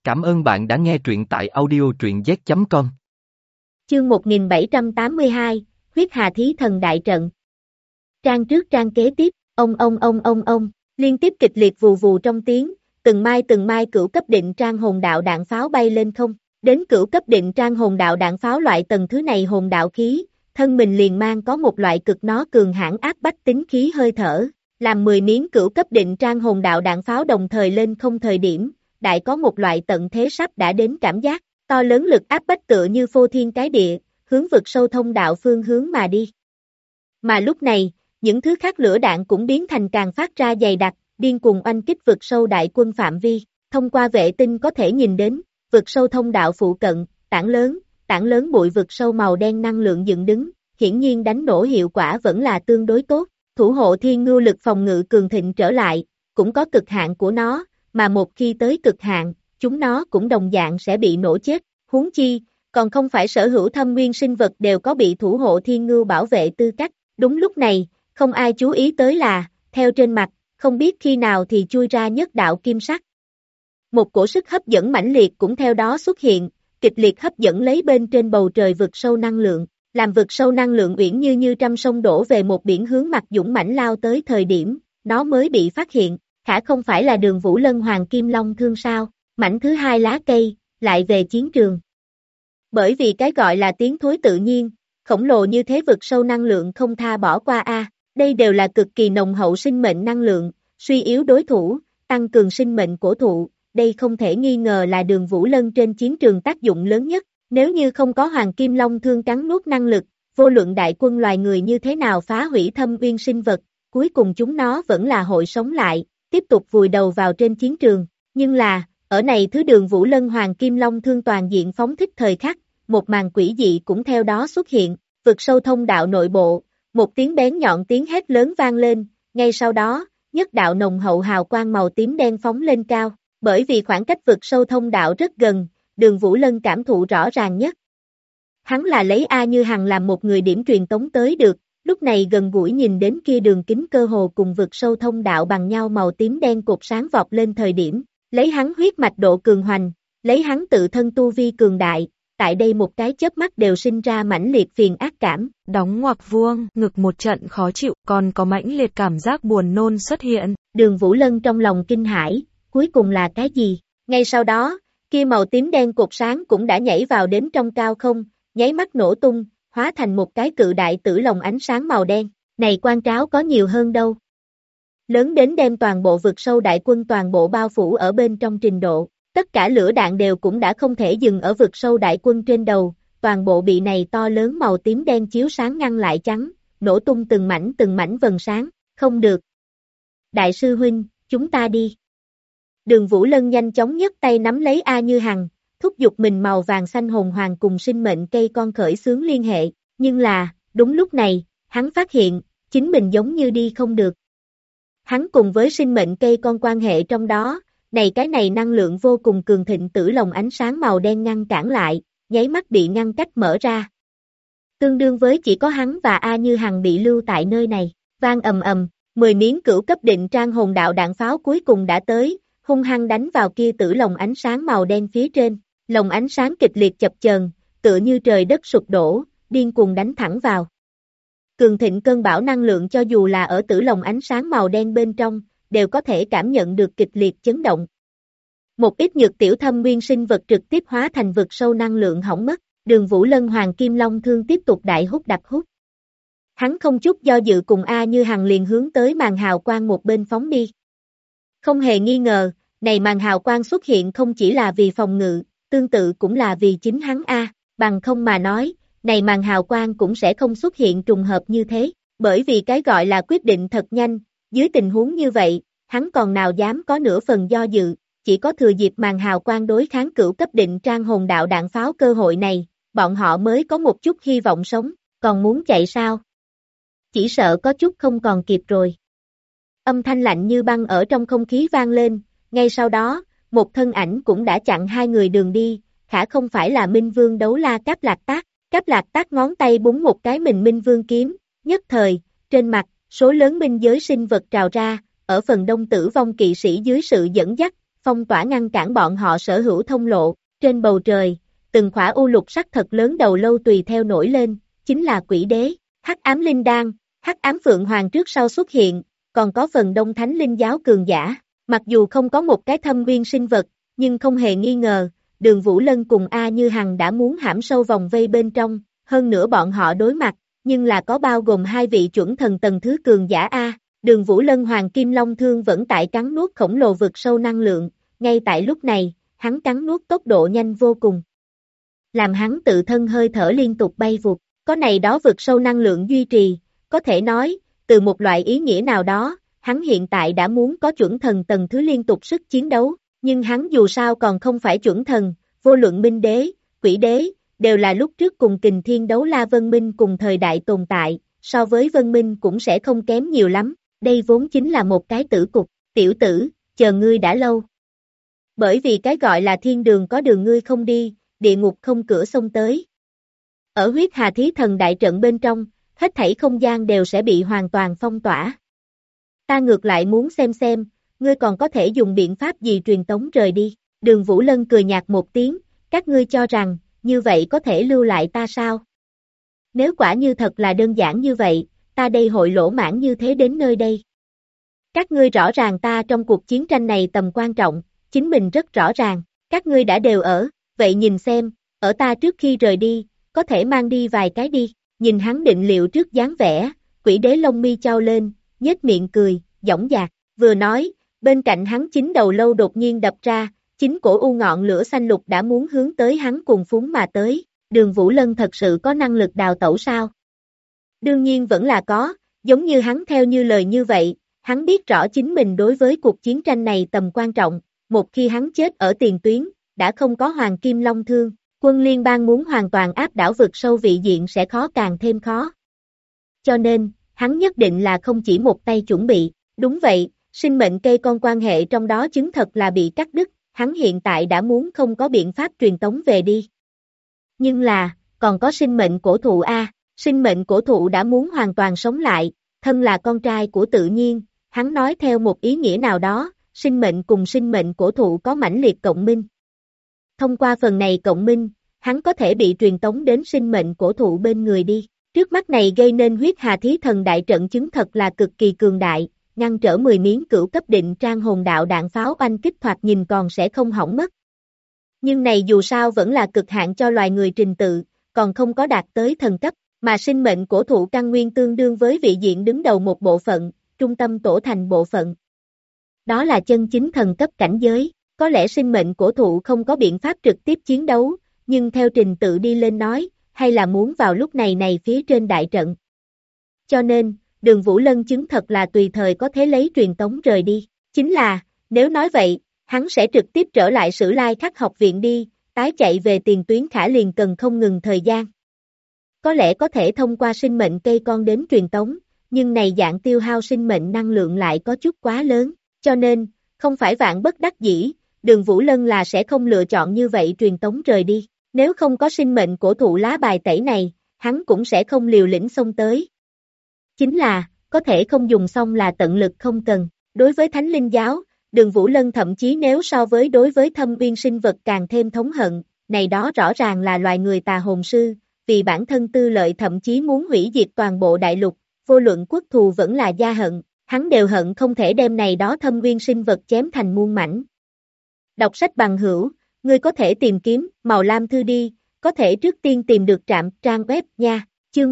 Cảm ơn bạn đã nghe truyện tại audio truyện z.com. Chương 1782, Huyết Hà Thí Thần Đại Trận. Trang trước trang kế tiếp, ông, liên tiếp kịch liệt vù vù trong tiếng, từng mai cửu cấp định trang hồn đạo đạn pháo bay lên không, đến cửu cấp định trang hồn đạo đạn pháo loại tầng thứ này hồn đạo khí, thân mình liền mang có một loại cực nó cường hãn áp bách tính khí hơi thở, làm 10 miếng cửu cấp định trang hồn đạo đạn pháo đồng thời lên không thời điểm, đại có một loại tận thế sắp đã đến cảm giác, to lớn lực áp bách tựa như phô thiên cái địa, hướng vực sâu thông đạo phương hướng mà đi. Mà lúc này, những thứ khác lửa đạn cũng biến thành càng phát ra dày đặc, điên cuồng oanh kích vực sâu đại quân phạm vi, thông qua vệ tinh có thể nhìn đến, vực sâu thông đạo phụ cận, tảng lớn bụi vực sâu màu đen năng lượng dựng đứng, hiển nhiên đánh nổ hiệu quả vẫn là tương đối tốt, thủ hộ thiên ngưu lực phòng ngự cường thịnh trở lại, cũng có cực hạn của nó, mà một khi tới cực hạn, chúng nó cũng đồng dạng sẽ bị nổ chết, huống chi, còn không phải sở hữu thâm nguyên sinh vật đều có bị thủ hộ thiên ngưu bảo vệ tư cách, đúng lúc này, không ai chú ý tới là, theo trên mặt, không biết khi nào thì chui ra nhất đạo kim sắc. Một cổ sức hấp dẫn mãnh liệt cũng theo đó xuất hiện, kịch liệt hấp dẫn lấy bên trên bầu trời vực sâu năng lượng, làm vực sâu năng lượng uyển như trăm sông đổ về một biển hướng mặt dũng mãnh lao tới thời điểm, nó mới bị phát hiện, khả không phải là Đường Vũ Lân Hoàng Kim Long Thương sao, mảnh thứ hai lá cây, lại về chiến trường. Bởi vì cái gọi là tiến thối tự nhiên, khổng lồ như thế vực sâu năng lượng không tha bỏ qua đây đều là cực kỳ nồng hậu sinh mệnh năng lượng, suy yếu đối thủ, tăng cường sinh mệnh cổ thụ, đây không thể nghi ngờ là Đường Vũ Lân trên chiến trường tác dụng lớn nhất, nếu như không có Hoàng Kim Long Thương cắn nuốt năng lực, vô luận đại quân loài người như thế nào phá hủy thâm uyên sinh vật, cuối cùng chúng nó vẫn là hội sống lại, tiếp tục vùi đầu vào trên chiến trường, nhưng là, ở này thứ Đường Vũ Lân Hoàng Kim Long Thương toàn diện phóng thích thời khắc, một màn quỷ dị cũng theo đó xuất hiện, vực sâu thông đạo nội bộ, một tiếng bén nhọn tiếng hét lớn vang lên, ngay sau đó, nhất đạo nồng hậu hào quang màu tím đen phóng lên cao, bởi vì khoảng cách vực sâu thông đạo rất gần, Đường Vũ Lân cảm thụ rõ ràng nhất. Hắn là lấy A Như Hằng làm một người điểm truyền tống tới được, lúc này gần gũi nhìn đến kia đường kính cơ hồ cùng vực sâu thông đạo bằng nhau màu tím đen cột sáng vọt lên thời điểm, lấy hắn huyết mạch độ cường hoành, lấy hắn tự thân tu vi cường đại, tại đây một cái chớp mắt đều sinh ra mãnh liệt phiền ác cảm. Đóng ngoặc vuông, ngực một trận khó chịu, còn có mãnh liệt cảm giác buồn nôn xuất hiện. Đường Vũ Lân trong lòng kinh hãi, cuối cùng là cái gì? Ngay sau đó, kia màu tím đen cột sáng cũng đã nhảy vào đến trong cao không, nháy mắt nổ tung, hóa thành một cái cự đại tử lồng ánh sáng màu đen. Này quan tráo có nhiều hơn đâu. Lớn đến đem toàn bộ vực sâu đại quân toàn bộ bao phủ ở bên trong trình độ. Tất cả lửa đạn đều cũng đã không thể dừng ở vực sâu đại quân trên đầu, toàn bộ bị này to lớn màu tím đen chiếu sáng ngăn lại chắn, nổ tung từng mảnh vần sáng, không được. Đại sư huynh, chúng ta đi. Đường Vũ Lân nhanh chóng nhấc tay nắm lấy A Như Hằng, thúc giục mình màu vàng xanh hồn hoàng cùng sinh mệnh cây con khởi xướng liên hệ, nhưng là, đúng lúc này, hắn phát hiện, chính mình giống như đi không được. Hắn cùng với sinh mệnh cây con quan hệ trong đó, cái này năng lượng vô cùng cường thịnh tử lồng ánh sáng màu đen ngăn cản lại, nháy mắt bị ngăn cách mở ra. Tương đương với chỉ có hắn và A Như Hằng bị lưu tại nơi này, vang ầm, 10 miếng cửu cấp định trang hồn đạo đạn pháo cuối cùng đã tới, hung hăng đánh vào kia tử lồng ánh sáng màu đen phía trên, lồng ánh sáng kịch liệt chập chờn, tựa như trời đất sụp đổ, điên cuồng đánh thẳng vào. Cường thịnh cơn bão năng lượng cho dù là ở tử lồng ánh sáng màu đen bên trong, đều có thể cảm nhận được kịch liệt chấn động. Một ít nhược tiểu thâm nguyên sinh vật trực tiếp hóa thành vực sâu năng lượng hỏng mất, Đường Vũ Lân Hoàng Kim Long Thương tiếp tục đại hút đặc hút. Hắn không chút do dự cùng A Như Hằng liền hướng tới màn hào quang một bên phóng đi. Không hề nghi ngờ, này màn hào quang xuất hiện không chỉ là vì phòng ngự, tương tự cũng là vì chính hắn bằng không mà nói, này màn hào quang cũng sẽ không xuất hiện trùng hợp như thế, bởi vì cái gọi là quyết định thật nhanh, dưới tình huống như vậy, hắn còn nào dám có nửa phần do dự, chỉ có thừa dịp màn hào quang đối kháng cửu cấp định trang hồn đạo đạn pháo cơ hội này, bọn họ mới có một chút hy vọng sống, còn muốn chạy sao? Chỉ sợ có chút không còn kịp rồi. Âm thanh lạnh như băng ở trong không khí vang lên, ngay sau đó, một thân ảnh cũng đã chặn hai người đường đi, khả không phải là Minh Vương Đấu La Cáp Lạc Tác ngón tay búng một cái mình Minh Vương kiếm, nhất thời, trên mặt, số lớn minh giới sinh vật trào ra, ở phần đông tử vong kỵ sĩ dưới sự dẫn dắt, phong tỏa ngăn cản bọn họ sở hữu thông lộ, trên bầu trời, từng khỏa u lục sắc thật lớn đầu lâu tùy theo nổi lên, chính là quỷ đế, hắc ám linh đan, hắc ám phượng hoàng trước sau xuất hiện, còn có phần đông thánh linh giáo cường giả, mặc dù không có một cái thâm nguyên sinh vật, nhưng không hề nghi ngờ, Đường Vũ Lân cùng A Như Hằng đã muốn hãm sâu vòng vây bên trong, hơn nữa bọn họ đối mặt, nhưng là có bao gồm hai vị chuẩn thần tầng thứ cường giả A, Đường Vũ Lân Hoàng Kim Long Thương vẫn tại cắn nuốt khổng lồ vực sâu năng lượng, ngay tại lúc này, hắn cắn nuốt tốc độ nhanh vô cùng. Làm hắn tự thân hơi thở liên tục bay vụt, có này đó vực sâu năng lượng duy trì, có thể nói, từ một loại ý nghĩa nào đó, hắn hiện tại đã muốn có chuẩn thần tầng thứ liên tục sức chiến đấu, nhưng hắn dù sao còn không phải chuẩn thần, vô luận minh đế, quỷ đế, đều là lúc trước cùng Kình Thiên Đấu La Vân Minh cùng thời đại tồn tại, so với Vân Minh cũng sẽ không kém nhiều lắm, đây vốn chính là một cái tử cục, tiểu tử, chờ ngươi đã lâu. Bởi vì cái gọi là thiên đường có đường ngươi không đi, địa ngục không cửa xông tới. Ở huyết hà thí thần đại trận bên trong, hết thảy không gian đều sẽ bị hoàn toàn phong tỏa. Ta ngược lại muốn xem, ngươi còn có thể dùng biện pháp gì truyền tống rời đi. Đường Vũ Lân cười nhạt một tiếng, các ngươi cho rằng, như vậy có thể lưu lại ta sao? Nếu quả như thật là đơn giản như vậy, ta đây hội lỗ mãn như thế đến nơi đây. Các ngươi rõ ràng ta trong cuộc chiến tranh này tầm quan trọng, chính mình rất rõ ràng, các ngươi đã đều ở, vậy nhìn xem, ở ta trước khi rời đi, có thể mang đi vài cái đi, nhìn hắn định liệu trước dáng vẻ, quỷ đế lông mi chau lên, nhếch miệng cười, dõng dạc, vừa nói, bên cạnh hắn chính đầu lâu đột nhiên đập ra, chính cổ u ngọn lửa xanh lục đã muốn hướng tới hắn cùng phúng mà tới, Đường Vũ Lân thật sự có năng lực đào tẩu sao? Đương nhiên vẫn là có, giống như hắn theo như lời như vậy, hắn biết rõ chính mình đối với cuộc chiến tranh này tầm quan trọng, một khi hắn chết ở tiền tuyến, đã không có Hoàng Kim Long Thương, quân liên bang muốn hoàn toàn áp đảo vực sâu vị diện sẽ khó càng thêm khó. Cho nên, hắn nhất định là không chỉ một tay chuẩn bị, đúng vậy, sinh mệnh cây con quan hệ trong đó chứng thật là bị cắt đứt, hắn hiện tại đã muốn không có biện pháp truyền tống về đi. Nhưng là, còn có sinh mệnh cổ thụ A, sinh mệnh cổ thụ đã muốn hoàn toàn sống lại, thân là con trai của tự nhiên, hắn nói theo một ý nghĩa nào đó, sinh mệnh cùng sinh mệnh cổ thụ có mãnh liệt cộng minh. Thông qua phần này cộng minh, hắn có thể bị truyền tống đến sinh mệnh cổ thụ bên người đi. Trước mắt này gây nên huyết hà thí thần đại trận chứng thật là cực kỳ cường đại, ngăn trở 10 miếng cửu cấp định trang hồn đạo đạn pháo oanh kích thoạt nhìn còn sẽ không hỏng mất. Nhưng này dù sao vẫn là cực hạn cho loài người trình tự, còn không có đạt tới thần cấp, mà sinh mệnh cổ thụ căn nguyên tương đương với vị diện đứng đầu một bộ phận, trung tâm tổ thành bộ phận. Đó là chân chính thần cấp cảnh giới, có lẽ sinh mệnh cổ thụ không có biện pháp trực tiếp chiến đấu, nhưng theo trình tự đi lên nói, hay là muốn vào lúc này phía trên đại trận. Cho nên, Đường Vũ Lân chứng thật là tùy thời có thể lấy truyền tống rời đi, chính là, nếu nói vậy, hắn sẽ trực tiếp trở lại Sử Lai Khắc học viện đi, tái chạy về tiền tuyến khả liền cần không ngừng thời gian. Có lẽ có thể thông qua sinh mệnh cây con đến truyền tống, nhưng này dạng tiêu hao sinh mệnh năng lượng lại có chút quá lớn, cho nên, không phải vạn bất đắc dĩ, Đường Vũ Lân là sẽ không lựa chọn như vậy truyền tống rời đi, nếu không có sinh mệnh cổ thụ lá bài tẩy này, hắn cũng sẽ không liều lĩnh xông tới. Chính là, có thể không dùng xong là tận lực không cần, đối với Thánh Linh Giáo, Đường Vũ Lân thậm chí nếu so với đối với thâm uyên sinh vật càng thêm thống hận, này đó rõ ràng là loài người tà hồn sư, vì bản thân tư lợi thậm chí muốn hủy diệt toàn bộ đại lục, vô luận quốc thù vẫn là gia hận, hắn đều hận không thể đem này đó thâm uyên sinh vật chém thành muôn mảnh. Đọc sách bằng hữu, ngươi có thể tìm kiếm Màu Lam Thư đi, có thể trước tiên tìm được trạm trang web nha, chương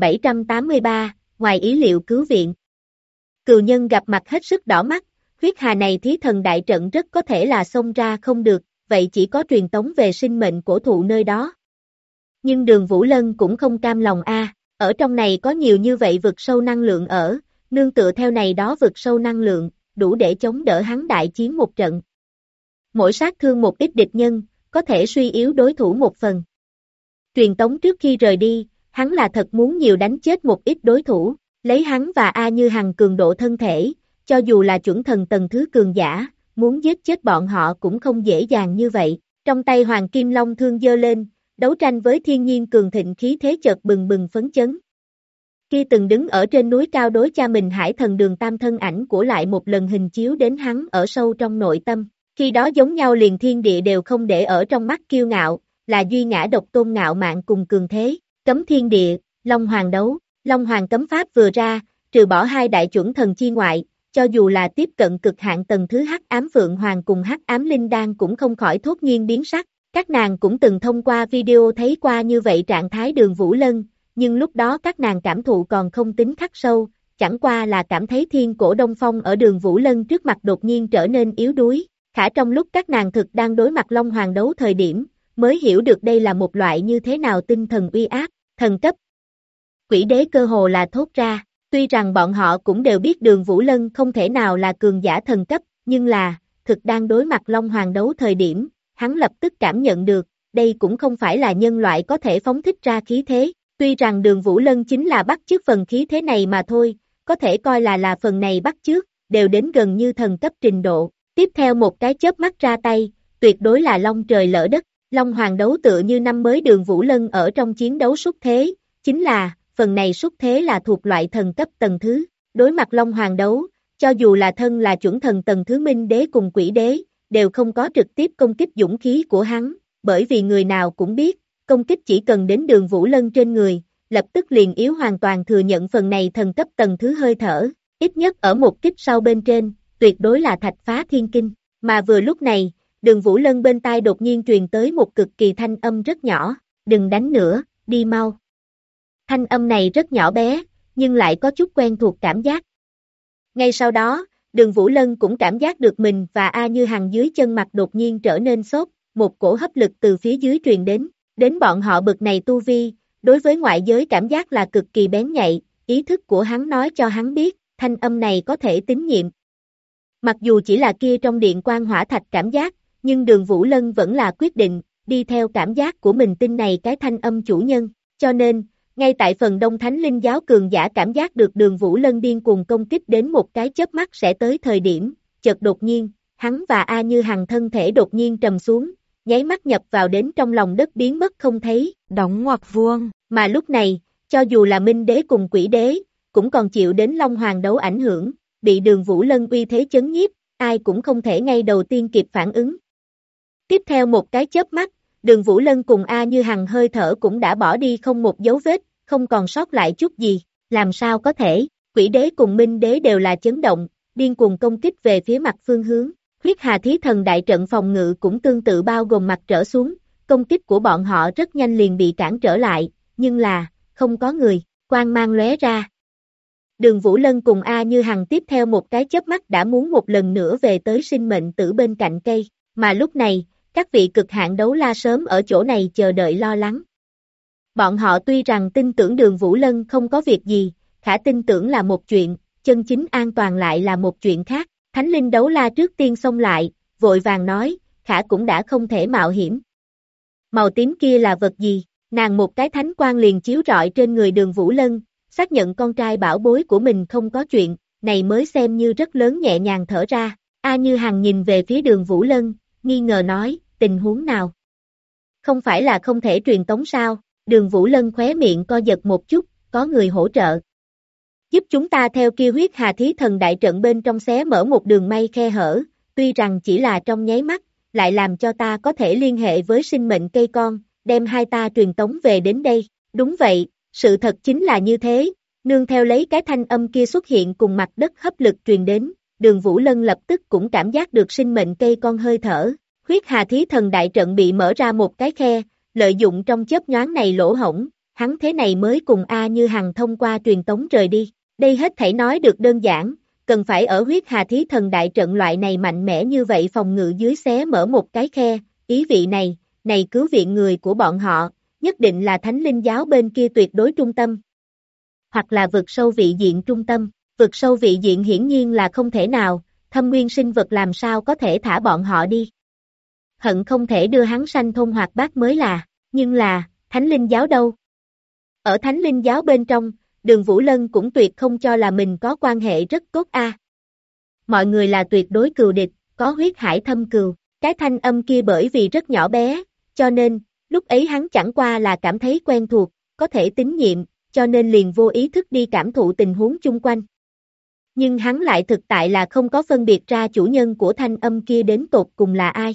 1783, ngoài ý liệu cứu viện. Cừu nhân gặp mặt hết sức đỏ mắt, huyết hà này thí thần đại trận rất có thể là xông ra không được, vậy chỉ có truyền tống về sinh mệnh cổ thụ nơi đó. Nhưng Đường Vũ Lân cũng không cam lòng ở trong này có nhiều như vậy vực sâu năng lượng ở, nương tựa theo này đó vực sâu năng lượng, đủ để chống đỡ hắn đại chiến một trận. Mỗi sát thương một ít địch nhân, có thể suy yếu đối thủ một phần. Truyền tống trước khi rời đi, hắn là thật muốn nhiều đánh chết một ít đối thủ, lấy hắn và A Như Hằng cường độ thân thể, cho dù là chuẩn thần tầng thứ cường giả, muốn giết chết bọn họ cũng không dễ dàng như vậy. Trong tay Hoàng Kim Long Thương giơ lên, đấu tranh với thiên nhiên cường thịnh khí thế chợt bừng bừng phấn chấn. Khi từng đứng ở trên núi cao đối cha mình Hải Thần Đường Tam thân ảnh của lại một lần hình chiếu đến hắn ở sâu trong nội tâm, Khi đó giống nhau liền thiên địa đều không để ở trong mắt kiêu ngạo, là duy ngã độc tôn ngạo mạn cùng cường thế, cấm thiên địa, Long Hoàng đấu, Long Hoàng cấm pháp vừa ra, trừ bỏ hai đại chuẩn thần chi ngoại, cho dù là tiếp cận cực hạn tầng thứ Hắc Ám Phượng Hoàng cùng Hắc Ám Linh Đan cũng không khỏi thốt nhiên biến sắc, các nàng cũng từng thông qua video thấy qua như vậy trạng thái Đường Vũ Lân, nhưng lúc đó các nàng cảm thụ còn không tính khắc sâu, chẳng qua là cảm thấy thiên cổ đông phong ở Đường Vũ Lân trước mặt đột nhiên trở nên yếu đuối, khả trong lúc các nàng thực đang đối mặt Long Hoàng đấu thời điểm, mới hiểu được đây là một loại như thế nào tinh thần uy áp, thần cấp. Quỷ đế cơ hồ là thốt ra, tuy rằng bọn họ cũng đều biết Đường Vũ Lân không thể nào là cường giả thần cấp, nhưng là, thực đang đối mặt Long Hoàng đấu thời điểm, hắn lập tức cảm nhận được, đây cũng không phải là nhân loại có thể phóng thích ra khí thế, tuy rằng Đường Vũ Lân chính là bắt chước phần khí thế này mà thôi, có thể coi là phần này bắt chước, đều đến gần như thần cấp trình độ, tiếp theo một cái chớp mắt ra tay, tuyệt đối là long trời lỡ đất, Long Hoàng đấu tựa như năm mới Đường Vũ Lân ở trong chiến đấu xuất thế, chính là, phần này xuất thế là thuộc loại thần cấp tầng thứ, đối mặt Long Hoàng đấu, cho dù là thân là chuẩn thần tầng thứ Minh Đế cùng Quỷ Đế, đều không có trực tiếp công kích dũng khí của hắn, bởi vì người nào cũng biết, công kích chỉ cần đến Đường Vũ Lân trên người, lập tức liền yếu hoàn toàn thừa nhận phần này thần cấp tầng thứ hơi thở, ít nhất ở một kích sau bên trên, tuyệt đối là thạch phá thiên kinh, mà vừa lúc này, Đường Vũ Lân bên tai đột nhiên truyền tới một cực kỳ thanh âm rất nhỏ, đừng đánh nữa, đi mau. Thanh âm này rất nhỏ bé, nhưng lại có chút quen thuộc cảm giác. Ngay sau đó, Đường Vũ Lân cũng cảm giác được mình và A Như Hằng dưới chân mặt đột nhiên trở nên sốt, một cổ hấp lực từ phía dưới truyền đến bọn họ bực này tu vi, đối với ngoại giới cảm giác là cực kỳ bén nhạy, ý thức của hắn nói cho hắn biết, thanh âm này có thể tín nhiệm. Mặc dù chỉ là kia trong điện quan hỏa thạch cảm giác, nhưng Đường Vũ Lân vẫn là quyết định, đi theo cảm giác của mình tin này cái thanh âm chủ nhân, cho nên, ngay tại phần Đông Thánh Linh giáo cường giả cảm giác được Đường Vũ Lân điên cuồng công kích đến một cái chớp mắt sẽ tới thời điểm, chợt đột nhiên, hắn và A Như Hằng thân thể đột nhiên trầm xuống, nháy mắt nhập vào đến trong lòng đất biến mất không thấy, đóng ngoặc vuông, mà lúc này, cho dù là Minh Đế cùng Quỷ Đế, cũng còn chịu đến Long Hoàng đấu ảnh hưởng, bị Đường Vũ Lân uy thế chấn nhiếp, ai cũng không thể ngay đầu tiên kịp phản ứng. Tiếp theo một cái chớp mắt, Đường Vũ Lân cùng A Như Hằng hơi thở cũng đã bỏ đi không một dấu vết, không còn sót lại chút gì, làm sao có thể, Quỷ Đế cùng Minh Đế đều là chấn động, điên cuồng công kích về phía mặt phương hướng, Huyết Hà Thí Thần đại trận phòng ngự cũng tương tự bao gồm mặt trở xuống, công kích của bọn họ rất nhanh liền bị cản trở lại, nhưng là, không có người, quang mang lóe ra. Đường Vũ Lân cùng A Như Hằng tiếp theo một cái chớp mắt đã muốn một lần nữa về tới sinh mệnh tử bên cạnh cây, mà lúc này, các vị cực hạn đấu la sớm ở chỗ này chờ đợi lo lắng. Bọn họ tuy rằng tin tưởng Đường Vũ Lân không có việc gì, khả tin tưởng là một chuyện, chân chính an toàn lại là một chuyện khác. Thánh linh đấu la trước tiên xông lại, vội vàng nói, khả cũng đã không thể mạo hiểm. Màu tím kia là vật gì? Nàng một cái thánh quang liền chiếu rọi trên người Đường Vũ Lân, xác nhận con trai bảo bối của mình không có chuyện, này mới xem như rất lớn nhẹ nhàng thở ra. A Như Hằng nhìn về phía Đường Vũ Lân, nghi ngờ nói, tình huống nào? Không phải là không thể truyền tống sao? Đường Vũ Lân khóe miệng co giật một chút, có người hỗ trợ. Giúp chúng ta theo kia Huyết Hà Thí Thần đại trận bên trong xé mở một đường may khe hở, tuy rằng chỉ là trong nháy mắt, lại làm cho ta có thể liên hệ với sinh mệnh cây con, đem hai ta truyền tống về đến đây. Đúng vậy, sự thật chính là như thế, nương theo lấy cái thanh âm kia xuất hiện cùng mặt đất hấp lực truyền đến, Đường Vũ Lân lập tức cũng cảm giác được sinh mệnh cây con hơi thở. Huyết Hà Thí Thần đại trận bị mở ra một cái khe, lợi dụng trong chớp nhoáng này lỗ hổng, hắn thế này mới cùng A Như Hằng thông qua truyền tống rời đi. Đây hết thảy nói được đơn giản, cần phải ở Huyết Hà Thí Thần đại trận loại này mạnh mẽ như vậy phòng ngự dưới xé mở một cái khe, ý vị này cứu viện người của bọn họ, nhất định là Thánh Linh giáo bên kia tuyệt đối trung tâm. Hoặc là vực sâu vị diện trung tâm, vực sâu vị diện hiển nhiên là không thể nào, thâm nguyên sinh vật làm sao có thể thả bọn họ đi. Hận không thể đưa hắn sanh thôn hoạt bát mới là, nhưng là, Thánh Linh giáo đâu? Ở Thánh Linh giáo bên trong, Đường Vũ Lân cũng tuyệt không cho là mình có quan hệ rất tốt a. Mọi người là tuyệt đối cừu địch, có huyết hải thâm cừu, cái thanh âm kia bởi vì rất nhỏ bé, cho nên, lúc ấy hắn chẳng qua là cảm thấy quen thuộc, có thể tín nhiệm, cho nên liền vô ý thức đi cảm thụ tình huống chung quanh. Nhưng hắn lại thực tại là không có phân biệt ra chủ nhân của thanh âm kia đến tột cùng là ai.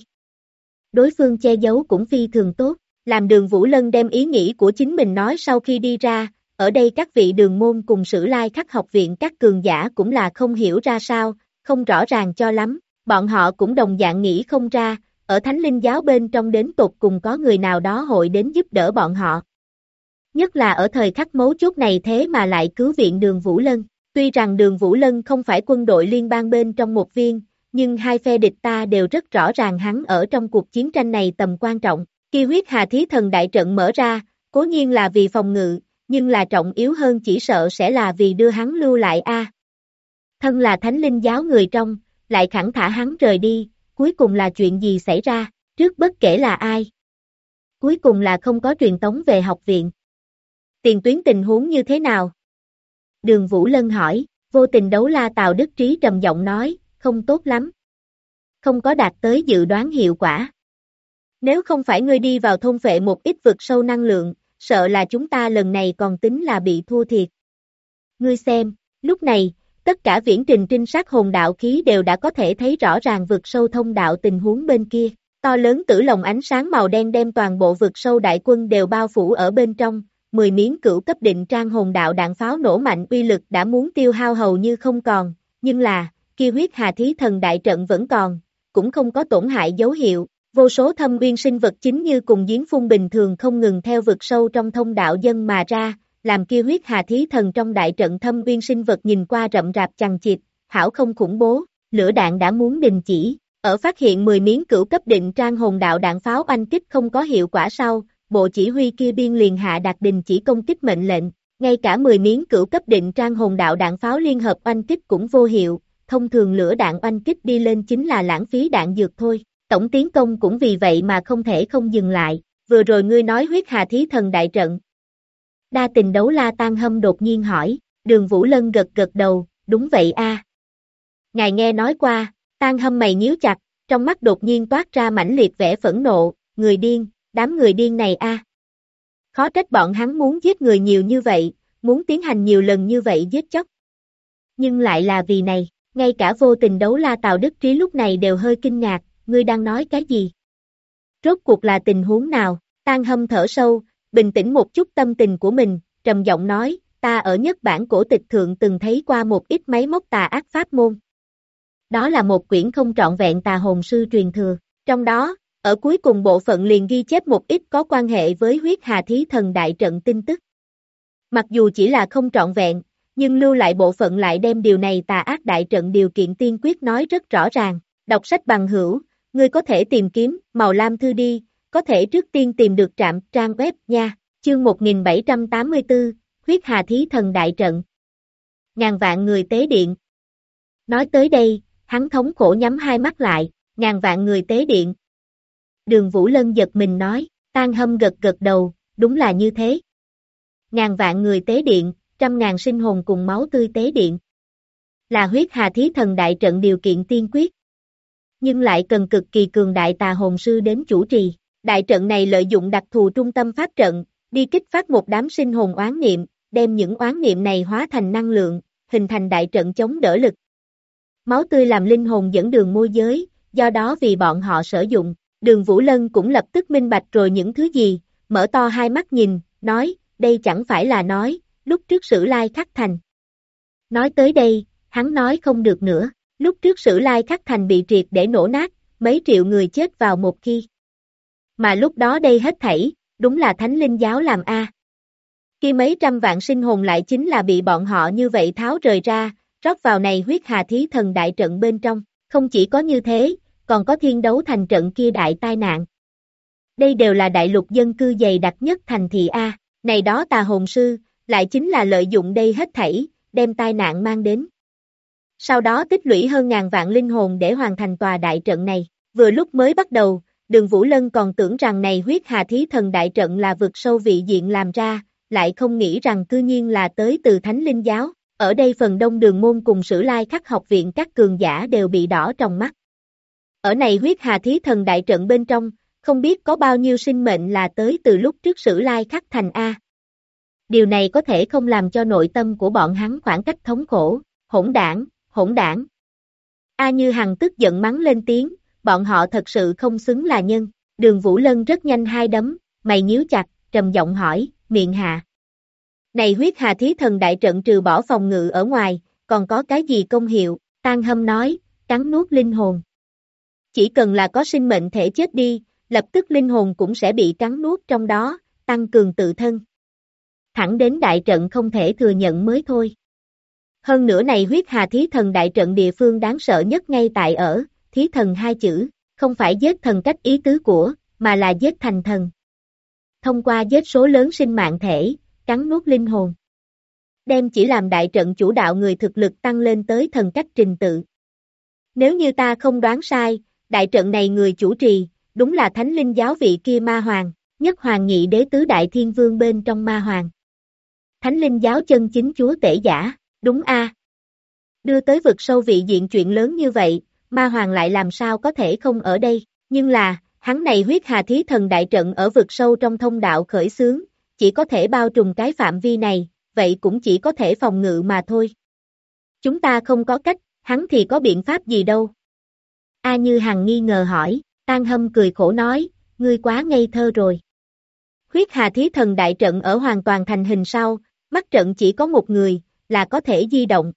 Đối phương che giấu cũng phi thường tốt, làm Đường Vũ Lân đem ý nghĩ của chính mình nói sau khi đi ra, ở đây các vị đường môn cùng Sử Lai Khắc học viện các cường giả cũng là không hiểu ra sao, không rõ ràng cho lắm, bọn họ cũng đồng dạng nghĩ không ra, ở Thánh Linh giáo bên trong đến tột cùng có người nào đó hội đến giúp đỡ bọn họ. Nhất là ở thời khắc mấu chốt này thế mà lại cứu viện Đường Vũ Lân. Tuy rằng Đường Vũ Lân không phải quân đội liên bang bên trong một viên, nhưng hai phe địch ta đều rất rõ ràng hắn ở trong cuộc chiến tranh này tầm quan trọng. Khi huyết hà thí thần đại trận mở ra, cố nhiên là vì phòng ngự, nhưng là trọng yếu hơn chỉ sợ sẽ là vì đưa hắn lưu lại a. Thân là Thánh Linh giáo người trong, lại khẳng thả hắn rời đi, cuối cùng là chuyện gì xảy ra, trước bất kể là ai. Cuối cùng là không có truyền tống về học viện. Tiền tuyến tình huống như thế nào? Đường Vũ Lân hỏi, vô tình đấu la Tào Đức Trí trầm giọng nói, không tốt lắm. Không có đạt tới dự đoán hiệu quả. Nếu không phải ngươi đi vào thôn phệ một ít vực sâu năng lượng, sợ là chúng ta lần này còn tính là bị thua thiệt. Ngươi xem, lúc này, tất cả viễn trình trinh sát hồn đạo khí đều đã có thể thấy rõ ràng vực sâu thông đạo tình huống bên kia. To lớn tử lồng ánh sáng màu đen đem toàn bộ vực sâu đại quân đều bao phủ ở bên trong, 10 miếng cửu cấp định trang hồn đạo đạn pháo nổ mạnh uy lực đã muốn tiêu hao hầu như không còn, nhưng là, kia huyết hà thí thần đại trận vẫn còn, cũng không có tổn hại dấu hiệu, vô số thâm uyên sinh vật chính như cùng giếng phun bình thường không ngừng theo vực sâu trong thông đạo dân mà ra, làm kia huyết hà thí thần trong đại trận thâm uyên sinh vật nhìn qua rậm rạp chằng chịt, hảo không khủng bố, lửa đạn đã muốn đình chỉ, ở phát hiện 10 miếng cửu cấp định trang hồn đạo đạn pháo oanh kích không có hiệu quả sau, bộ chỉ huy kia biên liền hạ đạt đình chỉ công kích mệnh lệnh, ngay cả 10 miếng cửu cấp định trang hồn đạo đạn pháo liên hợp oanh kích cũng vô hiệu, thông thường lửa đạn oanh kích đi lên chính là lãng phí đạn dược thôi, tổng tiến công cũng vì vậy mà không thể không dừng lại, vừa rồi ngươi nói huyết hà thí thần đại trận. Đa tình đấu la Tan Hâm đột nhiên hỏi, Đường Vũ Lân gật gật đầu, đúng vậy a. Ngài nghe nói qua, Tan Hâm mày nhíu chặt, trong mắt đột nhiên toát ra mãnh liệt vẻ phẫn nộ, người điên, đám người điên này a. Khó trách bọn hắn muốn giết người nhiều như vậy, muốn tiến hành nhiều lần như vậy giết chóc. Nhưng lại là vì này, ngay cả vô tình đấu la Tào Đức Trí lúc này đều hơi kinh ngạc, ngươi đang nói cái gì? Rốt cuộc là tình huống nào? Tan Hâm thở sâu, bình tĩnh một chút tâm tình của mình, trầm giọng nói, ta ở nhất bản cổ tịch thượng từng thấy qua một ít máy móc tà ác pháp môn. Đó là một quyển không trọn vẹn tà hồn sư truyền thừa, trong đó, ở cuối cùng bộ phận liền ghi chép một ít có quan hệ với huyết hà thí thần đại trận tin tức. Mặc dù chỉ là không trọn vẹn, nhưng lưu lại bộ phận lại đem điều này tà ác đại trận điều kiện tiên quyết nói rất rõ ràng. Đọc sách bằng hữu, ngươi có thể tìm kiếm màu lam thư đi, có thể trước tiên tìm được trạm trang web nha. Chương 1784, huyết hà thí thần đại trận. Ngàn vạn người tế điện. Nói tới đây, hắn thống khổ nhắm hai mắt lại, ngàn vạn người tế điện. Đường Vũ Lân giật mình nói, Tan Hâm gật gật đầu, đúng là như thế. Ngàn vạn người tế điện, 100.000 sinh hồn cùng máu tươi tế điện. Là huyết hà thí thần đại trận điều kiện tiên quyết. Nhưng lại cần cực kỳ cường đại tà hồn sư đến chủ trì. Đại trận này lợi dụng đặc thù trung tâm pháp trận, đi kích phát một đám sinh hồn oán niệm, đem những oán niệm này hóa thành năng lượng, hình thành đại trận chống đỡ lực. Máu tươi làm linh hồn dẫn đường môi giới, do đó vì bọn họ sử dụng. Đường Vũ Lân cũng lập tức minh bạch rồi những thứ gì, mở to hai mắt nhìn, nói, đây chẳng phải là nói, lúc trước Sử Lai Khắc Thành. Nói tới đây, hắn nói không được nữa, lúc trước Sử Lai Khắc Thành bị triệt để nổ nát, mấy triệu người chết vào một khi. Mà lúc đó đây hết thảy, đúng là Thánh Linh giáo làm a. Khi mấy trăm vạn sinh hồn lại chính là bị bọn họ như vậy tháo rời ra, rót vào này huyết hà thí thần đại trận bên trong, không chỉ có như thế, còn có thiên đấu thành trận kia đại tai nạn. Đây đều là đại lục dân cư dày đặc nhất thành thị A, này đó tà hồn sư, lại chính là lợi dụng đây hết thảy, đem tai nạn mang đến. Sau đó tích lũy hơn ngàn vạn linh hồn để hoàn thành tòa đại trận này, vừa lúc mới bắt đầu, Đường Vũ Lân còn tưởng rằng này huyết hà thí thần đại trận là vực sâu vị diện làm ra, lại không nghĩ rằng cư nhiên là tới từ Thánh Linh giáo, ở đây phần đông đường môn cùng Sử Lai Khắc học viện các cường giả đều bị đỏ trong mắt. Ở này huyết hà thí thần đại trận bên trong, không biết có bao nhiêu sinh mệnh là tới từ lúc trước Sử Lai Khắc thành A. Điều này có thể không làm cho nội tâm của bọn hắn khoảng cách thống khổ, hỗn đảng, hỗn đảng. A Như Hằng tức giận mắng lên tiếng, bọn họ thật sự không xứng là nhân. Đường Vũ Lân rất nhanh hai đấm, mày nhíu chặt, trầm giọng hỏi, miệng hạ. Này huyết hà thí thần đại trận trừ bỏ phòng ngự ở ngoài, còn có cái gì công hiệu? Tang Hâm nói, cắn nuốt linh hồn. Chỉ cần là có sinh mệnh thể chết đi, lập tức linh hồn cũng sẽ bị cắn nuốt trong đó, tăng cường tự thân. Thẳng đến đại trận không thể thừa nhận mới thôi. Hơn nữa này huyết hà thí thần đại trận địa phương đáng sợ nhất ngay tại ở, thí thần hai chữ, không phải giết thần cách ý tứ của, mà là giết thành thần. Thông qua giết số lớn sinh mạng thể, cắn nuốt linh hồn. Đem chỉ làm đại trận chủ đạo người thực lực tăng lên tới thần cách trình tự. Nếu như ta không đoán sai, đại trận này người chủ trì, đúng là thánh linh giáo vị kia ma hoàng, nhất hoàng nhị đế tứ đại thiên vương bên trong ma hoàng. Thánh linh giáo chân chính chúa tể giả, đúng a? Đưa tới vực sâu vị diện chuyện lớn như vậy, ma hoàng lại làm sao có thể không ở đây, nhưng là, hắn này huyết hà thí thần đại trận ở vực sâu trong thông đạo khởi xướng, chỉ có thể bao trùm cái phạm vi này, vậy cũng chỉ có thể phòng ngự mà thôi. Chúng ta không có cách, hắn thì có biện pháp gì đâu. A Như Hằng nghi ngờ hỏi, Tang Hâm cười khổ nói, ngươi quá ngây thơ rồi. Huyết hà thí thần đại trận ở hoàn toàn thành hình sau, mắt trận chỉ có một người, là có thể di động.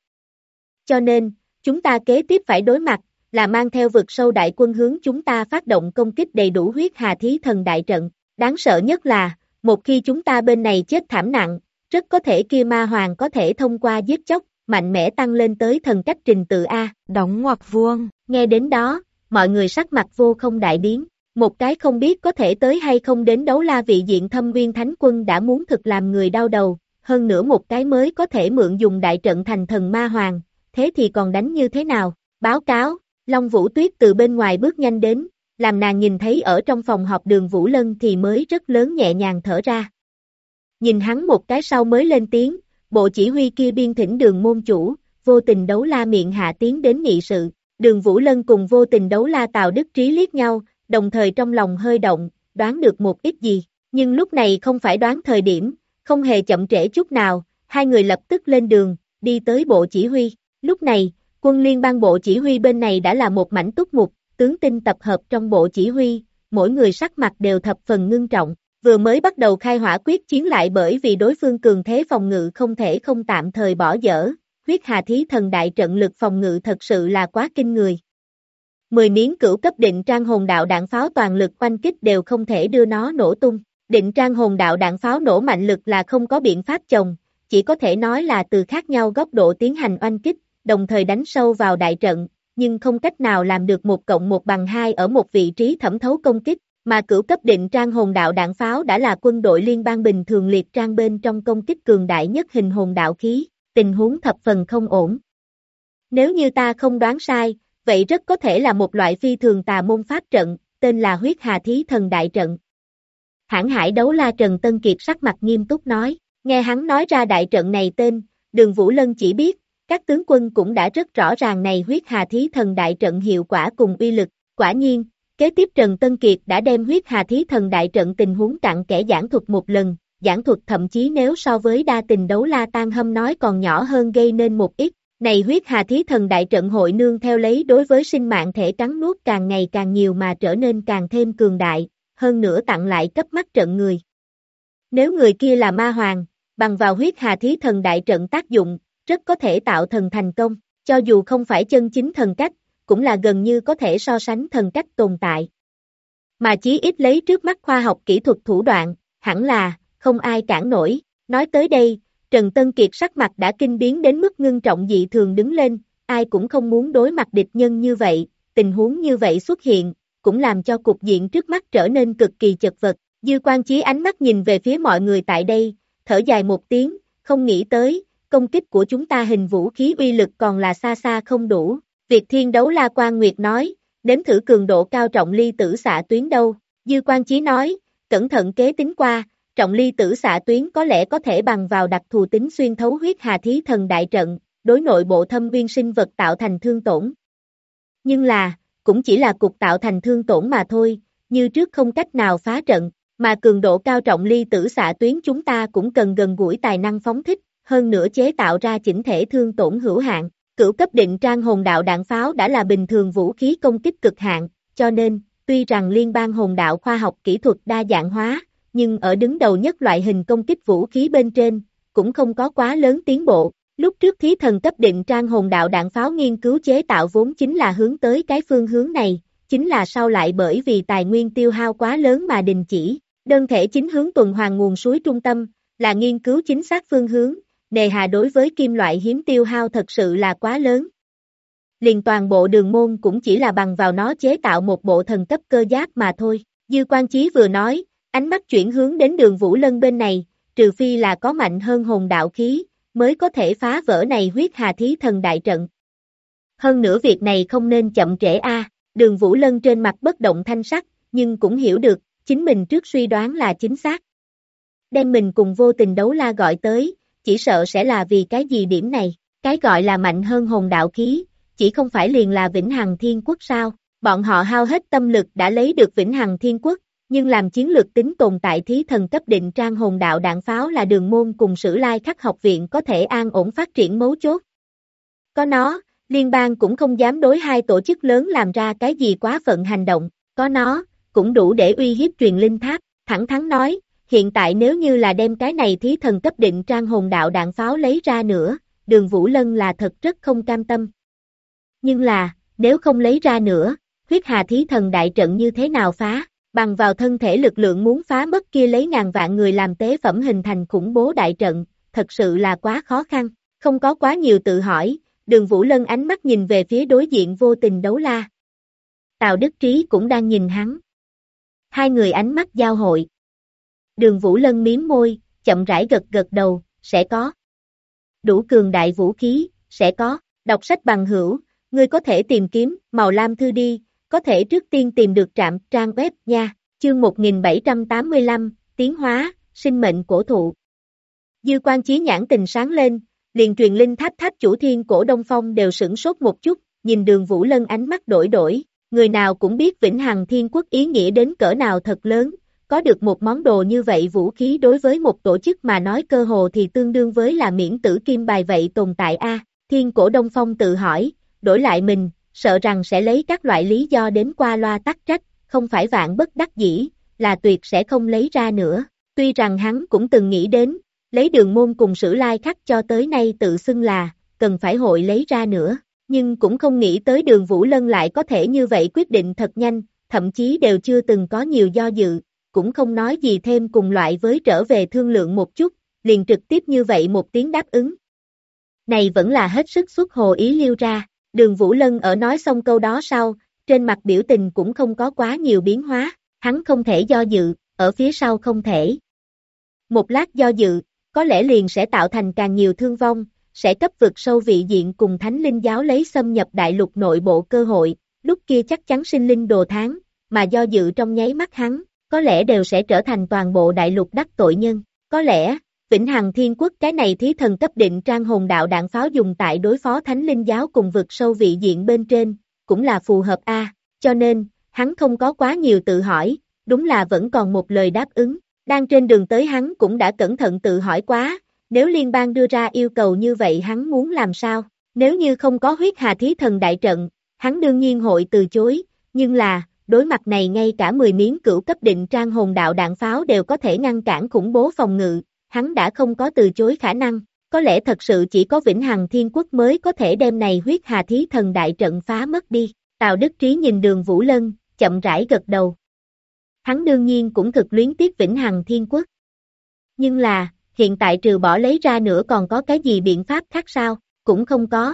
Cho nên, chúng ta kế tiếp phải đối mặt, là mang theo vực sâu đại quân hướng chúng ta phát động công kích đầy đủ huyết hà thí thần đại trận. Đáng sợ nhất là, một khi chúng ta bên này chết thảm nặng, rất có thể kia ma hoàng có thể thông qua giết chóc, mạnh mẽ tăng lên tới thần cách trình tự A. Đóng ngoặc vuông. Nghe đến đó, mọi người sắc mặt vô không đại biến. Một cái không biết có thể tới hay không đến đấu la vị diện Thâm Nguyên Thánh Quân đã muốn thực làm người đau đầu, hơn nữa một cái mới có thể mượn dùng đại trận thành thần ma hoàng, thế thì còn đánh như thế nào? Báo cáo, Long Vũ Tuyết từ bên ngoài bước nhanh đến, làm nàng nhìn thấy ở trong phòng họp Đường Vũ Lân thì mới rất lớn nhẹ nhàng thở ra. Nhìn hắn một cái sau mới lên tiếng, bộ chỉ huy kia biên thỉnh Đường môn chủ, vô tình đấu la miệng hạ tiến đến nghị sự. Đường Vũ Lân cùng vô tình đấu la Tào Đức Trí liếc nhau, đồng thời trong lòng hơi động, đoán được một ít gì, nhưng lúc này không phải đoán thời điểm, không hề chậm trễ chút nào, hai người lập tức lên đường, đi tới bộ chỉ huy. Lúc này, quân liên bang bộ chỉ huy bên này đã là một mảnh túc mục, tướng tinh tập hợp trong bộ chỉ huy, mỗi người sắc mặt đều thập phần ngưng trọng, vừa mới bắt đầu khai hỏa quyết chiến lại bởi vì đối phương cường thế phòng ngự không thể không tạm thời bỏ dở, huyết hà thí thần đại trận lực phòng ngự thật sự là quá kinh người. 10 miếng cửu cấp định trang hồn đạo đạn pháo toàn lực oanh kích đều không thể đưa nó nổ tung, định trang hồn đạo đạn pháo nổ mạnh lực là không có biện pháp chồng, chỉ có thể nói là từ khác nhau góc độ tiến hành oanh kích, đồng thời đánh sâu vào đại trận, nhưng không cách nào làm được 1+1=2 ở một vị trí thẩm thấu công kích, mà cửu cấp định trang hồn đạo đạn pháo đã là quân đội liên bang bình thường liệt trang bên trong công kích cường đại nhất hình hồn đạo khí, tình huống thập phần không ổn. Nếu như ta không đoán sai, vậy rất có thể là một loại phi thường tà môn pháp trận, tên là huyết hà thí thần đại trận. Hãn hải đấu la Trần Tân Kiệt sắc mặt nghiêm túc nói, nghe hắn nói ra đại trận này tên, Đường Vũ Lân chỉ biết, các tướng quân cũng đã rất rõ ràng này huyết hà thí thần đại trận hiệu quả cùng uy lực, quả nhiên, kế tiếp Trần Tân Kiệt đã đem huyết hà thí thần đại trận tình huống cặn kẽ giảng thuật một lần, giảng thuật thậm chí nếu so với đa tình đấu la Tang Hâm nói còn nhỏ hơn gây nên một ít. Này huyết hà thí thần đại trận hội nương theo lấy đối với sinh mạng thể cắn nuốt càng ngày càng nhiều mà trở nên càng thêm cường đại, hơn nữa tặng lại cấp mắt trận người. Nếu người kia là ma hoàng, bằng vào huyết hà thí thần đại trận tác dụng, rất có thể tạo thần thành công, cho dù không phải chân chính thần cách, cũng là gần như có thể so sánh thần cách tồn tại. Mà chí ít lấy trước mắt khoa học kỹ thuật thủ đoạn, hẳn là, không ai cản nổi. Nói tới đây, Trần Tân Kiệt sắc mặt đã kinh biến đến mức ngưng trọng dị thường đứng lên, ai cũng không muốn đối mặt địch nhân như vậy, tình huống như vậy xuất hiện, cũng làm cho cục diện trước mắt trở nên cực kỳ chật vật. Dư Quan Chí ánh mắt nhìn về phía mọi người tại đây, thở dài một tiếng, không nghĩ tới, công kích của chúng ta hình vũ khí uy lực còn là xa xa không đủ. Việt Thiên Đấu La Quan Nguyệt nói, nếm thử cường độ cao trọng ly tử xạ tuyến đâu. Dư Quan Chí nói, cẩn thận kế tính qua, trọng ly tử xạ tuyến có lẽ có thể bằng vào đặc thù tính xuyên thấu huyết hà thí thần đại trận, đối nội bộ thâm uyên sinh vật tạo thành thương tổn. Nhưng là, cũng chỉ là cục tạo thành thương tổn mà thôi, như trước không cách nào phá trận, mà cường độ cao trọng ly tử xạ tuyến chúng ta cũng cần gần gũi tài năng phóng thích, hơn nữa chế tạo ra chỉnh thể thương tổn hữu hạn. cửu cấp định trang hồn đạo đạn pháo đã là bình thường vũ khí công kích cực hạn, cho nên, tuy rằng liên bang hồn đạo khoa học kỹ thuật đa dạng hóa, nhưng ở đứng đầu nhất loại hình công kích vũ khí bên trên, cũng không có quá lớn tiến bộ. Lúc trước thí thần cấp định trang hồn đạo đạn pháo nghiên cứu chế tạo vốn chính là hướng tới cái phương hướng này, chính là sau lại bởi vì tài nguyên tiêu hao quá lớn mà đình chỉ. Đơn thể chính hướng tuần hoàn nguồn suối trung tâm, là nghiên cứu chính xác phương hướng, nề hà đối với kim loại hiếm tiêu hao thật sự là quá lớn. Liền toàn bộ đường môn cũng chỉ là bằng vào nó chế tạo một bộ thần cấp cơ giáp mà thôi. Dư Quan Chí vừa nói, ánh mắt chuyển hướng đến Đường Vũ Lân bên này, trừ phi là có mạnh hơn hồn đạo khí, mới có thể phá vỡ này huyết hà thí thần đại trận. Hơn nữa việc này không nên chậm trễ a. Đường Vũ Lân trên mặt bất động thanh sắc, nhưng cũng hiểu được, chính mình trước suy đoán là chính xác. Đem mình cùng Vô Tình Đấu La gọi tới, chỉ sợ sẽ là vì cái gì điểm này, cái gọi là mạnh hơn hồn đạo khí, chỉ không phải liền là Vĩnh Hằng Thiên Quốc sao, bọn họ hao hết tâm lực đã lấy được Vĩnh Hằng Thiên Quốc, nhưng làm chiến lược tính tồn tại thí thần cấp định trang hồn đạo đạn pháo là Đường môn cùng Sử Lai Khắc học viện có thể an ổn phát triển mấu chốt. Có nó, liên bang cũng không dám đối hai tổ chức lớn làm ra cái gì quá phận hành động, có nó, cũng đủ để uy hiếp truyền linh tháp, thẳng thắn nói, hiện tại nếu như là đem cái này thí thần cấp định trang hồn đạo đạn pháo lấy ra nữa, Đường Vũ Lân là thật rất không cam tâm. Nhưng là, nếu không lấy ra nữa, huyết hà thí thần đại trận như thế nào phá, bằng vào thân thể lực lượng muốn phá mất kia lấy ngàn vạn người làm tế phẩm hình thành khủng bố đại trận, thật sự là quá khó khăn, không có quá nhiều tự hỏi, Đường Vũ Lân ánh mắt nhìn về phía đối diện Vô Tình Đấu La. Tào Đức Trí cũng đang nhìn hắn. Hai người ánh mắt giao hội. Đường Vũ Lân miếm môi, chậm rãi gật gật đầu, sẽ có. Đủ cường đại vũ khí, sẽ có. Đọc sách bằng hữu, ngươi có thể tìm kiếm, màu lam thư đi, có thể trước tiên tìm được trạm trang web nha. Chương 1785, tiến hóa, sinh mệnh cổ thụ. Dư Quan Chí nhãn tình sáng lên, liền truyền linh tháp tháp chủ Thiên Cổ Đông Phong đều sửng sốt một chút, nhìn Đường Vũ Lân ánh mắt đổi, người nào cũng biết Vĩnh Hằng Thiên Quốc ý nghĩa đến cỡ nào thật lớn, có được một món đồ như vậy vũ khí đối với một tổ chức mà nói cơ hồ thì tương đương với là miễn tử kim bài vậy tồn tại a. Thiên Cổ Đông Phong tự hỏi, đổi lại mình, sợ rằng sẽ lấy các loại lý do đến qua loa tắc trách, không phải vạn bất đắc dĩ, là tuyệt sẽ không lấy ra nữa. Tuy rằng hắn cũng từng nghĩ đến, lấy Đường môn cùng Sử Lai Khắc cho tới nay tự xưng là, cần phải hội lấy ra nữa, nhưng cũng không nghĩ tới Đường Vũ Lân lại có thể như vậy quyết định thật nhanh, thậm chí đều chưa từng có nhiều do dự, cũng không nói gì thêm cùng loại với trở về thương lượng một chút, liền trực tiếp như vậy một tiếng đáp ứng. Này vẫn là hết sức xuất hồ ý liêu ra, Đường Vũ Lân ở nói xong câu đó sau, trên mặt biểu tình cũng không có quá nhiều biến hóa, hắn không thể do dự, ở phía sau không thể. Một lát do dự, có lẽ liền sẽ tạo thành càng nhiều thương vong, sẽ cấp vực sâu vị diện cùng Thánh Linh giáo lấy xâm nhập đại lục nội bộ cơ hội, lúc kia chắc chắn sinh linh đồ tháng, mà do dự trong nháy mắt hắn, có lẽ đều sẽ trở thành toàn bộ đại lục đắc tội nhân, có lẽ, Vĩnh Hằng Thiên Quốc cái này thí thần cấp định trang hồn đạo đạn pháo dùng tại đối phó Thánh Linh giáo cùng vực sâu vị diện bên trên, cũng là phù hợp a. Cho nên, hắn không có quá nhiều tự hỏi, đúng là vẫn còn một lời đáp ứng, đang trên đường tới hắn cũng đã cẩn thận tự hỏi quá, nếu liên bang đưa ra yêu cầu như vậy hắn muốn làm sao, nếu như không có huyết hà thí thần đại trận, hắn đương nhiên hội từ chối, nhưng là, đối mặt này ngay cả 10 miếng cửu cấp định trang hồn đạo đạn pháo đều có thể ngăn cản khủng bố phòng ngự, hắn đã không có từ chối khả năng, có lẽ thật sự chỉ có Vĩnh Hằng Thiên Quốc mới có thể đem này huyết hà thí thần đại trận phá mất đi. Tào Đức Trí nhìn Đường Vũ Lân, chậm rãi gật đầu. Hắn đương nhiên cũng thực luyến tiếc Vĩnh Hằng Thiên Quốc. Nhưng là, hiện tại trừ bỏ lấy ra nữa còn có cái gì biện pháp khác sao? Cũng không có.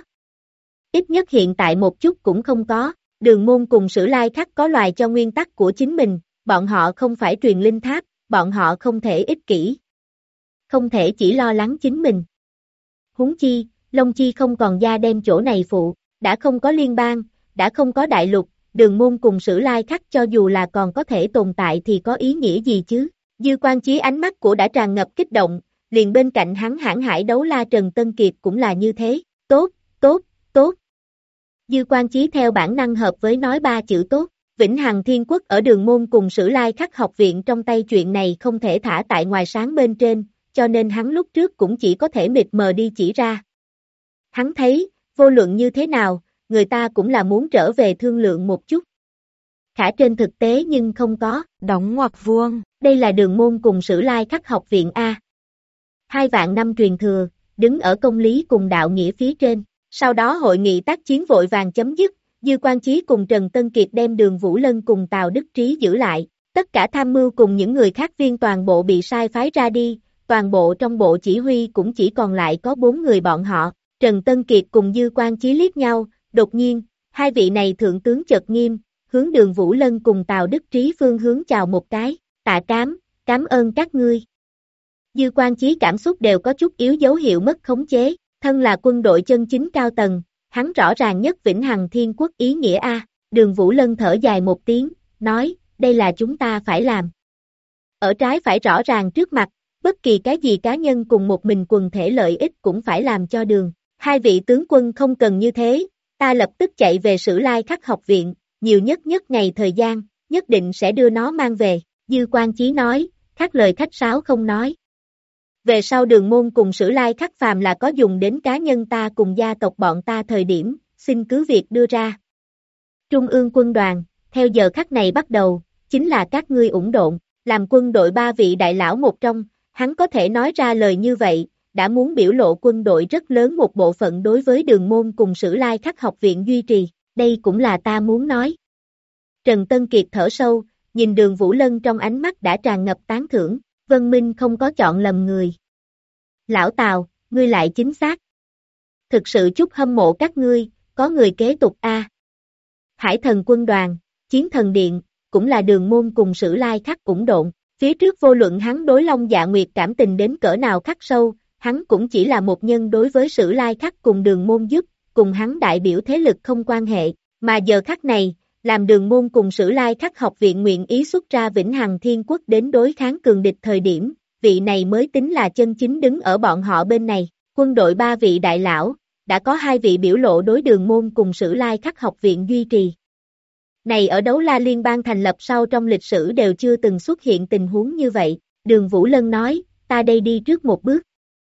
Ít nhất hiện tại một chút cũng không có. Đường môn cùng Sử Lai Khắc có loài cho nguyên tắc của chính mình, bọn họ không phải truyền linh tháp, bọn họ không thể ích kỷ. Không thể chỉ lo lắng chính mình. Huống chi, Long Chi không còn da đem chỗ này phụ, đã không có liên bang, đã không có đại lục, Đường môn cùng Sử Lai Khắc cho dù là còn có thể tồn tại thì có ý nghĩa gì chứ? Dư Quan Chí ánh mắt của đã tràn ngập kích động, liền bên cạnh hắn Hãn Hải Đấu La Trần Tân Kiệt cũng là như thế, tốt, tốt, tốt. Dư Quan Chí theo bản năng hợp với nói ba chữ tốt, Vĩnh Hằng Thiên Quốc ở Đường môn cùng Sử Lai Khắc học viện trong tay chuyện này không thể thả tại ngoài sáng bên trên, cho nên hắn lúc trước cũng chỉ có thể mịt mờ đi chỉ ra. Hắn thấy, vô luận như thế nào, người ta cũng là muốn trở về thương lượng một chút. Khả trên thực tế nhưng không có. Đóng ngoặc vuông. Đây là Đường Môn cùng Sử Lai Khắc học viện A. 2 vạn năm truyền thừa, đứng ở công lý cùng đạo nghĩa phía trên. Sau đó hội nghị tác chiến vội vàng chấm dứt, Dư Quang Chí cùng Trần Tân Kiệt đem Đường Vũ Lân cùng Tào Đức Trí giữ lại. Tất cả tham mưu cùng những người khác viên toàn bộ bị sai phái ra đi, toàn bộ trong bộ chỉ huy cũng chỉ còn lại có 4 người bọn họ. Trần Tân Kiệt cùng Dư Quang Chí liếc nhau, đột nhiên, hai vị này thượng tướng chợt nghiêm, hướng Đường Vũ Lân cùng Tào Đức Trí phương hướng chào một cái, tạ cảm ơn các ngươi. Dư Quang Chí cảm xúc đều có chút yếu dấu hiệu mất khống chế, thân là quân đội chân chính cao tầng, hắn rõ ràng nhất vĩnh hằng thiên quốc ý nghĩa A. Đường Vũ Lân thở dài một tiếng, nói, đây là chúng ta phải làm. Ở trái phải rõ ràng trước mặt, bất kỳ cái gì cá nhân cùng một mình quần thể lợi ích cũng phải làm cho đường. Hai vị tướng quân không cần như thế, ta lập tức chạy về Sử Lai Khắc học viện, nhiều nhất ngày thời gian, nhất định sẽ đưa nó mang về. Dư Quang Chí nói, khác lời khách sáo không nói. Về sau Đường Môn cùng Sử Lai Khắc phàm là có dùng đến cá nhân ta cùng gia tộc bọn ta thời điểm, xin cứ việc đưa ra. Trung ương quân đoàn, theo giờ khắc này bắt đầu, chính là các ngươi ủng độn, làm quân đội 3 vị đại lão một trong, hắn có thể nói ra lời như vậy, đã muốn biểu lộ quân đội rất lớn một bộ phận đối với Đường Môn cùng Sử Lai Khắc học viện duy trì, đây cũng là ta muốn nói. Trần Tân Kiệt thở sâu, nhìn Đường Vũ Lân trong ánh mắt đã tràn ngập tán thưởng, Vân Minh không có chọn lầm người. Lão Tào, ngươi lại chính xác. Thực sự chút hâm mộ các ngươi, có người kế tục A. Hải thần quân đoàn, Chiến thần điện, cũng là Đường Môn cùng Sử Lai Khắc ủng độn, phía trước vô luận hắn đối Long Dạ Nguyệt cảm tình đến cỡ nào khắc sâu, hắn cũng chỉ là một nhân đối với Sử Lai Khắc cùng Đường Môn giúp, cùng hắn đại biểu thế lực không quan hệ, mà giờ khắc này, làm Đường Môn cùng Sử Lai Khắc học viện nguyện ý xuất ra vĩnh hằng thiên quốc đến đối kháng cường địch thời điểm, vị này mới tính là chân chính đứng ở bọn họ bên này, quân đội 3 vị đại lão, đã có 2 vị biểu lộ đối Đường Môn cùng Sử Lai Khắc học viện duy trì. Này ở Đấu La Liên bang thành lập sau trong lịch sử đều chưa từng xuất hiện tình huống như vậy, Đường Vũ Lân nói, ta đây đi trước một bước.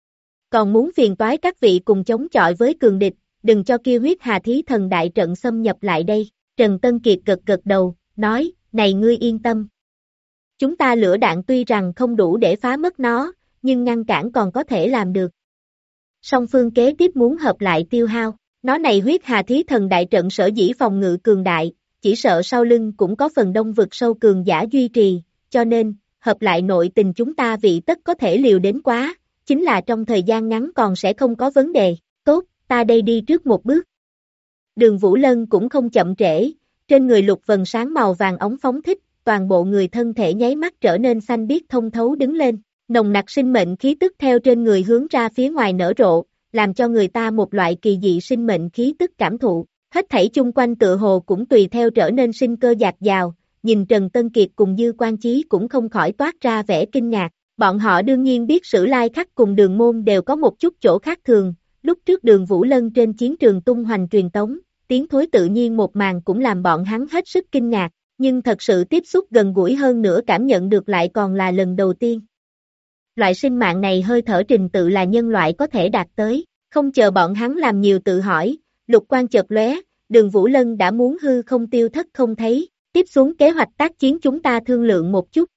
Còn muốn phiền toái các vị cùng chống chọi với cường địch, đừng cho kia huyết hà thí thần đại trận xâm nhập lại đây. Trần Tân Kiệt gật đầu, nói, này ngươi yên tâm. Chúng ta lửa đạn tuy rằng không đủ để phá mất nó, nhưng ngăn cản còn có thể làm được. Song phương kế tiếp muốn hợp lại tiêu hao, nó này huyết hà thí thần đại trận sở dĩ phòng ngự cường đại, chỉ sợ sau lưng cũng có phần đông vực sâu cường giả duy trì, cho nên, hợp lại nội tình chúng ta vị tất có thể liều đến quá, chính là trong thời gian ngắn còn sẽ không có vấn đề, tốt, ta đây đi trước một bước. Đường Vũ Lân cũng không chậm trễ, trên người lục vần sáng màu vàng ống phóng thích, toàn bộ người thân thể nháy mắt trở nên xanh biếc thông thấu đứng lên, nồng nặc sinh mệnh khí tức theo trên người hướng ra phía ngoài nở rộ, làm cho người ta một loại kỳ dị sinh mệnh khí tức cảm thụ, hết thảy chung quanh tựa hồ cũng tùy theo trở nên sinh cơ dạt dào, nhìn Trần Tân Kiệt cùng Dư Quang Chí cũng không khỏi toát ra vẻ kinh ngạc, bọn họ đương nhiên biết Sử Lai Khắc cùng Đường Môn đều có một chút chỗ khác thường, lúc trước Đường Vũ Lân trên chiến trường tung hoành truyền tống, tiếng thối tự nhiên một màn cũng làm bọn hắn hết sức kinh ngạc, nhưng thật sự tiếp xúc gần gũi hơn nữa cảm nhận được lại còn là lần đầu tiên. Loại sinh mạng này hơi thở trình tự là nhân loại có thể đạt tới, không chờ bọn hắn làm nhiều tự hỏi, lục quan chợt lóe, Đường Vũ Lân đã muốn hư không tiêu thất không thấy, tiếp xuống kế hoạch tác chiến chúng ta thương lượng một chút.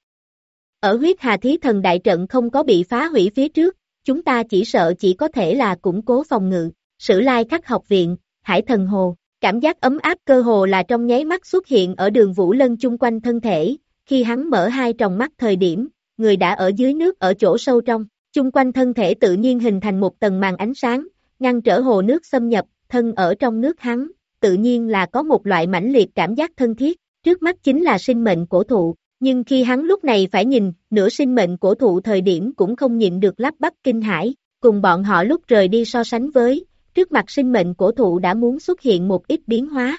Ở huyết hà thí thần đại trận không có bị phá hủy phía trước, chúng ta chỉ sợ chỉ có thể là củng cố phòng ngự, Sử Lai Khắc học viện, Hải thần hồ, cảm giác ấm áp cơ hồ là trong nháy mắt xuất hiện ở Đường Vũ Lân chung quanh thân thể, khi hắn mở hai tròng mắt thời điểm, người đã ở dưới nước ở chỗ sâu trong, chung quanh thân thể tự nhiên hình thành một tầng màn ánh sáng, ngăn trở hồ nước xâm nhập, thân ở trong nước hắn, tự nhiên là có một loại mãnh liệt cảm giác thân thiết, trước mắt chính là sinh mệnh cổ thụ, nhưng khi hắn lúc này phải nhìn, nửa sinh mệnh cổ thụ thời điểm cũng không nhịn được lắp bắp kinh hãi, cùng bọn họ lúc rời đi so sánh với, trước mặt sinh mệnh cổ thụ đã muốn xuất hiện một ít biến hóa.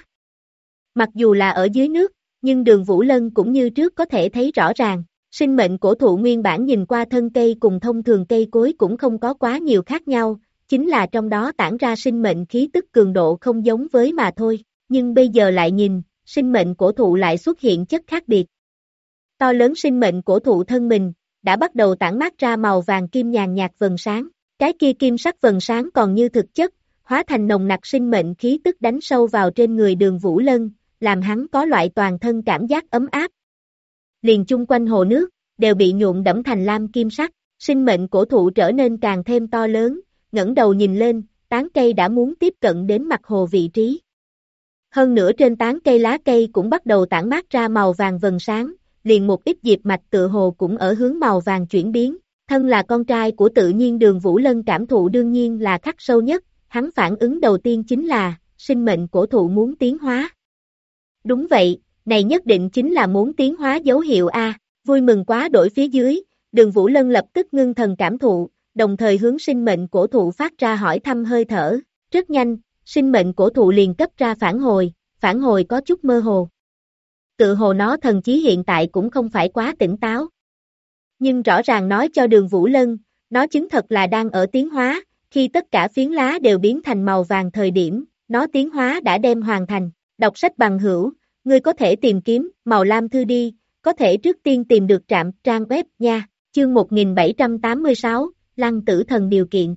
Mặc dù là ở dưới nước, nhưng Đường Vũ Lân cũng như trước có thể thấy rõ ràng, sinh mệnh cổ thụ nguyên bản nhìn qua thân cây cùng thông thường cây cối cũng không có quá nhiều khác nhau, chính là trong đó tản ra sinh mệnh khí tức cường độ không giống với mà thôi, nhưng bây giờ lại nhìn, sinh mệnh cổ thụ lại xuất hiện chất khác biệt. To lớn sinh mệnh cổ thụ thân mình, đã bắt đầu tản mát ra màu vàng kim nhàn nhạt vầng sáng, cái kia kim sắc vầng sáng còn như thực chất, hóa thành nồng nặc sinh mệnh khí tức đánh sâu vào trên người Đường Vũ Lân, làm hắn có loại toàn thân cảm giác ấm áp. Liền chung quanh hồ nước, đều bị nhuộm đẫm thành lam kim sắc, sinh mệnh cổ thụ trở nên càng thêm to lớn, ngẩng đầu nhìn lên, tán cây đã muốn tiếp cận đến mặt hồ vị trí. Hơn nữa trên tán cây lá cây cũng bắt đầu tản mát ra màu vàng vần sáng, liền một ít diệp mạch tựa hồ cũng ở hướng màu vàng chuyển biến. Thân là con trai của tự nhiên Đường Vũ Lân cảm thụ đương nhiên là khắc sâu nhất, hắn phản ứng đầu tiên chính là, sinh mệnh cổ thụ muốn tiến hóa. Đúng vậy, này nhất định chính là muốn tiến hóa dấu hiệu A, vui mừng quá đổi phía dưới, Đường Vũ Lân lập tức ngưng thần cảm thụ, đồng thời hướng sinh mệnh cổ thụ phát ra hỏi thăm hơi thở, rất nhanh, sinh mệnh cổ thụ liền cấp ra phản hồi có chút mơ hồ. Tự hồ nó thần trí hiện tại cũng không phải quá tỉnh táo. Nhưng rõ ràng nói cho Đường Vũ Lân, nó chứng thật là đang ở tiến hóa, khi tất cả phiến lá đều biến thành màu vàng thời điểm, nó tiến hóa đã đem hoàn thành. Đọc sách bằng hữu, ngươi có thể tìm kiếm màu lam thư đi, có thể trước tiên tìm được trạm trang web nha, chương 1786, Lăng Tử Thần điều kiện.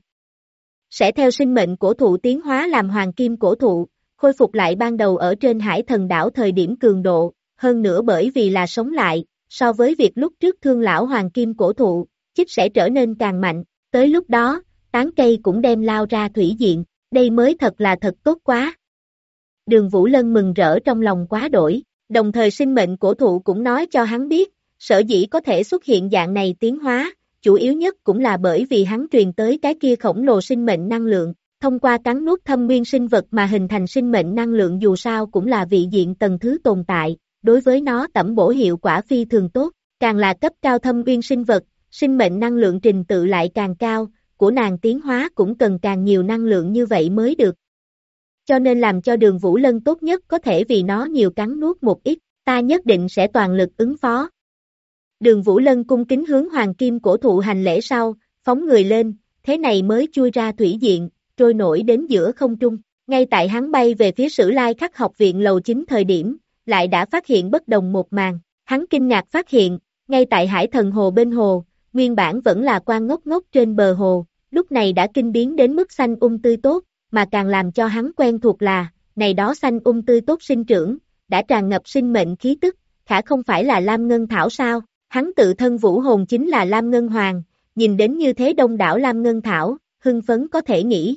Sẽ theo sinh mệnh cổ thụ tiến hóa làm hoàng kim cổ thụ, khôi phục lại ban đầu ở trên Hải Thần đảo thời điểm cường độ, hơn nữa bởi vì là sống lại, so với việc lúc trước thương lão hoàng kim cổ thụ, chích sẽ trở nên càng mạnh, tới lúc đó, tán cây cũng đem lao ra thủy diện, đây mới thật là thật tốt quá. Đường Vũ Lân mừng rỡ trong lòng quá đổi, đồng thời sinh mệnh cổ thụ cũng nói cho hắn biết, sở dĩ có thể xuất hiện dạng này tiến hóa, chủ yếu nhất cũng là bởi vì hắn truyền tới cái kia khổng lồ sinh mệnh năng lượng, thông qua cắn nuốt thâm nguyên sinh vật mà hình thành sinh mệnh năng lượng dù sao cũng là vị diện tầng thứ tồn tại, đối với nó tẩm bổ hiệu quả phi thường tốt, càng là cấp cao thâm nguyên sinh vật, sinh mệnh năng lượng trình tự lại càng cao, của nàng tiến hóa cũng cần càng nhiều năng lượng như vậy mới được. Cho nên làm cho Đường Vũ Lân tốt nhất có thể vì nó nhiều cắn nuốt một ít, ta nhất định sẽ toàn lực ứng phó. Đường Vũ Lân cung kính hướng hoàng kim cổ thụ hành lễ sau, phóng người lên, thế này mới chui ra thủy diện, trôi nổi đến giữa không trung. Ngay tại hắn bay về phía Sử Lai Khắc học viện lầu 9 thời điểm, lại đã phát hiện bất đồng một màn. Hắn kinh ngạc phát hiện, ngay tại Hải Thần Hồ bên hồ, nguyên bản vẫn là quang ngốc ngốc trên bờ hồ, lúc này đã kinh biến đến mức xanh tươi tốt, mà càng làm cho hắn quen thuộc là, này đó xanh tươi tốt sinh trưởng, đã tràn ngập sinh mệnh khí tức, khả không phải là Lam Ngân Thảo sao, hắn tự thân vũ hồn chính là Lam Ngân Hoàng, nhìn đến như thế đông đảo Lam Ngân Thảo, hưng phấn có thể nghĩ.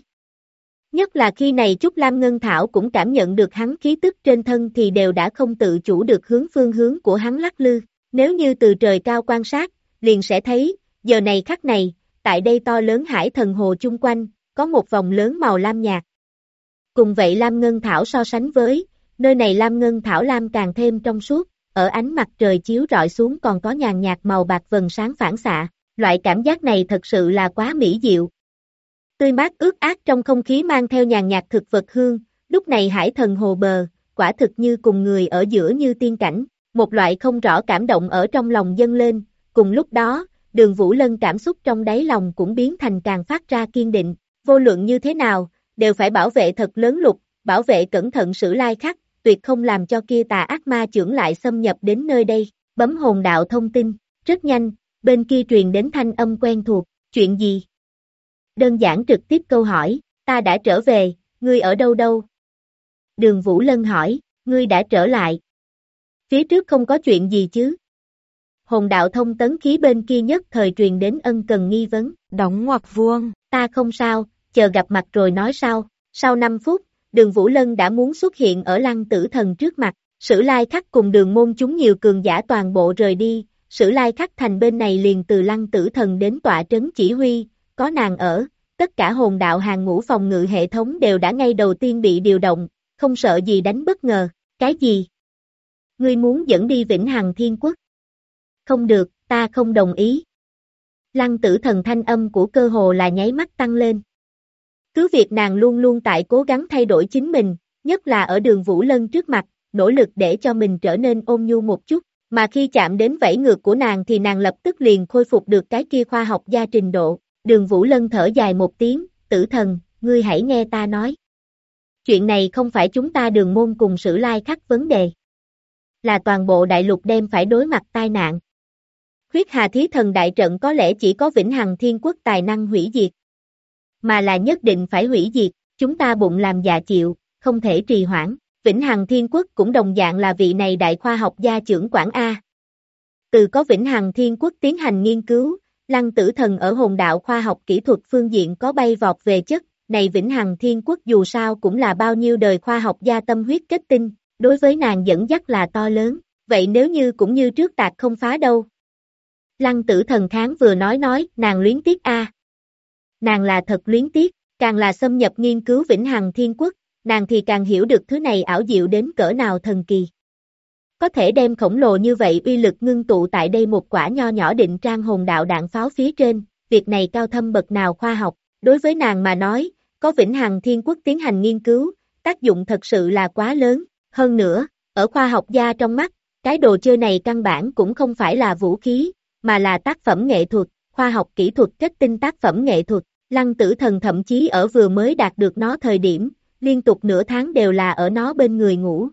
Nhất là khi này chút Lam Ngân Thảo cũng cảm nhận được hắn khí tức trên thân thì đều đã không tự chủ được hướng phương hướng của hắn lắc lư, nếu như từ trời cao quan sát, liền sẽ thấy, giờ này khắc này, tại đây to lớn Hải Thần Hồ chung quanh, có một vòng lớn màu lam nhạt. Cùng vậy Lam Ngân Thảo so sánh với, nơi này Lam Ngân Thảo lam càng thêm trong suốt, ở ánh mặt trời chiếu rọi xuống còn có nhàn nhạt màu bạc vầng sáng phản xạ, loại cảm giác này thật sự là quá mỹ diệu. Tươi mát ướt át trong không khí mang theo nhàn nhạt thực vật hương, lúc này Hải Thần Hồ bờ, quả thực như cùng người ở giữa như tiên cảnh, một loại không rõ cảm động ở trong lòng dâng lên, cùng lúc đó, Đường Vũ Lân cảm xúc trong đáy lòng cũng biến thành càng phát ra kiên định, vô luận như thế nào, đều phải bảo vệ thật lớn Lục, bảo vệ cẩn thận Sử Lai Khắc, tuyệt không làm cho kia tà ác ma chưởng lại xâm nhập đến nơi đây, bấm hồn đạo thông tin, rất nhanh, bên kia truyền đến thanh âm quen thuộc, chuyện gì? Đơn giản trực tiếp câu hỏi, ta đã trở về, ngươi ở đâu đâu? Đường Vũ Lân hỏi, ngươi đã trở lại. Phía trước không có chuyện gì chứ? Hồn đạo thông tấn khí bên kia nhất thời truyền đến ân cần nghi vấn, đóng ngoặc vuông, ta không sao, chờ gặp mặt rồi nói sau. Sau 5 phút, Đường Vũ Lân đã muốn xuất hiện ở Lăng Tử Thần trước mặt, Sử Lai Khắc cùng Đường môn chúng nhiều cường giả toàn bộ rời đi, Sử Lai Khắc thành bên này liền từ Lăng Tử Thần đến tọa trấn chỉ huy, có nàng ở, tất cả hồn đạo hàng ngũ phòng ngự hệ thống đều đã ngay đầu tiên bị điều động, không sợ gì đánh bất ngờ, cái gì? Ngươi muốn dẫn đi Vĩnh Hằng Thiên Quốc? Không được, ta không đồng ý. Lăng Tử Thần thanh âm của cơ hồ là nháy mắt tăng lên. Cứ việc nàng luôn luôn tại cố gắng thay đổi chính mình, nhất là ở Đường Vũ Lân trước mặt, nỗ lực để cho mình trở nên ôn nhu một chút, mà khi chạm đến vảy ngược của nàng thì nàng lập tức liền khôi phục được cái kia khoa học gia trình độ. Đường Vũ Lân thở dài một tiếng, Tử Thần, ngươi hãy nghe ta nói. Chuyện này không phải chúng ta Đường môn cùng Sử Lai Khắc vấn đề. Là toàn bộ đại lục đem phải đối mặt tai nạn. Huyết Hà Thí Thần đại trận có lẽ chỉ có Vĩnh Hằng Thiên Quốc tài năng hủy diệt. Mà là nhất định phải hủy diệt, Chúng ta bụng làm dạ chịu, không thể trì hoãn. Vĩnh Hằng Thiên Quốc cũng đồng dạng là vị này đại khoa học gia trưởng quản A. Từ có Vĩnh Hằng Thiên Quốc tiến hành nghiên cứu, Lăng Tử Thần ở hồn đạo khoa học kỹ thuật phương diện có bay vọt về chất, này Vĩnh Hằng Thiên Quốc dù sao cũng là bao nhiêu đời khoa học gia tâm huyết kết tinh, đối với nàng dẫn dắt là to lớn, vậy nếu như cũng như trước tạc không phá đâu. Lăng Tử Thần kháng vừa nói, nàng luyến tiếc a. Nàng là thật luyến tiếc, càng là xâm nhập nghiên cứu Vĩnh Hằng Thiên Quốc, nàng thì càng hiểu được thứ này ảo diệu đến cỡ nào thần kỳ. Có thể đem khổng lồ như vậy uy lực ngưng tụ tại đây một quả nho nhỏ định trang hồn đạo đạn pháo phía trên, việc này cao thâm bậc nào khoa học, đối với nàng mà nói, có Vĩnh Hằng Thiên Quốc tiến hành nghiên cứu, tác dụng thật sự là quá lớn, hơn nữa, ở khoa học gia trong mắt, cái đồ chơi này căn bản cũng không phải là vũ khí, mà là tác phẩm nghệ thuật, khoa học kỹ thuật kết tinh tác phẩm nghệ thuật, Lăng Tử Thần thậm chí ở vừa mới đạt được nó thời điểm, liên tục nửa tháng đều là ở nó bên người ngủ.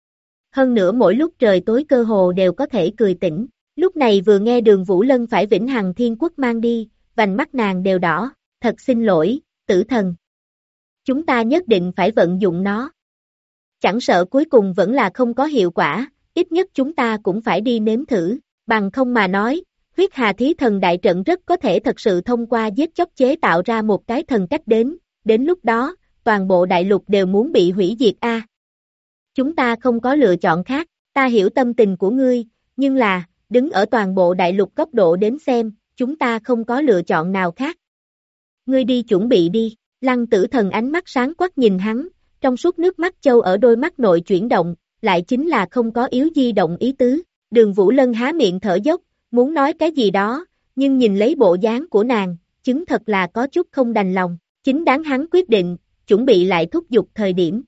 Hơn nữa mỗi lúc trời tối cơ hồ đều có thể cười tỉnh, lúc này vừa nghe Đường Vũ Lân phải Vĩnh Hằng Thiên Quốc mang đi, vành mắt nàng đều đỏ, thật xin lỗi, Tử Thần. Chúng ta nhất định phải vận dụng nó. Chẳng sợ cuối cùng vẫn là không có hiệu quả, ít nhất chúng ta cũng phải đi nếm thử, bằng không mà nói, huyết hà thí thần đại trận rất có thể thật sự thông qua giết chóc chế tạo ra một cái thần cách đến lúc đó, toàn bộ đại lục đều muốn bị hủy diệt a. Chúng ta không có lựa chọn khác, ta hiểu tâm tình của ngươi, nhưng là, đứng ở toàn bộ đại lục góc độ đến xem, chúng ta không có lựa chọn nào khác. Ngươi đi chuẩn bị đi, Lăng Tử Thần ánh mắt sáng quắc nhìn hắn, trong suốt nước mắt châu ở đôi mắt nội chuyển động, lại chính là không có yếu di động ý tứ. Đường Vũ Lân há miệng thở dốc, muốn nói cái gì đó, nhưng nhìn lấy bộ dáng của nàng, chứng thật là có chút không đành lòng, chính đáng hắn quyết định, chuẩn bị lại thúc giục thời điểm.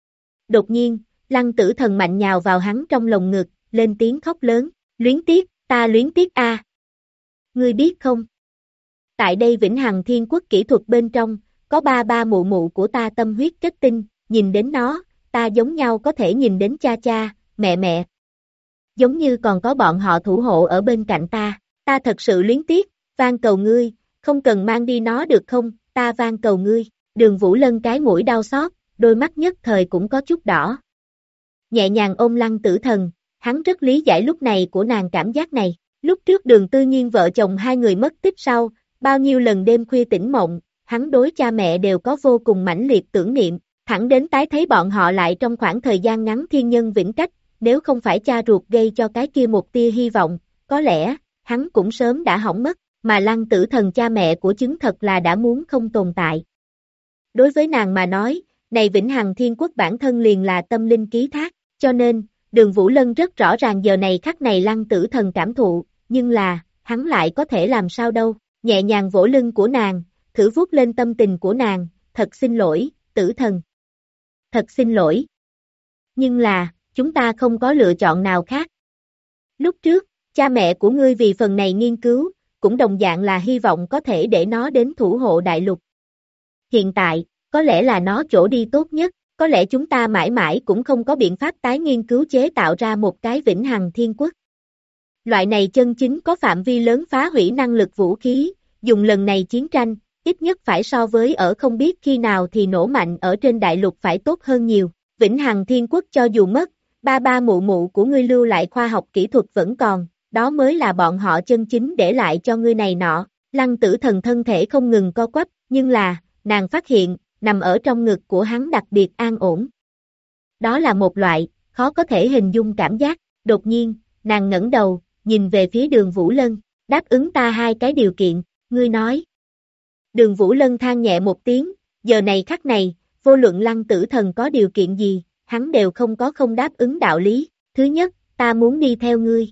Đột nhiên, Lăng Tử Thần mạnh nhào vào hắn trong lồng ngực, lên tiếng khóc lớn, luyến tiếc, ta luyến tiếc a. Ngươi biết không? Tại đây Vĩnh Hằng Thiên Quốc kỹ thuật bên trong, có ba mụ mụ của ta tâm huyết kết tinh, nhìn đến nó, ta giống nhau có thể nhìn đến cha, mẹ. Giống như còn có bọn họ thủ hộ ở bên cạnh ta thật sự luyến tiếc, van cầu ngươi, không cần mang đi nó được không, ta van cầu ngươi. Đường Vũ Lân cái mũi đau xót, đôi mắt nhất thời cũng có chút đỏ. Nhẹ nhàng ôm Lăng Tử Thần, hắn rất lý giải lúc này của nàng cảm giác này. Lúc trước Đường Tư Nhiên vợ chồng hai người mất tích sau, bao nhiêu lần đêm khuya tỉnh mộng, hắn đối cha mẹ đều có vô cùng mãnh liệt tưởng niệm, thẳng đến tái thấy bọn họ lại trong khoảng thời gian ngắn thiên nhân vĩnh cách, nếu không phải cha ruột gây cho cái kia một tia hy vọng, có lẽ, hắn cũng sớm đã hỏng mất, mà Lăng Tử Thần cha mẹ của chứng thật là đã muốn không tồn tại. Đối với nàng mà nói, này Vĩnh Hằng Thiên Quốc bản thân liền là tâm linh ký thác, cho nên, Đường Vũ Lân rất rõ ràng giờ này khắc này Lăng Tử Thần cảm thụ, nhưng là, hắn lại có thể làm sao đâu, nhẹ nhàng vỗ lưng của nàng, thử vuốt lên tâm tình của nàng, thật xin lỗi, Tử Thần. Thật xin lỗi. Nhưng là, chúng ta không có lựa chọn nào khác. Lúc trước, cha mẹ của ngươi vì phần này nghiên cứu, cũng đồng dạng là hy vọng có thể để nó đến thủ hộ đại lục. Hiện tại, có lẽ là nó chỗ đi tốt nhất, có lẽ chúng ta mãi mãi cũng không có biện pháp tái nghiên cứu chế tạo ra một cái Vĩnh Hằng Thiên Quốc. Loại này chân chính có phạm vi lớn phá hủy năng lực vũ khí, dùng lần này chiến tranh, ít nhất phải so với ở không biết khi nào thì nổ mạnh ở trên đại lục phải tốt hơn nhiều. Vĩnh Hằng Thiên Quốc cho dù mất, ba mụ mụ của ngươi lưu lại khoa học kỹ thuật vẫn còn, đó mới là bọn họ chân chính để lại cho ngươi này nọ. Lăng Tử Thần thân thể không ngừng co quắp, nhưng là, nàng phát hiện, nằm ở trong ngực của hắn đặc biệt an ổn. Đó là một loại, khó có thể hình dung cảm giác, đột nhiên, nàng ngẩng đầu, nhìn về phía Đường Vũ Lân, đáp ứng ta hai cái điều kiện, ngươi nói. Đường Vũ Lân than nhẹ một tiếng, giờ này khắc này, vô luận Lăng Tử Thần có điều kiện gì, hắn đều không có không đáp ứng đạo lý. Thứ nhất, ta muốn đi theo ngươi.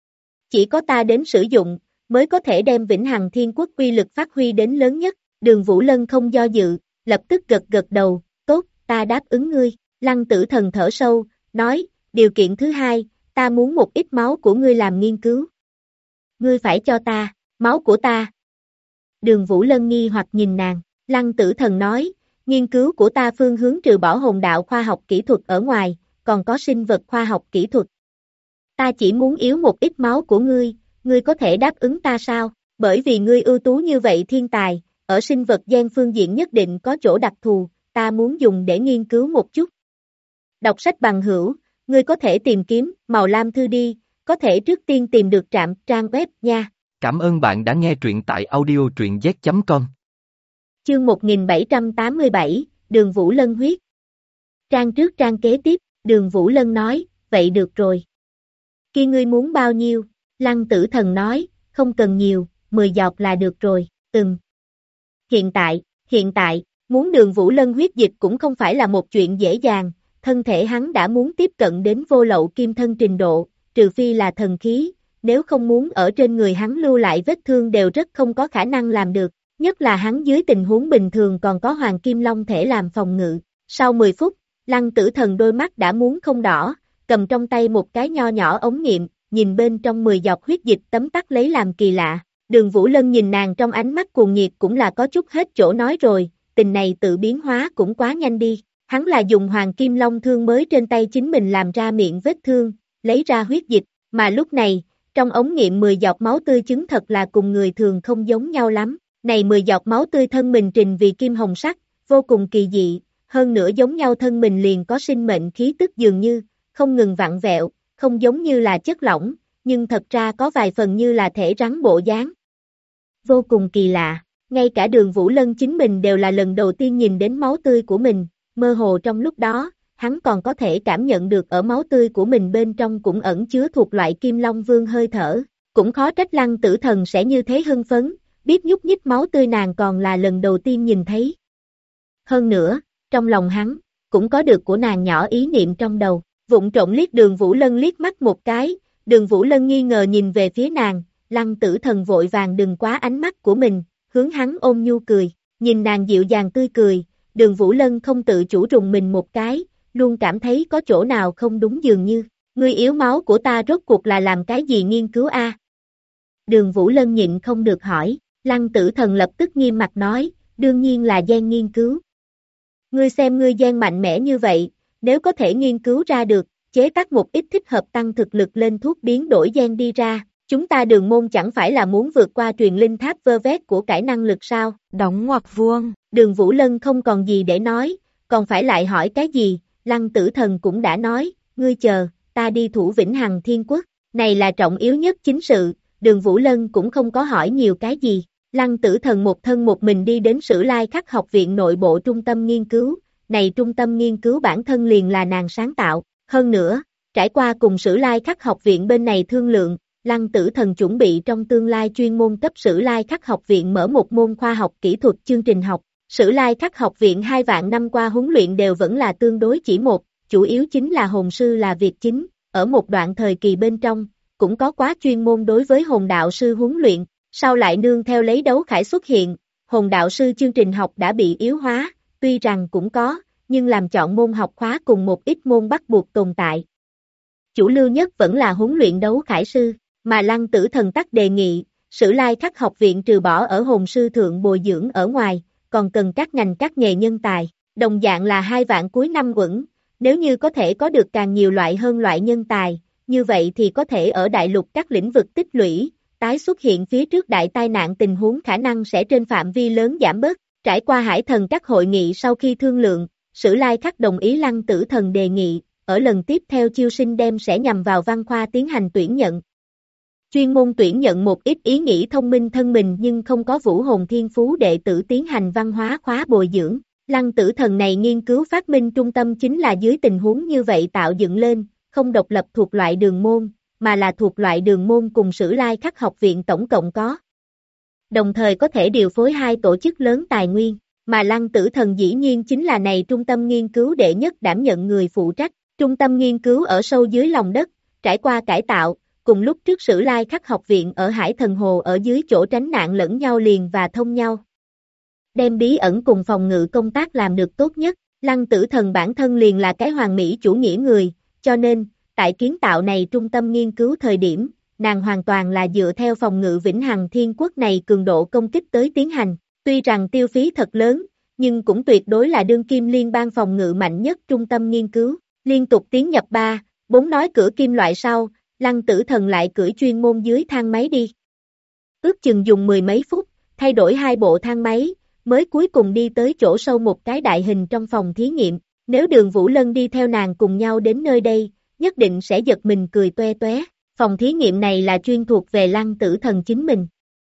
Chỉ có ta đến sử dụng, mới có thể đem Vĩnh Hằng Thiên Quốc uy lực phát huy đến lớn nhất. Đường Vũ Lân không do dự, lập tức gật đầu, tốt, ta đáp ứng ngươi. Lăng Tử Thần thở sâu, nói, điều kiện thứ hai, ta muốn một ít máu của ngươi làm nghiên cứu. Ngươi phải cho ta, máu của ta. Đường Vũ Lân nghi hoặc nhìn nàng, Lăng Tử Thần nói, nghiên cứu của ta phương hướng trừ bỏ hồn đạo khoa học kỹ thuật ở ngoài, còn có sinh vật khoa học kỹ thuật. Ta chỉ muốn yếu một ít máu của ngươi có thể đáp ứng ta sao? Bởi vì ngươi ưu tú như vậy thiên tài, ở sinh vật gen phương diện nhất định có chỗ đặc thù, ta muốn dùng để nghiên cứu một chút. Đọc sách bằng hữu, ngươi có thể tìm kiếm Màu Lam Thư đi, có thể trước tiên tìm được trang web nha. Cảm ơn bạn đã nghe truyện tại audio truyện z.com. Chương 1787, Đường Vũ Lân huyết. Trang trước trang kế tiếp, Đường Vũ Lân nói, vậy được rồi. Kia ngươi muốn bao nhiêu? Lăng Tử Thần nói, không cần nhiều, 10 giọt là được rồi, Hiện tại, muốn Đường Vũ Lân huyết dịch cũng không phải là một chuyện dễ dàng, thân thể hắn đã muốn tiếp cận đến vô lậu kim thân trình độ, trừ phi là thần khí, nếu không muốn ở trên người hắn lưu lại vết thương đều rất không có khả năng làm được, nhất là hắn dưới tình huống bình thường còn có Hoàng Kim Long thể làm phòng ngự. Sau 10 phút, Lăng Tử Thần đôi mắt đã muốn không đỏ, cầm trong tay một cái nho nhỏ ống nghiệm, nhìn bên trong 10 giọt huyết dịch tấm tắc lấy làm kỳ lạ. Đường Vũ Lân nhìn nàng trong ánh mắt cuồng nhiệt cũng là có chút hết chỗ nói rồi, tình này tự biến hóa cũng quá nhanh đi. Hắn là dùng Hoàng Kim Long thương mới trên tay chính mình làm ra miệng vết thương, lấy ra huyết dịch, mà lúc này, trong ống nghiệm 10 giọt máu tươi chứng thật là cùng người thường không giống nhau lắm. Này 10 giọt máu tươi thân mình trình vì kim hồng sắc, vô cùng kỳ dị, hơn nữa giống nhau thân mình liền có sinh mệnh khí tức dường như, không ngừng vặn vẹo, không giống như là chất lỏng, nhưng thật ra có vài phần như là thể rắn bộ dáng. Vô cùng kỳ lạ, ngay cả Đường Vũ Lân chính mình đều là lần đầu tiên nhìn đến máu tươi của mình, mơ hồ trong lúc đó, hắn còn có thể cảm nhận được ở máu tươi của mình bên trong cũng ẩn chứa thuộc loại Kim Long Vương hơi thở, cũng khó trách Lăng Tử Thần sẽ như thế hưng phấn, biết nhúc nhích máu tươi nàng còn là lần đầu tiên nhìn thấy. Hơn nữa, trong lòng hắn, cũng có được của nàng nhỏ ý niệm trong đầu, vụng trộm liếc Đường Vũ Lân liếc mắt một cái, Đường Vũ Lân nghi ngờ nhìn về phía nàng, Lăng Tử Thần vội vàng đừng quá ánh mắt của mình, hướng hắn ôn nhu cười, nhìn nàng dịu dàng tươi cười, Đường Vũ Lân không tự chủ rùng mình một cái, luôn cảm thấy có chỗ nào không đúng dường như, ngươi yếu máu của ta rốt cuộc là làm cái gì nghiên cứu a? Đường Vũ Lân nhịn không được hỏi, Lăng Tử Thần lập tức nghiêm mặt nói, đương nhiên là gen nghiên cứu. Ngươi xem ngươi gen mạnh mẽ như vậy, nếu có thể nghiên cứu ra được, chế tác một ít thích hợp tăng thực lực lên thuốc biến đổi gen đi ra, chúng ta Đường môn chẳng phải là muốn vượt qua truyền linh tháp vơ vét của cải năng lực sao? Đóng ngoặc vuông. Đường Vũ Lân không còn gì để nói, còn phải lại hỏi cái gì, Lăng Tử Thần cũng đã nói, ngươi chờ, ta đi thủ Vĩnh Hằng Thiên Quốc, này là trọng yếu nhất chính sự, Đường Vũ Lân cũng không có hỏi nhiều cái gì. Lăng Tử Thần một thân một mình đi đến Sử Lai Khắc học viện nội bộ trung tâm nghiên cứu, này trung tâm nghiên cứu bản thân liền là nàng sáng tạo, hơn nữa, trải qua cùng Sử Lai Khắc học viện bên này thương lượng, Lăng Tử Thần chuẩn bị trong tương lai chuyên môn cấp Sử Lai Khắc học viện mở một môn khoa học kỹ thuật chương trình học. Sử Lai Khắc học viện 2 vạn năm qua huấn luyện đều vẫn là tương đối chỉ một, chủ yếu chính là hồn sư là việc chính, ở một đoạn thời kỳ bên trong, cũng có quá chuyên môn đối với hồn đạo sư huấn luyện, sau lại nương theo lấy đấu khải xuất hiện, hồn đạo sư chương trình học đã bị yếu hóa, tuy rằng cũng có, nhưng làm chọn môn học khóa cùng một ít môn bắt buộc tồn tại. Chủ lưu nhất vẫn là huấn luyện đấu khải sư, mà Lăng Tử Thần tắc đề nghị, Sử Lai Khắc học viện trừ bỏ ở hồn sư thượng bồi dưỡng ở ngoài, còn cần các ngành các nghề nhân tài, đồng dạng là 2 vạn cuối năm quẩn, nếu như có thể có được càng nhiều loại hơn loại nhân tài, như vậy thì có thể ở đại lục các lĩnh vực tích lũy, tái xuất hiện phía trước đại tai nạn tình huống khả năng sẽ trên phạm vi lớn giảm bớt. Trải qua Hải Thần các hội nghị sau khi thương lượng, Sử Lai Khắc đồng ý Lăng Tử Thần đề nghị, ở lần tiếp theo chiêu sinh đem sẽ nhằm vào văn khoa tiến hành tuyển nhận. Chuyên môn tuyển nhận một ít ý nghĩ thông minh thân mình nhưng không có vũ hồn thiên phú đệ tử tiến hành văn hóa khóa bồi dưỡng. Lăng Tử Thần này nghiên cứu phát minh trung tâm chính là dưới tình huống như vậy tạo dựng lên, không độc lập thuộc loại đường môn, mà là thuộc loại đường môn cùng Sử Lai Khắc học viện tổng cộng có. Đồng thời có thể điều phối 2 tổ chức lớn tài nguyên, mà Lăng Tử Thần dĩ nhiên chính là này trung tâm nghiên cứu đệ nhất đảm nhận người phụ trách. Trung tâm nghiên cứu ở sâu dưới lòng đất, trải qua cải tạo, cùng lúc trước Sử Lai Khắc học viện ở Hải Thần Hồ ở dưới chỗ tránh nạn lẫn nhau liền và thông nhau. Đem bí ẩn cùng phòng ngự công tác làm được tốt nhất, Lăng Tử Thần bản thân liền là cái hoàn mỹ chủ nghĩa người, cho nên, tại kiến tạo này trung tâm nghiên cứu thời điểm, nàng hoàn toàn là dựa theo phòng ngự Vĩnh Hằng Thiên Quốc này cường độ công kích tới tiến hành, tuy rằng tiêu phí thật lớn, nhưng cũng tuyệt đối là đương kim liên bang phòng ngự mạnh nhất trung tâm nghiên cứu, liên tục tiến nhập 3-4 nói cửa kim loại sau, Lăng Tử Thần lại cưỡi chuyên môn dưới thang máy đi. Ước chừng dùng 10 mấy phút, thay đổi 2 bộ thang máy, mới cuối cùng đi tới chỗ sâu một cái đại hình trong phòng thí nghiệm. Nếu Đường Vũ Lân đi theo nàng cùng nhau đến nơi đây, nhất định sẽ giật mình cười toe toé. Phòng thí nghiệm này là chuyên thuộc về Lăng Tử Thần chính mình.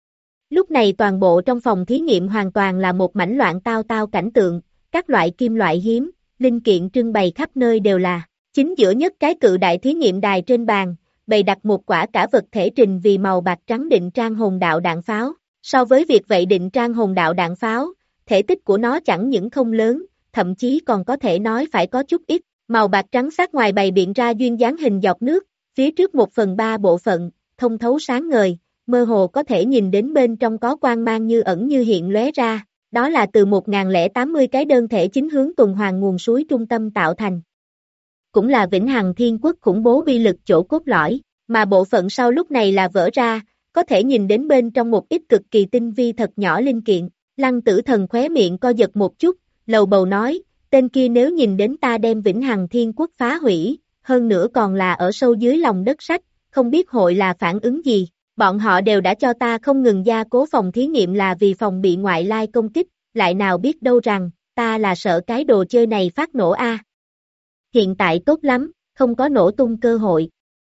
Lúc này toàn bộ trong phòng thí nghiệm hoàn toàn là một mảnh loạn tao tao cảnh tượng, các loại kim loại hiếm, linh kiện trưng bày khắp nơi đều là. Chính giữa nhất cái cự đại thí nghiệm đài trên bàn, bày đặt một quả cả vật thể trình vì màu bạc trắng định trang hồn đạo đạn pháo. So với việc vậy định trang hồn đạo đạn pháo, thể tích của nó chẳng những không lớn, thậm chí còn có thể nói phải có chút ít. Màu bạc trắng sát ngoài bày biện ra duyên dáng hình giọt nước, phía trước 1/3 bộ phận, thông thấu sáng ngời, mơ hồ có thể nhìn đến bên trong có quang mang như ẩn như hiện lóe ra, đó là từ 1080 cái đơn thể chính hướng tuần hoàn nguồn suối trung tâm tạo thành. Cũng là Vĩnh Hằng Thiên Quốc khủng bố uy lực chỗ cốt lõi, mà bộ phận sau lúc này là vỡ ra, có thể nhìn đến bên trong một ít cực kỳ tinh vi thật nhỏ linh kiện. Lăng Tử Thần khóe miệng co giật một chút, lầu bầu nói, tên kia nếu nhìn đến ta đem Vĩnh Hằng Thiên Quốc phá hủy, hơn nữa còn là ở sâu dưới lòng đất sách, không biết hội là phản ứng gì. Bọn họ đều đã cho ta không ngừng gia cố phòng thí nghiệm là vì phòng bị ngoại lai công kích, lại nào biết đâu rằng, ta là sợ cái đồ chơi này phát nổ a. Hiện tại tốt lắm, không có nổ tung cơ hội.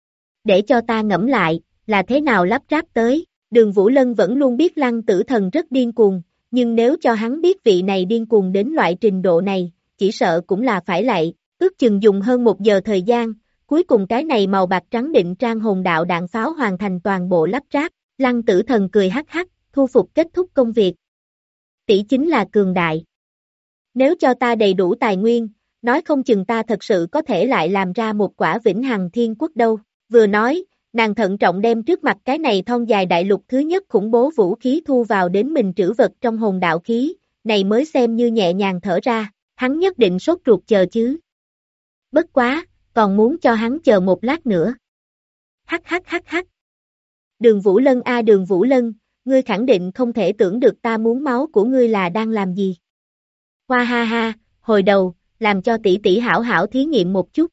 Để cho ta ngẫm lại, là thế nào lắp ráp tới. Đường Vũ Lân vẫn luôn biết Lăng Tử Thần rất điên cuồng, nhưng nếu cho hắn biết vị này điên cuồng đến loại trình độ này, chỉ sợ cũng là phải lạy, ước chừng dùng hơn 1 giờ thời gian, cuối cùng cái này màu bạc trắng định trang hồn đạo đạn pháo hoàn thành toàn bộ lắp ráp. Lăng Tử Thần cười hắc hắc, thu phục kết thúc công việc. Tỷ chính là cường đại. Nếu cho ta đầy đủ tài nguyên, nói không chừng ta thật sự có thể lại làm ra một quả Vĩnh Hằng Thiên Quốc đâu. Vừa nói, nàng thận trọng đem trước mặt cái này thon dài đại lục thứ nhất khủng bố vũ khí thu vào đến mình trữ vật trong hồn đạo khí, này mới xem như nhẹ nhàng thở ra, hắn nhất định sốt ruột chờ chứ. Bất quá, còn muốn cho hắn chờ một lát nữa. Hắc hắc hắc hắc. Đường Vũ Lân a Đường Vũ Lân, ngươi khẳng định không thể tưởng được ta muốn máu của ngươi là đang làm gì. Hoa ha ha, hồi đầu, làm cho tỷ tỷ hảo hảo thí nghiệm một chút.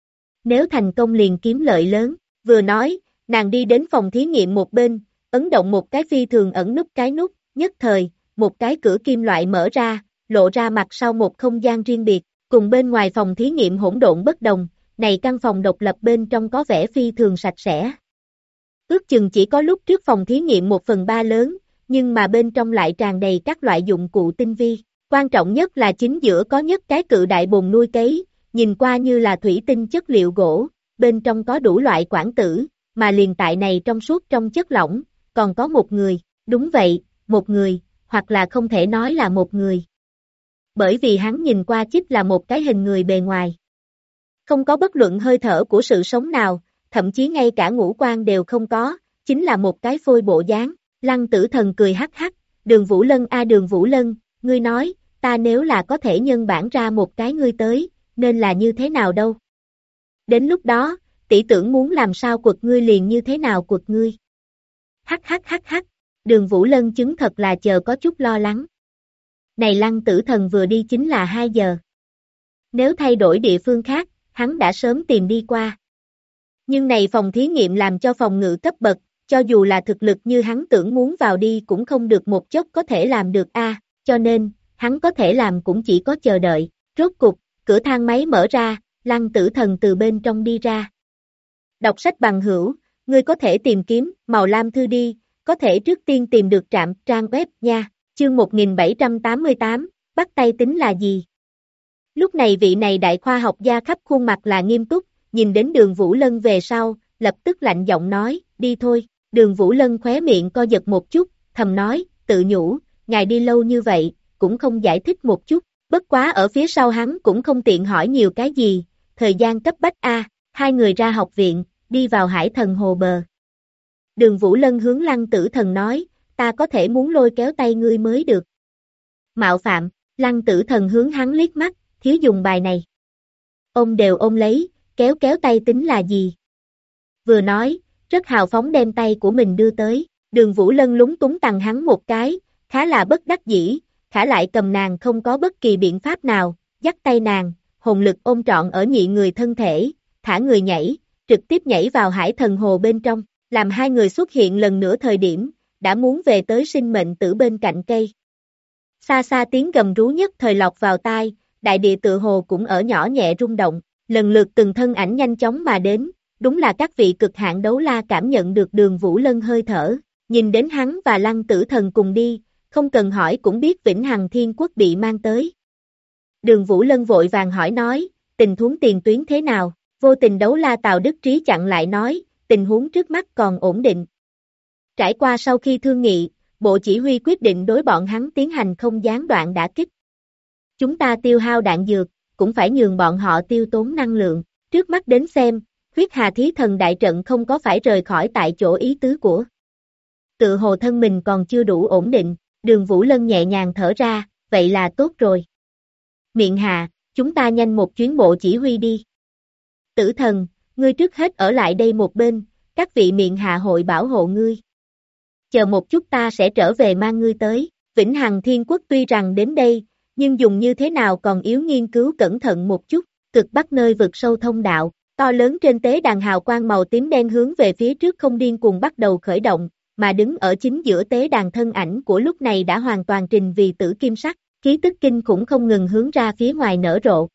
Nếu thành công liền kiếm lợi lớn, vừa nói, nàng đi đến phòng thí nghiệm một bên, ấn động một cái phi thường ẩn nút cái nút, nhất thời, một cái cửa kim loại mở ra, lộ ra mặt sau một không gian riêng biệt, cùng bên ngoài phòng thí nghiệm hỗn độn bất đồng, này căn phòng độc lập bên trong có vẻ phi thường sạch sẽ. Ước chừng chỉ có lúc trước phòng thí nghiệm 1/3 lớn, nhưng mà bên trong lại tràn đầy các loại dụng cụ tinh vi, quan trọng nhất là chính giữa có nhất cái cự đại bồn nuôi cấy, nhìn qua như là thủy tinh chất liệu gỗ, bên trong có đủ loại quản tử, mà liền tại này trong suốt trong chất lỏng, còn có một người, đúng vậy, một người, hoặc là không thể nói là một người. Bởi vì hắn nhìn qua chích là một cái hình người bề ngoài. Không có bất luận hơi thở của sự sống nào, thậm chí ngay cả ngũ quan đều không có, chính là một cái phôi bộ dáng. Lăng Tử Thần cười hắc hắc, Đường Vũ Lân a Đường Vũ Lân, ngươi nói, ta nếu là có thể nhân bản ra một cái ngươi tới, nên là như thế nào đâu. Đến lúc đó, tỷ tưởng muốn làm sao quật ngươi liền như thế nào quật ngươi. Hắc hắc hắc hắc, Đường Vũ Lân chứng thật là chờ có chút lo lắng. Này Lăng Tử Thần vừa đi chính là 2 giờ. Nếu thay đổi địa phương khác, hắn đã sớm tìm đi qua. Nhưng này phòng thí nghiệm làm cho phòng ngự cấp bậc, cho dù là thực lực như hắn tưởng muốn vào đi cũng không được một chốc có thể làm được a, cho nên, hắn có thể làm cũng chỉ có chờ đợi. Rốt cục, cửa thang máy mở ra, Lăng Tử Thần từ bên trong đi ra. Đọc sách bằng hữu, ngươi có thể tìm kiếm, màu lam thư đi, có thể trước tiên tìm được trạm trang web nha, chương 1788, bắt tay tính là gì? Lúc này vị này đại khoa học gia khắp khuôn mặt là nghiêm túc, nhìn đến Đường Vũ Lân về sau, lập tức lạnh giọng nói, đi thôi. Đường Vũ Lân khóe miệng co giật một chút, thầm nói, tự nhủ, ngài đi lâu như vậy, cũng không giải thích một chút, bất quá ở phía sau hắn cũng không tiện hỏi nhiều cái gì, thời gian cấp bách a, hai người ra học viện, đi vào Hải Thần Hồ bờ. Đường Vũ Lân hướng Lăng Tử Thần nói, ta có thể muốn lôi kéo tay ngươi mới được. Mạo phạm, Lăng Tử Thần hướng hắn liếc mắt, thiếu dùng bài này. Ông đều ôm lấy, kéo kéo tay tính là gì? Vừa nói, rất hào phóng đem tay của mình đưa tới, Đường Vũ Lân lúng túng tằng hắn một cái, khá là bất đắc dĩ, khả lại cầm nàng không có bất kỳ biện pháp nào, dắt tay nàng, hồn lực ôm trọn ở nhị người thân thể, thả người nhảy, trực tiếp nhảy vào Hải Thần Hồ bên trong, làm hai người xuất hiện lần nữa thời điểm, đã muốn về tới sinh mệnh tử bên cạnh cây. Xa xa tiếng gầm rú nhất thời lọt vào tai, đại địa tựa hồ cũng ở nhỏ nhẹ rung động, lần lượt từng thân ảnh nhanh chóng mà đến, đúng là các vị cực hạn đấu la cảm nhận được Đường Vũ Lân hơi thở, nhìn đến hắn và Lăng Tử Thần cùng đi, không cần hỏi cũng biết Vĩnh Hằng Thiên Quốc bị mang tới. Đường Vũ Lân vội vàng hỏi nói, tình huống tiền tuyến thế nào, vô tình đấu la Tào Đức Trí chặn lại nói, tình huống trước mắt còn ổn định. Trải qua sau khi thương nghị, Bộ Chỉ huy quyết định đối bọn hắn tiến hành không gián đoạn đả kích. Chúng ta tiêu hao đạn dược, cũng phải nhường bọn họ tiêu tốn năng lượng, trước mắt đến xem, huyết hà thí thần đại trận không có phải rời khỏi tại chỗ ý tứ của. Tự hồ thân mình còn chưa đủ ổn định, Đường Vũ Lân nhẹ nhàng thở ra, vậy là tốt rồi. Miệng Hà, chúng ta nhanh một chuyến Bộ Chỉ huy đi. Tử Thần, ngươi trước hết ở lại đây một bên, các vị Miệng Hà hội bảo hộ ngươi. Chờ một chút ta sẽ trở về mang ngươi tới, Vĩnh Hằng Thiên Quốc tuy rằng đến đây, nhưng dùng như thế nào còn yếu nghiên cứu cẩn thận một chút, cực bắc nơi vực sâu thông đạo, to lớn trên tế đàn hào quang màu tím đen hướng về phía trước không điên cuồng bắt đầu khởi động, mà đứng ở chính giữa tế đàn thân ảnh của lúc này đã hoàn toàn trình vì tử kim sắc, khí tức kinh khủng không ngừng hướng ra phía ngoài nở rộ.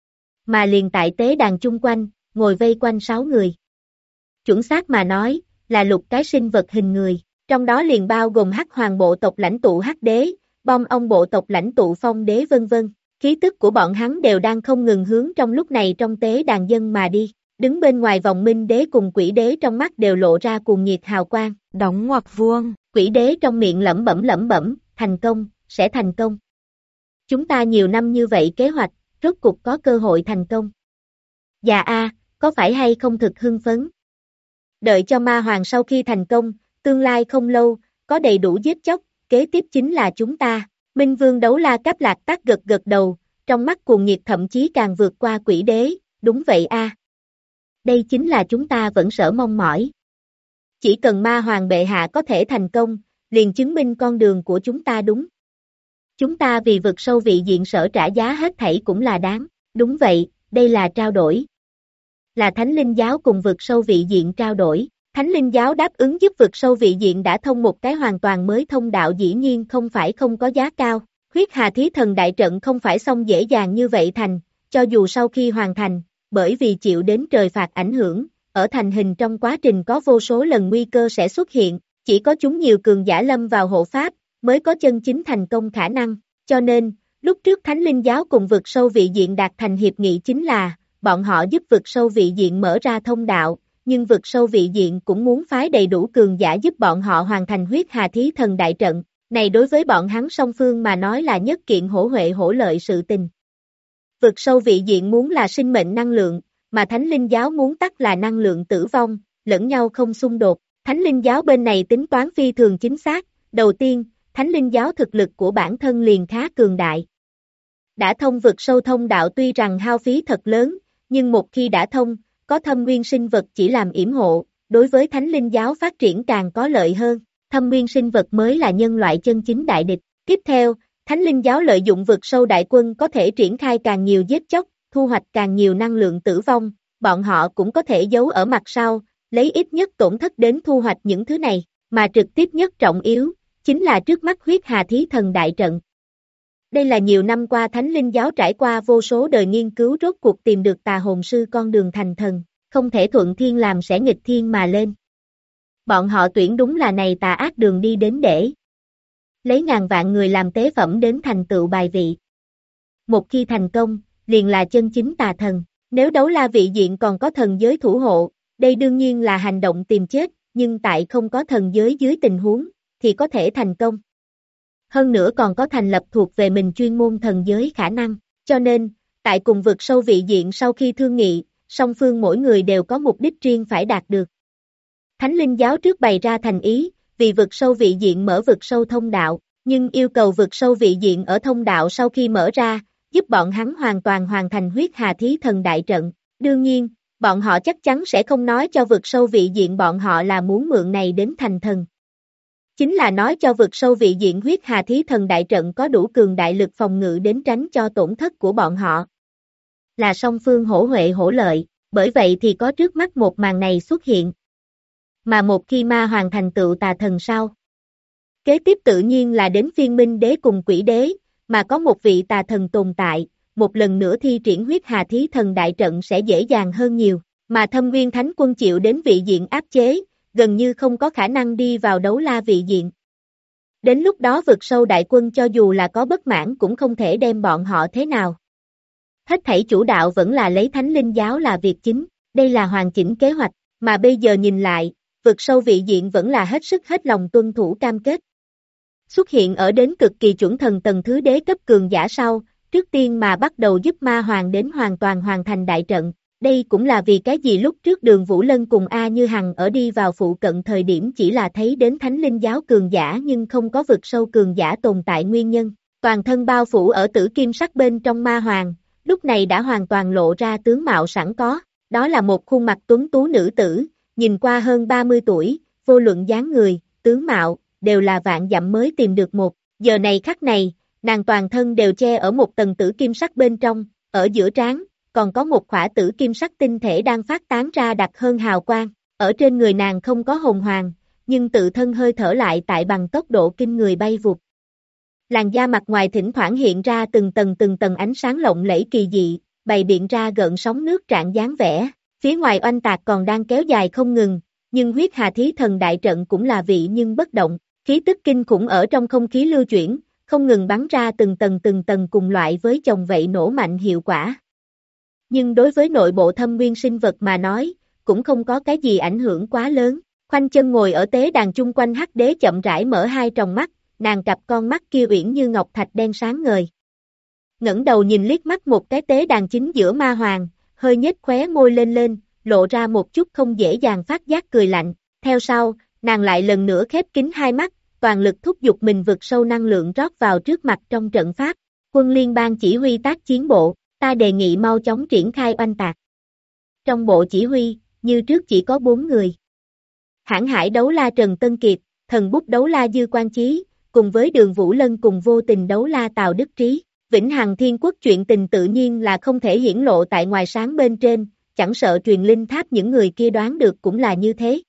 Mà liền tại tế đàn chung quanh, ngồi vây quanh 6 người. Chuẩn xác mà nói, là lục cái sinh vật hình người, trong đó liền bao gồm Hắc Hoàng bộ tộc lãnh tụ Hắc Đế, Bom Ông bộ tộc lãnh tụ Phong Đế vân vân. Khí tức của bọn hắn đều đang không ngừng hướng trong lúc này trong tế đàn dân mà đi. Đứng bên ngoài vòng Minh Đế cùng Quỷ Đế trong mắt đều lộ ra cuồng nhiệt hào quang. Đóng ngoặc vuông. Quỷ Đế trong miệng lẩm bẩm, thành công, sẽ thành công. Chúng ta nhiều năm như vậy kế hoạch, rốt cục có cơ hội thành công. Dạ a, có phải hay không thực hưng phấn? Đợi cho ma hoàng sau khi thành công, tương lai không lâu, có đầy đủ giết chóc, kế tiếp chính là chúng ta. Minh Vương Đấu La Cáp Lạc Tắc gật gật đầu, trong mắt cuồng nhiệt thậm chí càng vượt qua Quỷ Đế, đúng vậy a. Đây chính là chúng ta vẫn sở mong mỏi. Chỉ cần ma hoàng bệ hạ có thể thành công, liền chứng minh con đường của chúng ta đúng. Chúng ta vì vực sâu vị diện sở trả giá hết thảy cũng là đáng, đúng vậy, đây là trao đổi. Là Thánh Linh Giáo cùng vực sâu vị diện trao đổi. Thánh Linh Giáo đáp ứng giúp vực sâu vị diện đã thông một cái hoàn toàn mới thông đạo dĩ nhiên không phải không có giá cao. Huyết Hà Thí Thần đại trận không phải xong dễ dàng như vậy thành, cho dù sau khi hoàn thành, bởi vì chịu đến trời phạt ảnh hưởng, ở thành hình trong quá trình có vô số lần nguy cơ sẽ xuất hiện, chỉ có chúng nhiều cường giả lâm vào hộ pháp, mới có chân chính thành công khả năng. Cho nên, lúc trước Thánh Linh Giáo cùng vực sâu vị diện đạt thành hiệp nghị chính là, bọn họ giúp vực sâu vị diện mở ra thông đạo, nhưng vực sâu vị diện cũng muốn phái đầy đủ cường giả giúp bọn họ hoàn thành huyết hà thí thần đại trận. Này đối với bọn hắn song phương mà nói là nhất kiện hổ huệ hổ lợi sự tình. Vực sâu vị diện muốn là sinh mệnh năng lượng, mà Thánh Linh Giáo muốn tắc là năng lượng tử vong, lẫn nhau không xung đột. Thánh Linh Giáo bên này tính toán phi thường chính xác, đầu tiên, Thánh Linh Giáo thực lực của bản thân liền khá cường đại. Đã thông vực sâu thông đạo tuy rằng hao phí thật lớn, nhưng một khi đã thông, có thâm nguyên sinh vật chỉ làm yểm hộ, đối với Thánh Linh Giáo phát triển càng có lợi hơn. Thâm nguyên sinh vật mới là nhân loại chân chính đại địch. Tiếp theo, Thánh Linh Giáo lợi dụng vực sâu đại quân có thể triển khai càng nhiều giết chóc, thu hoạch càng nhiều năng lượng tử vong, bọn họ cũng có thể giấu ở mặt sau, lấy ít nhất tổn thất đến thu hoạch những thứ này, mà trực tiếp nhất trọng yếu, chính là trước mắt huyết hà thí thần đại trận. Đây là nhiều năm qua Thánh Linh Giáo trải qua vô số đời nghiên cứu rốt cuộc tìm được tà hồn sư con đường thành thần, không thể thuận thiên làm sẽ nghịch thiên mà lên. Bọn họ tuyển đúng là này tà ác đường đi đến để lấy ngàn vạn người làm tế phẩm đến thành tựu bài vị. Một khi thành công, liền là chân chính tà thần. Nếu đấu la vị diện còn có thần giới thủ hộ, đây đương nhiên là hành động tìm chết, nhưng tại không có thần giới dưới tình huống, thì có thể thành công. Hơn nữa còn có thành lập thuộc về mình chuyên môn thần giới khả năng, cho nên, tại cùng vực sâu vị diện sau khi thương nghị, song phương mỗi người đều có mục đích riêng phải đạt được. Thánh Linh Giáo trước bày ra thành ý, vì vực sâu vị diện mở vực sâu thông đạo, nhưng yêu cầu vực sâu vị diện ở thông đạo sau khi mở ra, giúp bọn hắn hoàn toàn hoàn thành huyết hà thí thần đại trận. Đương nhiên, bọn họ chắc chắn sẽ không nói cho vực sâu vị diện bọn họ là muốn mượn này đến thành thần. Chính là nói cho vực sâu vị diện huyết hà thí thần đại trận có đủ cường đại lực phòng ngự đến tránh cho tổn thất của bọn họ. Là song phương hổ huệ hổ lợi, bởi vậy thì có trước mắt một màn này xuất hiện. Mà một khi ma hoàng thành tựu tà thần sau, Kế tiếp tự nhiên là đến phiên Minh Đế cùng Quỷ Đế, mà có một vị tà thần tồn tại, một lần nữa thi triển huyết hà thí thần đại trận sẽ dễ dàng hơn nhiều, mà Thâm Nguyên Thánh Quân chịu đến vị diện áp chế, gần như không có khả năng đi vào đấu la vị diện. Đến lúc đó vực sâu đại quân cho dù là có bất mãn cũng không thể đem bọn họ thế nào. Hết thảy chủ đạo vẫn là lấy Thánh Linh Giáo là việc chính, đây là hoàn chỉnh kế hoạch, mà bây giờ nhìn lại, vực sâu vị diện vẫn là hết sức hết lòng tuân thủ cam kết. Xuất hiện ở đến cực kỳ chuẩn thần tầng thứ đế cấp cường giả sau, trước tiên mà bắt đầu giúp Ma Hoàng đến hoàn toàn hoàn thành đại trận. Đây cũng là vì cái gì lúc trước Đường Vũ Lân cùng A Như Hằng ở đi vào phụ cận thời điểm chỉ là thấy đến Thánh Linh Giáo cường giả nhưng không có vực sâu cường giả tồn tại nguyên nhân. Toàn thân bao phủ ở tử kim sắc bên trong Ma Hoàng, lúc này đã hoàn toàn lộ ra tướng mạo sẵn có. Đó là một khuôn mặt tuấn tú nữ tử, nhìn qua hơn 30 tuổi, vô luận dáng người, tướng mạo, đều là vạn dặm mới tìm được một. Giờ này khắc này, nàng toàn thân đều che ở một tầng tử kim sắc bên trong, ở giữa trán, còn có một khỏa tử kim sắc tinh thể đang phát tán ra đặc hơn hào quang. Ở trên người nàng không có hồn hoàng, nhưng tự thân hơi thở lại tại bằng tốc độ kinh người bay vụt. Làn da mặt ngoài thỉnh thoảng hiện ra từng tầng ánh sáng lộng lẫy kỳ dị, bày biện ra gợn sóng nước trạng dáng vẻ. Phía ngoài oanh tạc còn đang kéo dài không ngừng, nhưng huyết hà thí thần đại trận cũng là vị nhưng bất động. Khí tức kinh khủng ở trong không khí lưu chuyển, không ngừng bắn ra từng tầng cùng loại với chồng vậy nổ mạnh hiệu quả. Nhưng đối với nội bộ thâm nguyên sinh vật mà nói, cũng không có cái gì ảnh hưởng quá lớn. Khoanh chân ngồi ở tế đàn chung quanh Hắc Đế chậm rãi mở hai tròng mắt, nàng cặp con mắt kia uyển như ngọc thạch đen sáng ngời. Ngẩng đầu nhìn liếc mắt một cái tế đàn chính giữa Ma Hoàng, hơi nhếch khóe môi lên, lộ ra một chút không dễ dàng phát giác cười lạnh. Theo sau, nàng lại lần nữa khép kín hai mắt, toàn lực thúc giục mình vực sâu năng lượng rót vào trước mặt trong trận pháp. Quân liên bang chỉ huy tác chiến bộ, ta đề nghị mau chóng triển khai oanh tạc. Trong bộ chỉ huy, như trước chỉ có 4 người. Hãn hải đấu la Trần Tân Kiệt, thần bút đấu la Dư Quan Chí, cùng với Đường Vũ Lân cùng vô tình đấu la Tào Đức Trí. Vĩnh Hằng Thiên Quốc chuyện tình tự nhiên là không thể hiển lộ tại ngoài sáng bên trên, chẳng sợ truyền linh tháp những người kia đoán được cũng là như thế.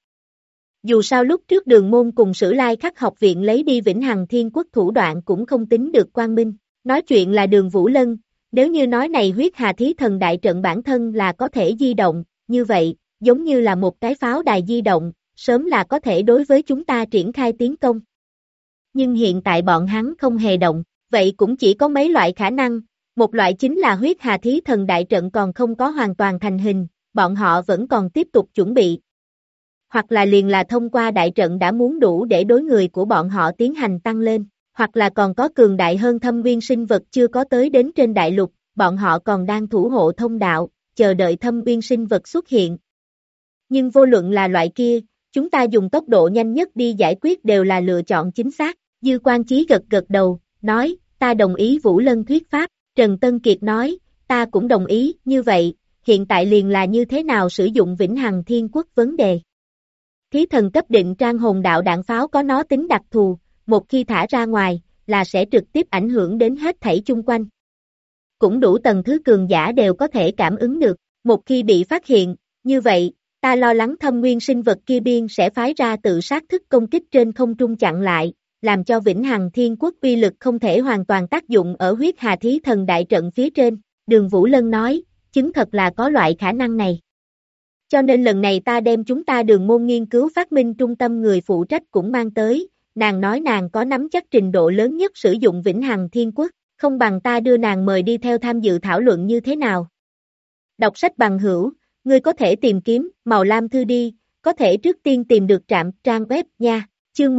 Dù sao lúc trước Đường Môn cùng Sử Lai Khắc học viện lấy đi Vĩnh Hằng Thiên Quốc thủ đoạn cũng không tính được quang minh. Nói chuyện là Đường Vũ Lân, nếu như nói này huyết hà thí thần đại trận bản thân là có thể di động, như vậy, giống như là một cái pháo đài di động, sớm là có thể đối với chúng ta triển khai tiến công. Nhưng hiện tại bọn hắn không hề động, vậy cũng chỉ có mấy loại khả năng, một loại chính là huyết hà thí thần đại trận còn không có hoàn toàn thành hình, bọn họ vẫn còn tiếp tục chuẩn bị. Hoặc là liền là thông qua đại trận đã muốn đủ để đối người của bọn họ tiến hành tăng lên, hoặc là còn có cường đại hơn thâm nguyên sinh vật chưa có tới đến trên đại lục, bọn họ còn đang thủ hộ thông đạo, chờ đợi thâm nguyên sinh vật xuất hiện. Nhưng vô luận là loại kia, chúng ta dùng tốc độ nhanh nhất đi giải quyết đều là lựa chọn chính xác. Dư Quan Chí gật đầu, nói, ta đồng ý Vũ Lân thuyết pháp. Trần Tân Kiệt nói, ta cũng đồng ý, như vậy, hiện tại liền là như thế nào sử dụng Vĩnh Hằng Thiên Quốc vấn đề. Thí thần cấp định trang hồn đạo đạn pháo có nó tính đặc thù, một khi thả ra ngoài, là sẽ trực tiếp ảnh hưởng đến hết thảy chung quanh. Cũng đủ tầng thứ cường giả đều có thể cảm ứng được, một khi bị phát hiện, như vậy, ta lo lắng thâm nguyên sinh vật kia biên sẽ phái ra tự sát thức công kích trên không trung chặn lại, làm cho Vĩnh Hằng Thiên Quốc uy lực không thể hoàn toàn tác dụng ở huyết hà thí thần đại trận phía trên. Đường Vũ Lân nói, chứng thật là có loại khả năng này. Cho nên lần này ta đem chúng ta Đường môn nghiên cứu phát minh trung tâm người phụ trách cũng mang tới, nàng nói nàng có nắm chắc trình độ lớn nhất sử dụng Vĩnh Hằng Thiên Quốc, không bằng ta đưa nàng mời đi theo tham dự thảo luận như thế nào. Đọc sách bằng hữu, ngươi có thể tìm kiếm, màu lam thư đi, có thể trước tiên tìm được trạm trang web nha, chương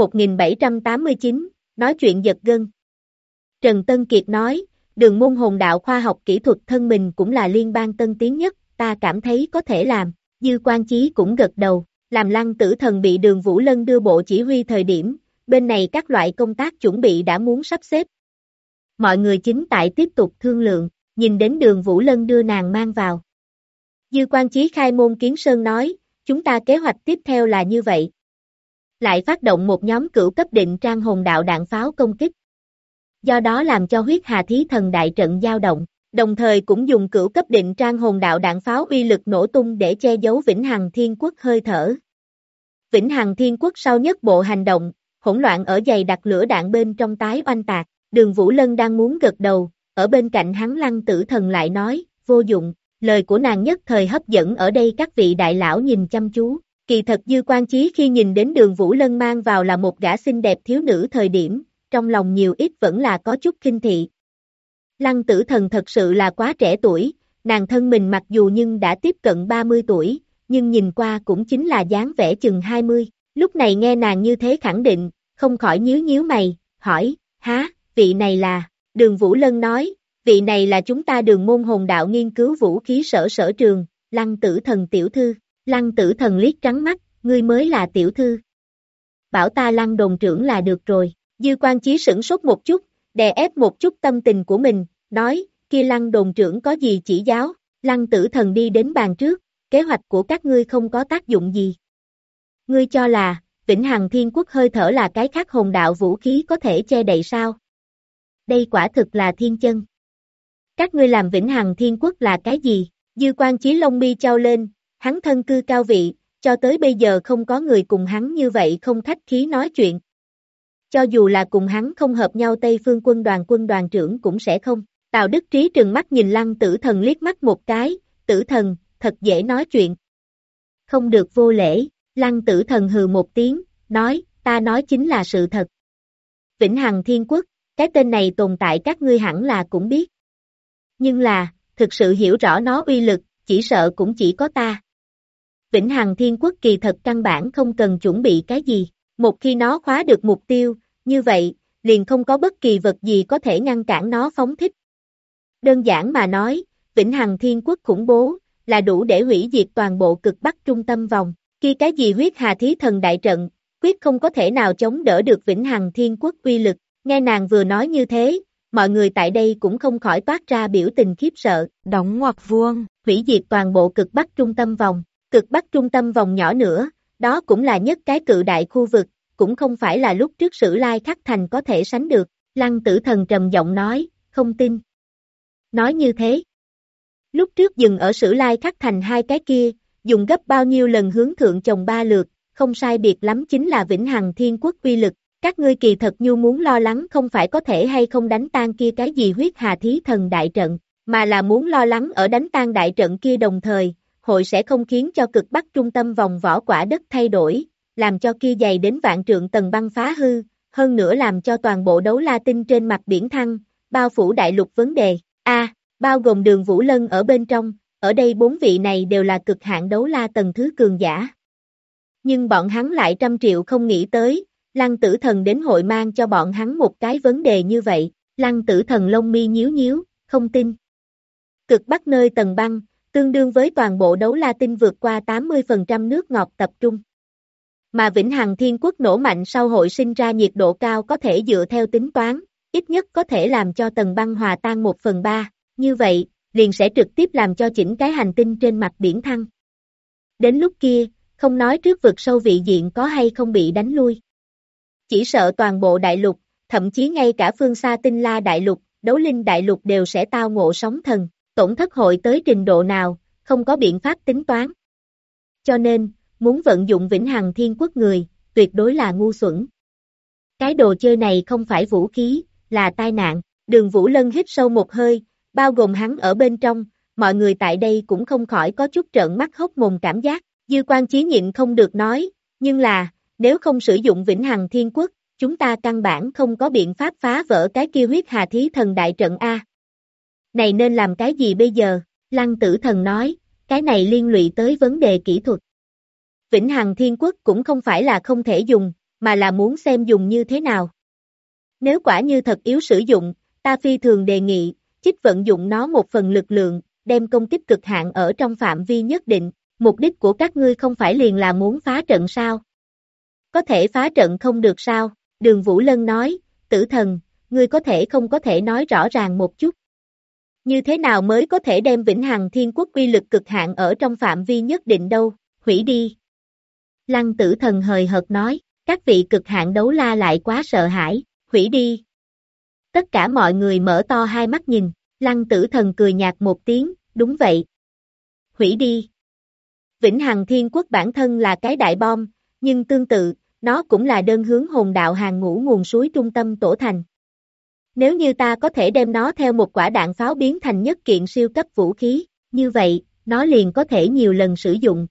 1789, nói chuyện giật gân. Trần Tân Kiệt nói, Đường môn hồn đạo khoa học kỹ thuật thân mình cũng là liên bang tân tiến nhất, ta cảm thấy có thể làm. Dư Quan Chí cũng gật đầu, làm Lăng Tử Thần bị Đường Vũ Lân đưa bộ chỉ huy thời điểm, bên này các loại công tác chuẩn bị đã muốn sắp xếp. Mọi người chính tại tiếp tục thương lượng, nhìn đến Đường Vũ Lân đưa nàng mang vào. Dư Quan Chí khai môn kiến sơn nói, chúng ta kế hoạch tiếp theo là như vậy. Lại phát động một nhóm cửu cấp định trang hồn đạo đạn pháo công kích. Do đó làm cho huyết hà thí thần đại trận dao động, đồng thời cũng dùng cửu cấp định trang hồn đạo đạn pháo uy lực nổ tung để che giấu Vĩnh Hằng Thiên Quốc hơi thở. Vĩnh Hằng Thiên Quốc sau nhất bộ hành động, hỗn loạn ở dày đặc lửa đạn bên trong tái oanh tạc. Đường Vũ Lân đang muốn gật đầu, ở bên cạnh hắn Lăng Tử Thần lại nói, vô dụng, lời của nàng nhất thời hấp dẫn ở đây các vị đại lão nhìn chăm chú. Kỳ thật Dư Quan Chí khi nhìn đến Đường Vũ Lân mang vào là một gã xinh đẹp thiếu nữ thời điểm, trong lòng nhiều ít vẫn là có chút khinh thị. Lăng Tử Thần thật sự là quá trẻ tuổi, nàng thân mình mặc dù nhưng đã tiếp cận 30 tuổi, nhưng nhìn qua cũng chính là dáng vẻ chừng 20. Lúc này nghe nàng như thế khẳng định, không khỏi nhíu nhíu mày, hỏi, há, vị này là, Đường Vũ Lân nói, vị này là chúng ta Đường môn hồn đạo nghiên cứu vũ khí sở trường, Lăng Tử Thần tiểu thư. Lăng Tử Thần liếc trắng mắt, ngươi mới là tiểu thư. Bảo ta Lăng đồn trưởng là được rồi. Dư Quan Chí sửng sốt một chút, đè ép một chút tâm tình của mình, nói, kia Lăng đồn trưởng có gì chỉ giáo. Lăng Tử Thần đi đến bàn trước, kế hoạch của các ngươi không có tác dụng gì. Ngươi cho là, Vĩnh Hằng Thiên Quốc hơi thở là cái khác hồn đạo vũ khí có thể che đậy sao? Đây quả thực là thiên chân. Các ngươi làm Vĩnh Hằng Thiên Quốc là cái gì? Dư Quan Chí lông mi chau lên, hắn thân cư cao vị, cho tới bây giờ không có người cùng hắn như vậy không khách khí nói chuyện. Cho dù là cùng hắn không hợp nhau Tây Phương quân đoàn trưởng cũng sẽ không. Tào Đức Trí trừng mắt nhìn Lăng Tử Thần liếc mắt một cái, Tử Thần, thật dễ nói chuyện. Không được vô lễ, Lăng Tử Thần hừ một tiếng, nói, ta nói chính là sự thật. Vĩnh Hằng Thiên Quốc, cái tên này tồn tại các ngươi hẳn là cũng biết. Nhưng là, thực sự hiểu rõ nó uy lực, chỉ sợ cũng chỉ có ta. Vĩnh Hằng Thiên Quốc kỳ thật căn bản không cần chuẩn bị cái gì, một khi nó khóa được mục tiêu, như vậy, liền không có bất kỳ vật gì có thể ngăn cản nó phóng thích. Đơn giản mà nói, Vĩnh Hằng Thiên Quốc khủng bố, là đủ để hủy diệt toàn bộ cực bắc trung tâm vòng, khi cái gì huyết hà thí thần đại trận, quyết không có thể nào chống đỡ được Vĩnh Hằng Thiên Quốc uy lực. Nghe nàng vừa nói như thế, mọi người tại đây cũng không khỏi toát ra biểu tình khiếp sợ. Đóng ngoặc vuông, hủy diệt toàn bộ cực bắc trung tâm vòng. Cực bắc trung tâm vòng nhỏ nữa, đó cũng là nhất cái cự đại khu vực, cũng không phải là lúc trước Sử Lai Khắc Thành có thể sánh được. Lăng Tử Thần trầm giọng nói, không tin. Nói như thế. Lúc trước dừng ở Sử Lai Khắc Thành hai cái kia, dùng gấp bao nhiêu lần hướng thượng chồng ba lượt, không sai biệt lắm chính là Vĩnh Hằng Thiên Quốc uy lực. Các ngươi kỳ thật nhu muốn lo lắng không phải có thể hay không đánh tan kia cái gì huyết hà thí thần đại trận, mà là muốn lo lắng ở đánh tan đại trận kia đồng thời, hội sẽ không khiến cho cực bắc trung tâm vòng vỏ quả đất thay đổi, làm cho kia dày đến vạn trượng tầng băng phá hư, hơn nữa làm cho toàn bộ đấu la tinh trên mặt biển thăng, bao phủ đại lục vấn đề. Bao gồm Đường Vũ Lân ở bên trong, ở đây 4 vị này đều là cực hạn đấu la tầng thứ cường giả. Nhưng bọn hắn lại trăm triệu không nghĩ tới, Lăng Tử Thần đến hội mang cho bọn hắn một cái vấn đề như vậy. Lăng Tử Thần lông mi nhíu nhíu, không tin. Cực bắc nơi tầng băng, tương đương với toàn bộ đấu la tinh vượt qua 80% nước ngọt tập trung. Mà Vĩnh Hằng Thiên Quốc nổ mạnh sau hội sinh ra nhiệt độ cao có thể dựa theo tính toán, ít nhất có thể làm cho tầng băng hòa tan 1/3, như vậy, liền sẽ trực tiếp làm cho chỉnh cái hành tinh trên mặt biển thăng. Đến lúc kia, không nói trước vực sâu vị diện có hay không bị đánh lui. Chỉ sợ toàn bộ đại lục, thậm chí ngay cả phương xa Tinh La đại lục, Đấu Linh đại lục đều sẽ tao ngộ sóng thần, tổn thất hội tới trình độ nào, không có biện pháp tính toán. Cho nên, muốn vận dụng Vĩnh Hằng Thiên Quốc người, tuyệt đối là ngu xuẩn. Cái đồ chơi này không phải vũ khí, là tai nạn. Đường Vũ Lân hít sâu một hơi, bao gồm hắn ở bên trong, mọi người tại đây cũng không khỏi có chút trợn mắt hốc mồm cảm giác. Dư Quan Chí nhịn không được nói, nhưng là, nếu không sử dụng Vĩnh Hằng Thiên Quốc, chúng ta căn bản không có biện pháp phá vỡ cái kia huyết hà thí thần đại trận A. Này nên làm cái gì bây giờ? Lăng Tử Thần nói, cái này liên lụy tới vấn đề kỹ thuật. Vĩnh Hằng Thiên Quốc cũng không phải là không thể dùng, mà là muốn xem dùng như thế nào. Nếu quả như thật yếu sử dụng, ta phi thường đề nghị, chích vận dụng nó một phần lực lượng, đem công kích cực hạn ở trong phạm vi nhất định. Mục đích của các ngươi không phải liền là muốn phá trận sao? Có thể phá trận không được sao? Đường Vũ Lân nói, Tử Thần, ngươi có thể không có thể nói rõ ràng một chút. Như thế nào mới có thể đem Vĩnh Hằng Thiên Quốc uy lực cực hạn ở trong phạm vi nhất định đâu, hủy đi. Lăng Tử Thần hời hợt nói, các vị cực hạn đấu la lại quá sợ hãi, hủy đi. Tất cả mọi người mở to hai mắt nhìn, Lăng Tử Thần cười nhạt một tiếng, đúng vậy. Hủy đi. Vĩnh Hằng Thiên Quốc bản thân là cái đại bom, nhưng tương tự, nó cũng là đơn hướng hồn đạo hàng ngũ nguồn suối trung tâm tổ thành. Nếu như ta có thể đem nó theo một quả đạn pháo biến thành nhất kiện siêu cấp vũ khí, như vậy, nó liền có thể nhiều lần sử dụng.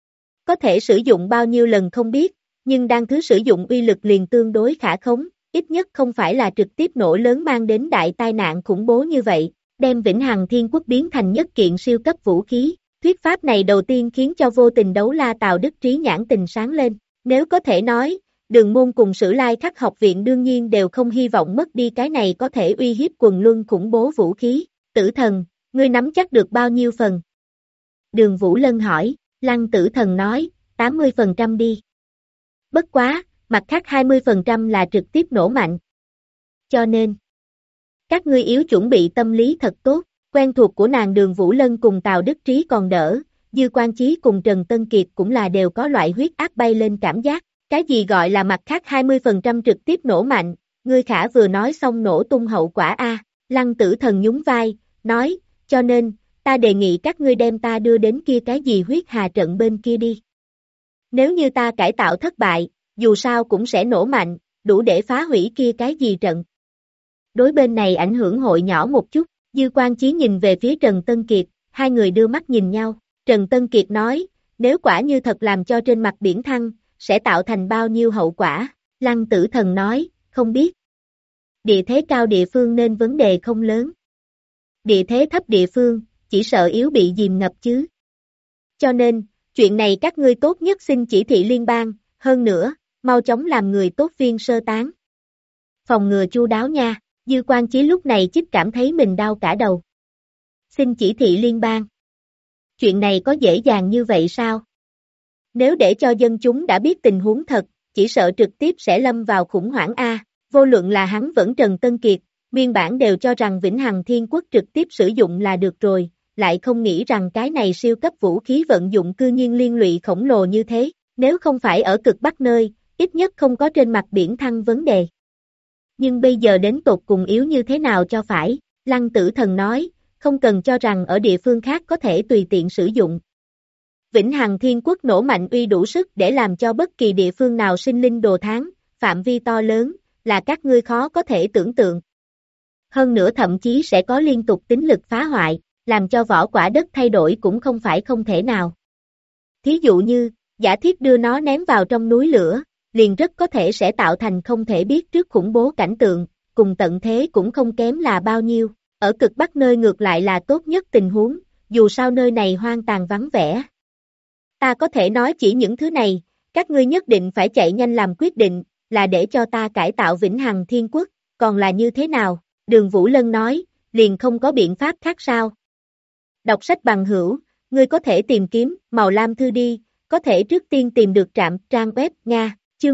Có thể sử dụng bao nhiêu lần không biết, nhưng đang thứ sử dụng uy lực liền tương đối khả khống, ít nhất không phải là trực tiếp nổ lớn mang đến đại tai nạn khủng bố như vậy, đem Vĩnh Hằng Thiên Quốc biến thành nhất kiện siêu cấp vũ khí. Thuyết pháp này đầu tiên khiến cho vô tình đấu la Tào Đức Trí nhãn tình sáng lên, nếu có thể nói, Đường Môn cùng Sử Lai Khắc học viện đương nhiên đều không hy vọng mất đi cái này có thể uy hiếp quần luân khủng bố vũ khí. Tử Thần, ngươi nắm chắc được bao nhiêu phần? Đường Vũ Lân hỏi, Lăng Tử Thần nói, 80% đi. Bất quá, mặt khác 20% là trực tiếp nổ mạnh. Cho nên, các ngươi yếu chuẩn bị tâm lý thật tốt, quen thuộc của nàng Đường Vũ Lân cùng Tào Đức Trí còn đỡ, Dư Quan Chí cùng Trần Tân Kiệt cũng là đều có loại huyết áp bay lên cảm giác, cái gì gọi là mặt khác 20% trực tiếp nổ mạnh, ngươi Khả vừa nói xong nổ tung hậu quả a. Lăng Tử Thần nhún vai, nói, cho nên, ta đề nghị các ngươi đem ta đưa đến kia cái gì huyết hà trận bên kia đi. Nếu như ta cải tạo thất bại, dù sao cũng sẽ nổ mạnh, đủ để phá hủy kia cái gì trận. Đối bên này ảnh hưởng hội nhỏ một chút, Dư Quan Chí nhìn về phía Trần Tân Kiệt, hai người đưa mắt nhìn nhau, Trần Tân Kiệt nói, nếu quả như thật làm cho trên mặt biển thăng, sẽ tạo thành bao nhiêu hậu quả, Lăng Tử Thần nói, không biết. Địa thế cao địa phương nên vấn đề không lớn. Địa thế thấp địa phương, chỉ sợ yếu bị dìm ngập chứ. Cho nên, chuyện này các ngươi tốt nhất xin chỉ thị liên bang, hơn nữa, mau chóng làm người tốt viên sơ tán. Phòng ngừa chu đáo nha, Dư Quan Chí lúc này chích cảm thấy mình đau cả đầu. Xin chỉ thị liên bang. Chuyện này có dễ dàng như vậy sao? Nếu để cho dân chúng đã biết tình huống thật, chỉ sợ trực tiếp sẽ lâm vào khủng hoảng A, vô luận là hắn vẫn Trần Tân Kiệt, nguyên bản đều cho rằng Vĩnh Hằng Thiên Quốc trực tiếp sử dụng là được rồi, lại không nghĩ rằng cái này siêu cấp vũ khí vận dụng cư nhiên liên lụy khổng lồ như thế, nếu không phải ở cực bắc nơi, ít nhất không có trên mặt biển thăng vấn đề. Nhưng bây giờ đến tột cùng yếu như thế nào cho phải, Lăng Tử Thần nói, không cần cho rằng ở địa phương khác có thể tùy tiện sử dụng. Vĩnh Hằng Thiên Quốc nổ mạnh uy đủ sức để làm cho bất kỳ địa phương nào sinh linh đồ thán, phạm vi to lớn, là các ngươi khó có thể tưởng tượng. Hơn nữa thậm chí sẽ có liên tục tính lực phá hoại, làm cho vỏ quả đất thay đổi cũng không phải không thể nào. Thí dụ như, giả thiết đưa nó ném vào trong núi lửa, liền rất có thể sẽ tạo thành không thể biết trước khủng bố cảnh tượng, cùng tận thế cũng không kém là bao nhiêu, ở cực bắc nơi ngược lại là tốt nhất tình huống, dù sao nơi này hoang tàn vắng vẻ. Ta có thể nói chỉ những thứ này, các ngươi nhất định phải chạy nhanh làm quyết định, là để cho ta cải tạo Vĩnh Hằng Thiên Quốc, còn là như thế nào? Đường Vũ Lân nói, liền không có biện pháp khác sao? Đọc sách bằng hữu, ngươi có thể tìm kiếm, màu lam thư đi, có thể trước tiên tìm được trạm trang web Nga, chương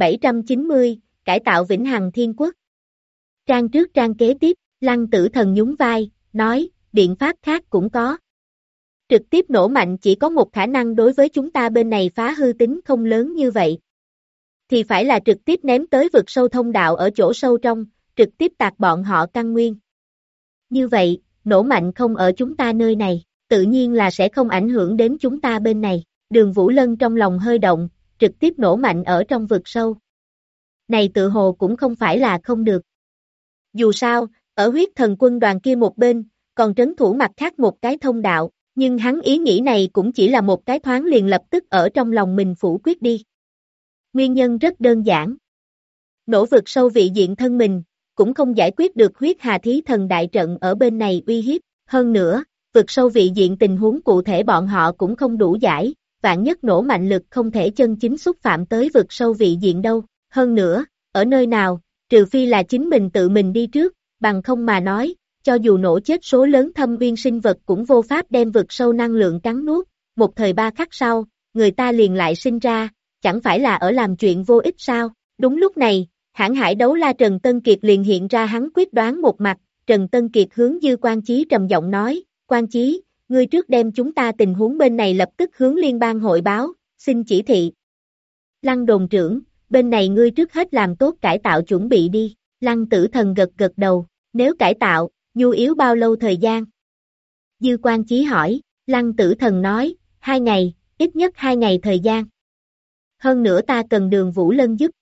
1790, cải tạo Vĩnh Hằng Thiên Quốc. Trang trước trang kế tiếp, Lăng Tử Thần nhún vai, nói, biện pháp khác cũng có. Trực tiếp nổ mạnh chỉ có một khả năng đối với chúng ta bên này phá hư tính không lớn như vậy. Thì phải là trực tiếp ném tới vực sâu thông đạo ở chỗ sâu trong, trực tiếp tạc bọn họ căn nguyên. Như vậy, nổ mạnh không ở chúng ta nơi này, tự nhiên là sẽ không ảnh hưởng đến chúng ta bên này. Đường Vũ Lân trong lòng hơi động, trực tiếp nổ mạnh ở trong vực sâu. Này tự hồ cũng không phải là không được. Dù sao, ở huyết thần quân đoàn kia một bên, còn trấn thủ mặt khác một cái thông đạo, nhưng hắn ý nghĩ này cũng chỉ là một cái thoáng liền lập tức ở trong lòng mình phủ quyết đi. Nguyên nhân rất đơn giản. Nổ vực sâu vị diện thân mình, cũng không giải quyết được huyết hà thí thần đại trận ở bên này uy hiếp, hơn nữa, vực sâu vị diện tình huống cụ thể bọn họ cũng không đủ giải, vạn nhất nổ mạnh lực không thể chân chính xúc phạm tới vực sâu vị diện đâu, hơn nữa, ở nơi nào, trừ phi là chính mình tự mình đi trước, bằng không mà nói, cho dù nổ chết số lớn thâm uyên sinh vật cũng vô pháp đem vực sâu năng lượng cắn nuốt, một thời 3 khắc sau, người ta liền lại sinh ra, chẳng phải là ở làm chuyện vô ích sao, đúng lúc này, hãn hải đấu la Trần Tân Kiệt liền hiện ra hắn quyết đoán một mặt, Trần Tân Kiệt hướng Dư Quan Chí trầm giọng nói, Quan Chí, ngươi trước đem chúng ta tình huống bên này lập tức hướng liên bang hội báo, xin chỉ thị. Lăng đồn trưởng, bên này ngươi trước hết làm tốt cải tạo chuẩn bị đi, Lăng Tử Thần gật gật đầu, nếu cải tạo, nhu yếu bao lâu thời gian? Dư Quan Chí hỏi, Lăng Tử Thần nói, 2 ngày, ít nhất 2 ngày thời gian. Hơn nữa ta cần Đường Vũ Lân giúp.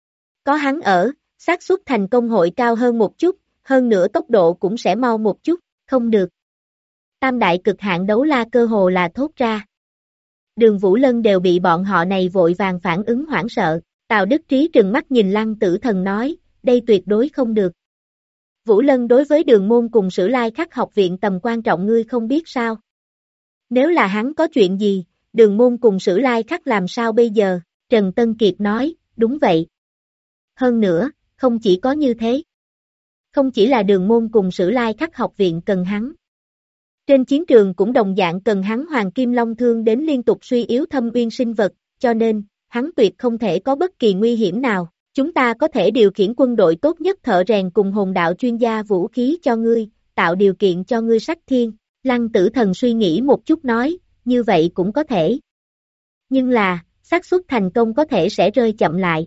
Có hắn ở, xác suất thành công hội cao hơn một chút, hơn nữa tốc độ cũng sẽ mau một chút, không được. Tam đại cực hạn đấu la cơ hồ là thốt ra. Đường Vũ Lân đều bị bọn họ này vội vàng phản ứng hoảng sợ. Tào Đức Trí trừng mắt nhìn Lăng Tử Thần nói, đây tuyệt đối không được. Vũ Lân đối với Đường môn cùng Sử Lai Khắc học viện tầm quan trọng ngươi không biết sao. Nếu là hắn có chuyện gì, Đường môn cùng Sử Lai Khắc làm sao bây giờ? Trần Tân Kiệt nói, đúng vậy. Hơn nữa, không chỉ có như thế. Không chỉ là Đường môn cùng Sử Lai Khắc học viện cần hắn. Trên chiến trường cũng đồng dạng cần hắn Hoàng Kim Long Thương đến liên tục suy yếu Thâm Uyên sinh vật, cho nên, hắn tuyệt không thể có bất kỳ nguy hiểm nào. Chúng ta có thể điều khiển quân đội tốt nhất thợ rèn cùng hồn đạo chuyên gia vũ khí cho ngươi, tạo điều kiện cho ngươi sách thiên. Lăng Tử Thần suy nghĩ một chút nói, như vậy cũng có thể. Nhưng là, xác suất thành công có thể sẽ rơi chậm lại.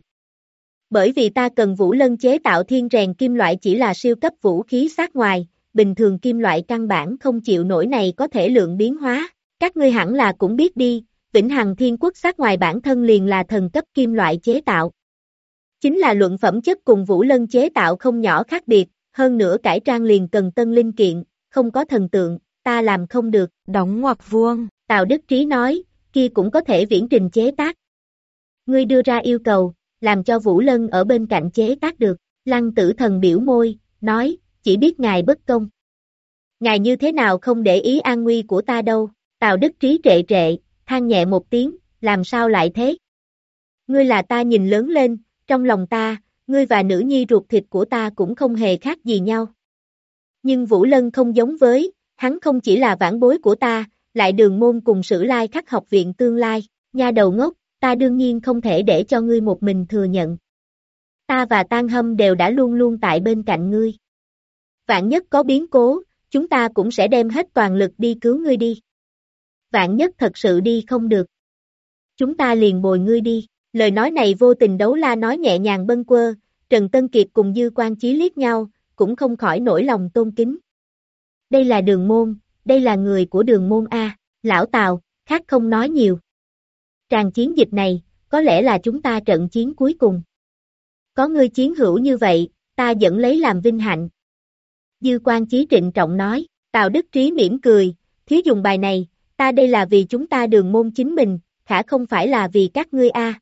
Bởi vì ta cần Vũ Lân chế tạo thiên rèn kim loại chỉ là siêu cấp vũ khí sát ngoài, bình thường kim loại căn bản không chịu nổi này có thể lượng biến hóa. Các ngươi hẳn là cũng biết đi, Vĩnh Hằng Thiên Quốc sát ngoài bản thân liền là thần cấp kim loại chế tạo. Chính là luận phẩm chất cùng Vũ Lân chế tạo không nhỏ khác biệt, hơn nữa cải trang liền cần tân linh kiện, không có thần tượng, ta làm không được. Đóng ngoặc vuông. Tào Đức Trí nói, kia cũng có thể viễn trình chế tác. Ngươi đưa ra yêu cầu, làm cho Vũ Lân ở bên cạnh chế tác được. Lăng Tử Thần biểu môi, nói, chỉ biết ngài bất công. Ngài như thế nào không để ý an nguy của ta đâu. Tào Đức Trí trệ trệ, than nhẹ một tiếng, làm sao lại thế? Ngươi là ta nhìn lớn lên, trong lòng ta, ngươi và nữ nhi ruột thịt của ta cũng không hề khác gì nhau. Nhưng Vũ Lân không giống với, hắn không chỉ là vãn bối của ta, lại Đường môn cùng Sử Lai Khắc học viện tương lai, nha đầu ngốc, ta đương nhiên không thể để cho ngươi một mình thừa nhận. Ta và Tang Hâm đều đã luôn luôn tại bên cạnh ngươi. Vạn nhất có biến cố, chúng ta cũng sẽ đem hết toàn lực đi cứu ngươi đi. Vạn nhất thật sự đi không được. Chúng ta liền bồi ngươi đi. Lời nói này vô tình đấu la nói nhẹ nhàng bâng quơ, Trần Tân Kiệt cùng Dư Quan Chí liếc nhau, cũng không khỏi nổi lòng tôn kính. Đây là Đường môn, đây là người của Đường môn A, lão Tào, khác không nói nhiều. Tràng chiến dịch này, có lẽ là chúng ta trận chiến cuối cùng. Có ngươi chiến hữu như vậy, ta dẫn lấy làm vinh hạnh. Dư Quan Chí trịnh trọng nói, Tào Đức Trí mỉm cười, thiếu dùng bài này, ta đây là vì chúng ta Đường môn chính mình, khả không phải là vì các ngươi A.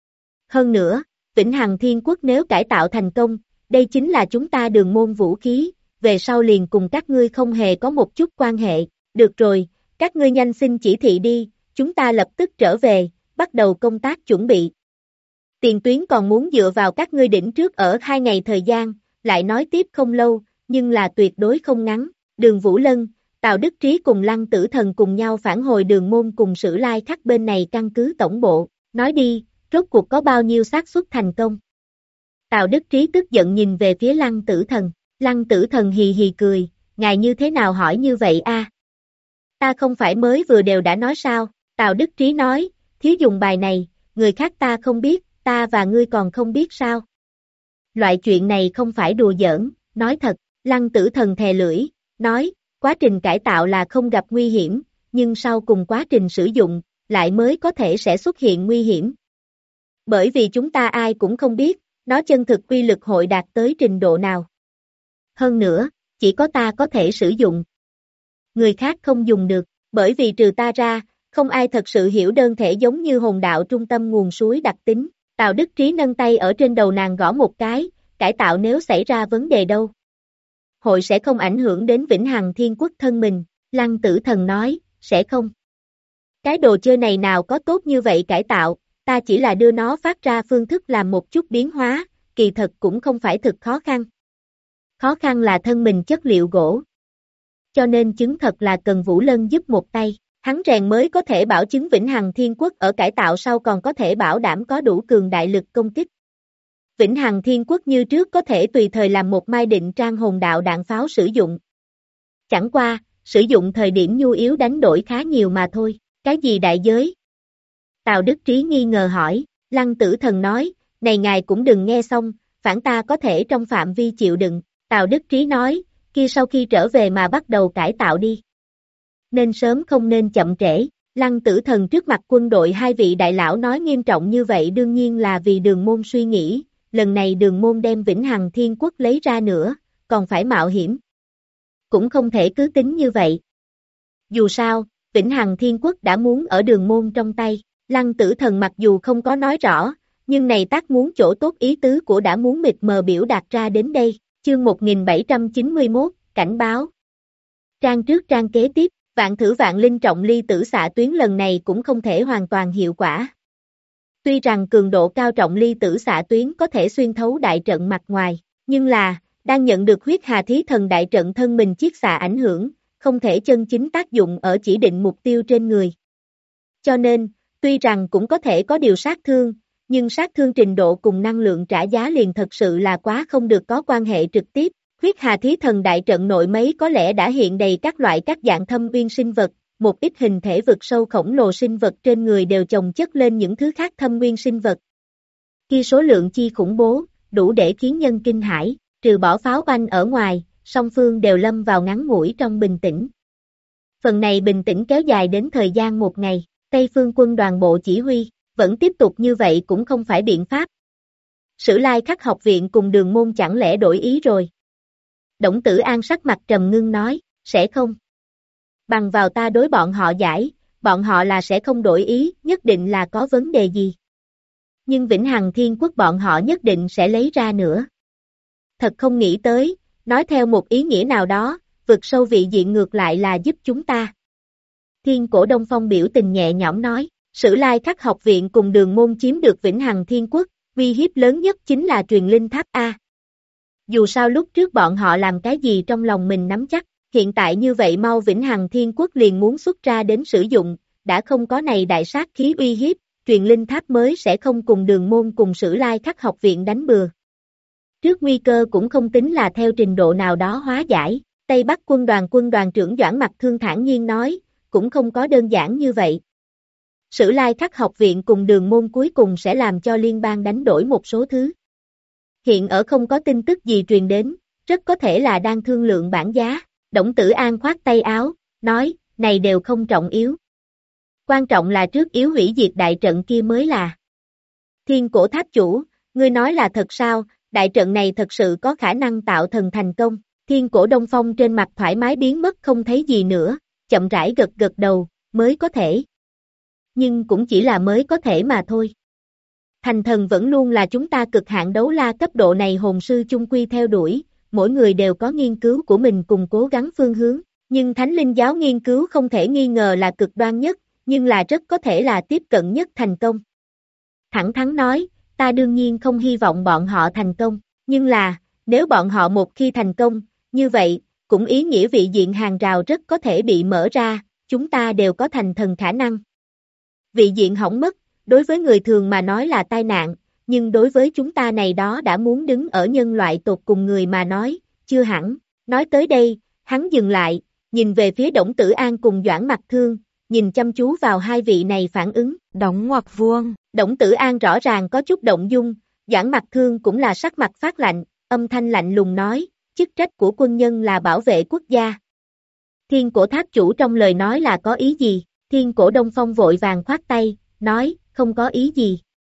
Hơn nữa, Vĩnh Hằng Thiên Quốc nếu cải tạo thành công, đây chính là chúng ta Đường môn vũ khí, về sau liền cùng các ngươi không hề có một chút quan hệ. Được rồi, các ngươi nhanh xin chỉ thị đi, chúng ta lập tức trở về, bắt đầu công tác chuẩn bị. Tiền tuyến còn muốn dựa vào các ngươi đỉnh trước ở 2 ngày thời gian, lại nói tiếp không lâu, nhưng là tuyệt đối không ngắn. Đường Vũ Lân, Tào Đức Trí cùng Lăng Tử Thần cùng nhau phản hồi Đường môn cùng Sử Lai Khắc bên này căn cứ tổng bộ, nói đi, rốt cuộc có bao nhiêu xác suất thành công. Tào Đức Trí tức giận nhìn về phía Lăng Tử Thần, Lăng Tử Thần hì hì cười, ngài như thế nào hỏi như vậy a? Ta không phải mới vừa đều đã nói sao? Tào Đức Trí nói, thiếu dùng bài này, người khác ta không biết, ta và ngươi còn không biết sao? Loại chuyện này không phải đùa giỡn, nói thật. Lăng Tử Thần thè lưỡi, nói, quá trình cải tạo là không gặp nguy hiểm, nhưng sau cùng quá trình sử dụng, lại mới có thể sẽ xuất hiện nguy hiểm. Bởi vì chúng ta ai cũng không biết, nó chân thực quy lực hội đạt tới trình độ nào. Hơn nữa, chỉ có ta có thể sử dụng. Người khác không dùng được, bởi vì trừ ta ra, không ai thật sự hiểu đơn thể giống như hồn đạo trung tâm nguồn suối đặc tính. Tào Đức Trí nâng tay ở trên đầu nàng gõ một cái, cải tạo nếu xảy ra vấn đề đâu. Hội sẽ không ảnh hưởng đến Vĩnh Hằng Thiên Quốc thân mình, Lăng Tử Thần nói, sẽ không. Cái đồ chơi này nào có tốt như vậy cải tạo, ta chỉ là đưa nó phát ra phương thức làm một chút biến hóa, kỳ thật cũng không phải thực khó khăn. Khó khăn là thân mình chất liệu gỗ. Cho nên chứng thật là cần Vũ Lân giúp một tay, hắn rèn mới có thể bảo chứng Vĩnh Hằng Thiên Quốc ở cải tạo sau còn có thể bảo đảm có đủ cường đại lực công kích. Vĩnh Hằng Thiên Quốc như trước có thể tùy thời làm một mai định trang hồn đạo đạn pháo sử dụng. Chẳng qua, sử dụng thời điểm nhu yếu đánh đổi khá nhiều mà thôi, cái gì đại giới? Tào Đức Trí nghi ngờ hỏi, Lăng Tử Thần nói, này ngài cũng đừng nghe xong, phản ta có thể trong phạm vi chịu đựng. Tào Đức Trí nói, kia sau khi trở về mà bắt đầu cải tạo đi. Nên sớm không nên chậm trễ, Lăng Tử Thần trước mặt quân đội hai vị đại lão nói nghiêm trọng như vậy đương nhiên là vì Đường Môn suy nghĩ, lần này Đường Môn đem Vĩnh Hằng Thiên Quốc lấy ra nữa, còn phải mạo hiểm. Cũng không thể cứ tính như vậy. Dù sao, Vĩnh Hằng Thiên Quốc đã muốn ở Đường Môn trong tay, Lăng Tử Thần mặc dù không có nói rõ, nhưng này tác muốn chỗ tốt ý tứ của đã muốn mịt mờ biểu đạt ra đến đây, chương 1791, cảnh báo. Trang trước trang kế tiếp, vạn thử vạn linh trọng ly tử xạ tuyến lần này cũng không thể hoàn toàn hiệu quả. Tuy rằng cường độ cao trọng ly tử xạ tuyến có thể xuyên thấu đại trận mặt ngoài, nhưng là, đang nhận được huyết hà thí thần đại trận thân mình chiết xạ ảnh hưởng, không thể chân chính tác dụng ở chỉ định mục tiêu trên người. Cho nên, tuy rằng cũng có thể có điều sát thương, nhưng sát thương trình độ cùng năng lượng trả giá liền thật sự là quá không được có quan hệ trực tiếp. Huyết hà thí thần đại trận nội mấy có lẽ đã hiện đầy các loại các dạng thâm uyên sinh vật, một ít hình thể vực sâu khổng lồ sinh vật trên người đều chồng chất lên những thứ khác thâm uyên sinh vật. Khi số lượng chi khủng bố, đủ để khiến nhân kinh hãi, trừ bỏ pháo oanh ở ngoài, song phương đều lâm vào ngắn ngủi trong bình tĩnh. Phần này bình tĩnh kéo dài đến thời gian một ngày, Tây Phương quân đoàn bộ chỉ huy, vẫn tiếp tục như vậy cũng không phải biện pháp. Sử Lai Khắc học viện cùng Đường Môn chẳng lẽ đổi ý rồi? Đổng Tử An sắc mặt trầm ngưng nói, sẽ không. Bằng vào ta đối bọn họ giải, bọn họ là sẽ không đổi ý, nhất định là có vấn đề gì. Nhưng Vĩnh Hằng Thiên Quốc bọn họ nhất định sẽ lấy ra nữa. Thật không nghĩ tới, nói theo một ý nghĩa nào đó, vực sâu vị diện ngược lại là giúp chúng ta. Thiên Cổ Đông Phong biểu tình nhẹ nhõm nói, Sử Lai Khắc học viện cùng Đường Môn chiếm được Vĩnh Hằng Thiên Quốc, uy hiếp lớn nhất chính là truyền linh tháp A. Dù sao lúc trước bọn họ làm cái gì trong lòng mình nắm chắc, hiện tại như vậy mau Vĩnh Hằng Thiên Quốc liền muốn xuất ra đến sử dụng, đã không có này đại sát khí uy hiếp, truyền linh tháp mới sẽ không cùng Đường Môn cùng Sử Lai Khắc học viện đánh bừa. Trước nguy cơ cũng không tính là theo trình độ nào đó hóa giải, Tây Bắc quân đoàn trưởng Doãn Mặc Thương thản nhiên nói, cũng không có đơn giản như vậy. Sử Lai Khắc học viện cùng Đường Môn cuối cùng sẽ làm cho liên bang đánh đổi một số thứ. Hiện ở không có tin tức gì truyền đến, rất có thể là đang thương lượng bản giá. Đổng Tử An khoát tay áo, nói, này đều không trọng yếu. Quan trọng là trước yếu hủy diệt đại trận kia mới là. Thiên Cổ Tháp chủ, ngươi nói là thật sao, đại trận này thật sự có khả năng tạo thần thành công. Thiên Cổ Đông Phong trên mặt thoải mái biến mất không thấy gì nữa, chậm rãi gật gật đầu, mới có thể. Nhưng cũng chỉ là mới có thể mà thôi. Thành thần vẫn luôn là chúng ta cực hạn đấu la cấp độ này hồn sư chung quy theo đuổi, mỗi người đều có nghiên cứu của mình cùng cố gắng phương hướng, nhưng Thánh Linh giáo nghiên cứu không thể nghi ngờ là cực đoan nhất, nhưng là rất có thể là tiếp cận nhất thành công. Thẳng thắn nói, ta đương nhiên không hy vọng bọn họ thành công, nhưng là, nếu bọn họ một khi thành công, như vậy, cũng ý nghĩa vị diện hàng rào rất có thể bị mở ra, chúng ta đều có thành thần khả năng. Vị diện hỏng mất, đối với người thường mà nói là tai nạn, nhưng đối với chúng ta này đó đã muốn đứng ở nhân loại tột cùng người mà nói, chưa hẳn. Nói tới đây, hắn dừng lại, nhìn về phía Đổng Tử An cùng Doãn Mặc Thương, nhìn chăm chú vào hai vị này phản ứng. Đóng ngoặc vuông. Đổng Tử An rõ ràng có chút động dung, Doãn Mặc Thương cũng là sắc mặt phát lạnh, âm thanh lạnh lùng nói, chức trách của quân nhân là bảo vệ quốc gia. Thiên Cổ Tháp chủ trong lời nói là có ý gì? Thiên Cổ Đông Phong vội vàng khoát tay, nói, không có ý gì.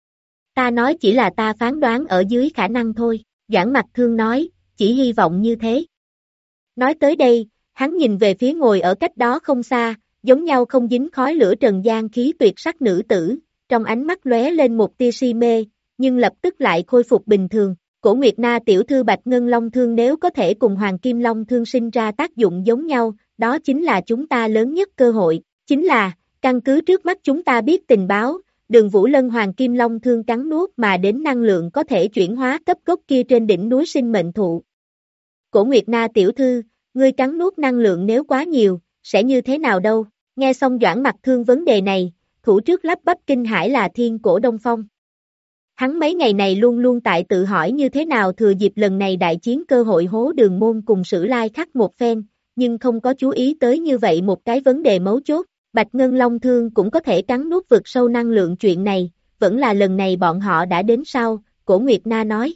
Ta nói chỉ là ta phán đoán ở dưới khả năng thôi, Doãn Mặc Thương nói, chỉ hy vọng như thế. Nói tới đây, hắn nhìn về phía ngồi ở cách đó không xa, giống nhau không dính khói lửa trần gian khí tuyệt sắc nữ tử, trong ánh mắt lóe lên một tia si mê, nhưng lập tức lại khôi phục bình thường. Cổ Nguyệt Na tiểu thư Bạch Ngân Long Thương nếu có thể cùng Hoàng Kim Long Thương sinh ra tác dụng giống nhau, đó chính là chúng ta lớn nhất cơ hội, chính là, căn cứ trước mắt chúng ta biết tình báo, Đường Vũ Lân Hoàng Kim Long Thương cắn nuốt mà đến năng lượng có thể chuyển hóa cấp gốc kia trên đỉnh núi sinh mệnh thụ. Cổ Nguyệt Na tiểu thư, ngươi cắn nuốt năng lượng nếu quá nhiều, sẽ như thế nào đâu? Nghe xong Doãn Mặc Thương vấn đề này, thủ trước lắp bắp kinh hãi là Thiên Cổ Đông Phong. Hắn mấy ngày này luôn luôn tại tự hỏi như thế nào thừa dịp lần này đại chiến cơ hội hố Đường Môn cùng Sử Lai Khắc một phen, nhưng không có chú ý tới như vậy một cái vấn đề mấu chốt. Bạch Ngân Long Thương cũng có thể cắn nuốt vực sâu năng lượng chuyện này, vẫn là lần này bọn họ đã đến sau, Cổ Nguyệt Na nói.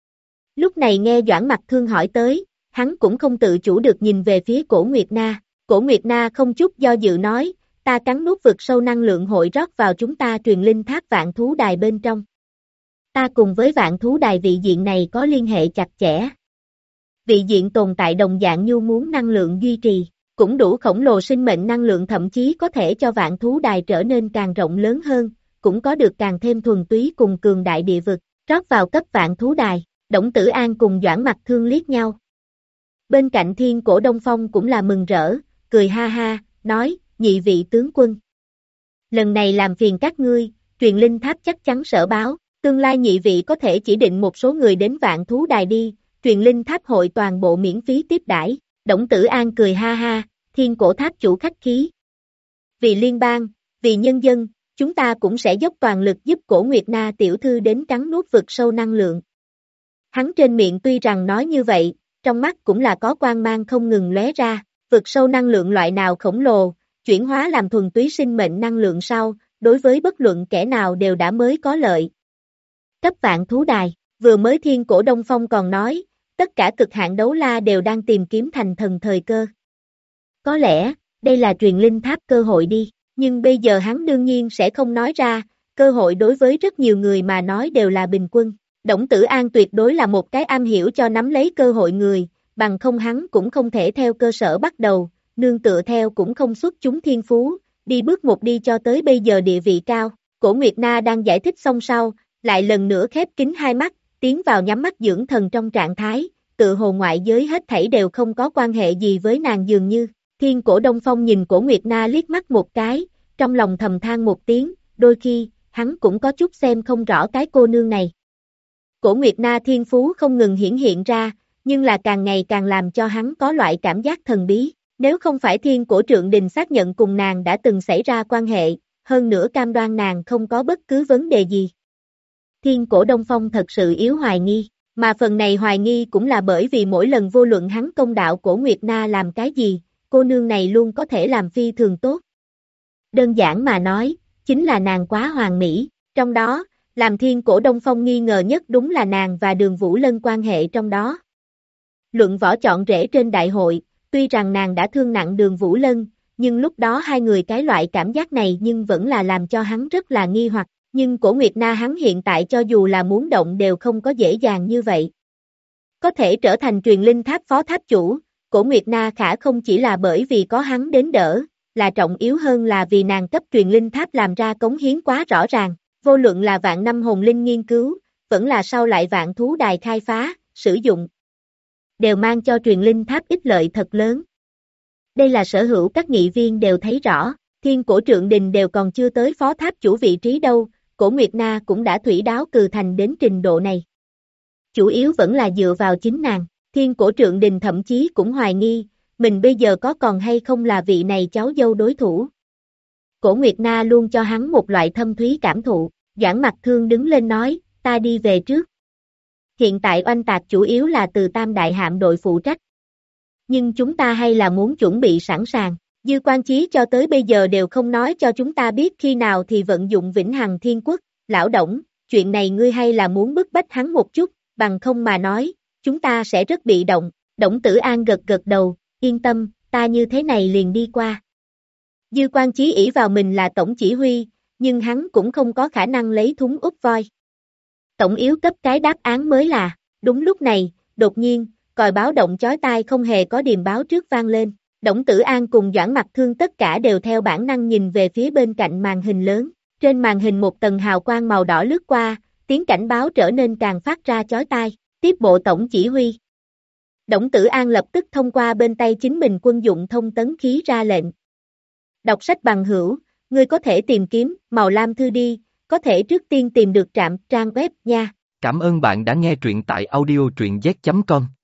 Lúc này nghe Doãn Mặc Thương hỏi tới, hắn cũng không tự chủ được nhìn về phía Cổ Nguyệt Na. Cổ Nguyệt Na không chút do dự nói, ta cắn nuốt vực sâu năng lượng hội rót vào chúng ta truyền linh tháp vạn thú đài bên trong. Ta cùng với vạn thú đài vị diện này có liên hệ chặt chẽ. Vị diện tồn tại đồng dạng nhu muốn năng lượng duy trì, cũng đủ khổng lồ sinh mệnh năng lượng, thậm chí có thể cho vạn thú đài trở nên càng rộng lớn hơn, cũng có được càng thêm thuần túy cùng cường đại địa vực, rót vào cấp vạn thú đài. Đổng Tử An cùng Doãn Mặc Thương liếc nhau. Bên cạnh Thiên Cổ Đông Phong cũng là mừng rỡ, cười ha ha, nói, nhị vị tướng quân. Lần này làm phiền các ngươi, truyền linh tháp chắc chắn sở báo, tương lai nhị vị có thể chỉ định một số người đến vạn thú đài đi, truyền linh tháp hội toàn bộ miễn phí tiếp đãi. Đổng Tử An cười ha ha, Thiên Cổ tháp chủ khách khí. Vì liên bang, vì nhân dân, chúng ta cũng sẽ dốc toàn lực giúp Cổ Nguyệt Na tiểu thư đến cắn nuốt vực sâu năng lượng. Hắn trên miệng tuy rằng nói như vậy, trong mắt cũng là có quang mang không ngừng lóe ra, vực sâu năng lượng loại nào khổng lồ, chuyển hóa làm thuần túy sinh mệnh năng lượng sau, đối với bất luận kẻ nào đều đã mới có lợi. Cấp vạn thú đài, vừa mới Thiên Cổ Đông Phong còn nói, tất cả cực hạn đấu la đều đang tìm kiếm thành thần thời cơ. Có lẽ, đây là truyền linh tháp cơ hội đi, nhưng bây giờ hắn đương nhiên sẽ không nói ra, cơ hội đối với rất nhiều người mà nói đều là bình quân. Đổng Tử An tuyệt đối là một cái am hiểu cho nắm lấy cơ hội người, bằng không hắn cũng không thể theo cơ sở bắt đầu, nương tựa theo cũng không xuất chúng thiên phú, đi bước một đi cho tới bây giờ địa vị cao. Cổ Nguyệt Na đang giải thích xong sau, lại lần nữa khép kín hai mắt, tiến vào nhắm mắt dưỡng thần trong trạng thái, tự hồ ngoại giới hết thảy đều không có quan hệ gì với nàng dường như. Thiên Cổ Đông Phong nhìn Cổ Nguyệt Na liếc mắt một cái, trong lòng thầm than một tiếng, đôi khi, hắn cũng có chút xem không rõ cái cô nương này. Cổ Nguyệt Na thiên phú không ngừng hiển hiện ra, nhưng là càng ngày càng làm cho hắn có loại cảm giác thần bí. Nếu không phải Thiên Cổ Trượng Đình xác nhận cùng nàng đã từng xảy ra quan hệ, hơn nữa cam đoan nàng không có bất cứ vấn đề gì. Thiên Cổ Đông Phong thật sự yếu hoài nghi, mà phần này hoài nghi cũng là bởi vì mỗi lần vô luận hắn công đạo Cổ Nguyệt Na làm cái gì, cô nương này luôn có thể làm phi thường tốt. Đơn giản mà nói, chính là nàng quá hoàn mỹ, trong đó, làm Thiên Cổ Đông Phong nghi ngờ nhất đúng là nàng và Đường Vũ Lân quan hệ trong đó. Luận võ chọn rễ trên đại hội, tuy rằng nàng đã thương nặng Đường Vũ Lân, nhưng lúc đó hai người cái loại cảm giác này nhưng vẫn là làm cho hắn rất là nghi hoặc, nhưng Cổ Nguyệt Na hắn hiện tại cho dù là muốn động đều không có dễ dàng như vậy. Có thể trở thành truyền linh tháp phó tháp chủ, Cổ Nguyệt Na khả không chỉ là bởi vì có hắn đến đỡ, là trọng yếu hơn là vì nàng cấp truyền linh tháp làm ra cống hiến quá rõ ràng, vô luận là vạn năm hồn linh nghiên cứu, vẫn là sau lại vạn thú đài khai phá, sử dụng, đều mang cho truyền linh tháp ích lợi thật lớn. Đây là sở hữu các nghị viên đều thấy rõ, Thiên Cổ Trượng Đình đều còn chưa tới phó tháp chủ vị trí đâu, Cổ Nguyệt Na cũng đã thủy đáo cừ thành đến trình độ này. Chủ yếu vẫn là dựa vào chính nàng, Thiên Cổ Trượng Đình thậm chí cũng hoài nghi, mình bây giờ có còn hay không là vị này cháu dâu đối thủ. Cổ Nguyệt Na luôn cho hắn một loại thâm thúy cảm thụ, Doãn Mặc Thương đứng lên nói, ta đi về trước. Hiện tại oanh tạc chủ yếu là từ Tam Đại hạm đội phụ trách. Nhưng chúng ta hay là muốn chuẩn bị sẵn sàng, Dư Quan Chí cho tới bây giờ đều không nói cho chúng ta biết khi nào thì vận dụng Vĩnh Hằng Thiên Quốc, lão Đổng, chuyện này ngươi hay là muốn bức bách hắn một chút, bằng không mà nói, chúng ta sẽ rất bị động. Đổng Tử An gật gật đầu, yên tâm, ta như thế này liền đi qua. Dư Quan Chí ỷ vào mình là tổng chỉ huy, nhưng hắn cũng không có khả năng lấy thúng úp voi. Tổng yếu cấp cái đáp án mới là, đúng lúc này, đột nhiên, còi báo động chói tai không hề có điềm báo trước vang lên. Đổng Tử An cùng Doãn Mặc Thương tất cả đều theo bản năng nhìn về phía bên cạnh màn hình lớn. Trên màn hình một tầng hào quang màu đỏ lướt qua, tiếng cảnh báo trở nên càng phát ra chói tai. Tiếp bộ tổng chỉ huy. Đổng Tử An lập tức thông qua bên tay chính mình quân dụng thông tấn khí ra lệnh. Đọc sách bằng hữu, ngươi có thể tìm kiếm màu lam thư đi, có thể trước tiên tìm được trạm trang web nha. Cảm ơn bạn đã nghe truyện tại audio truyện z.com.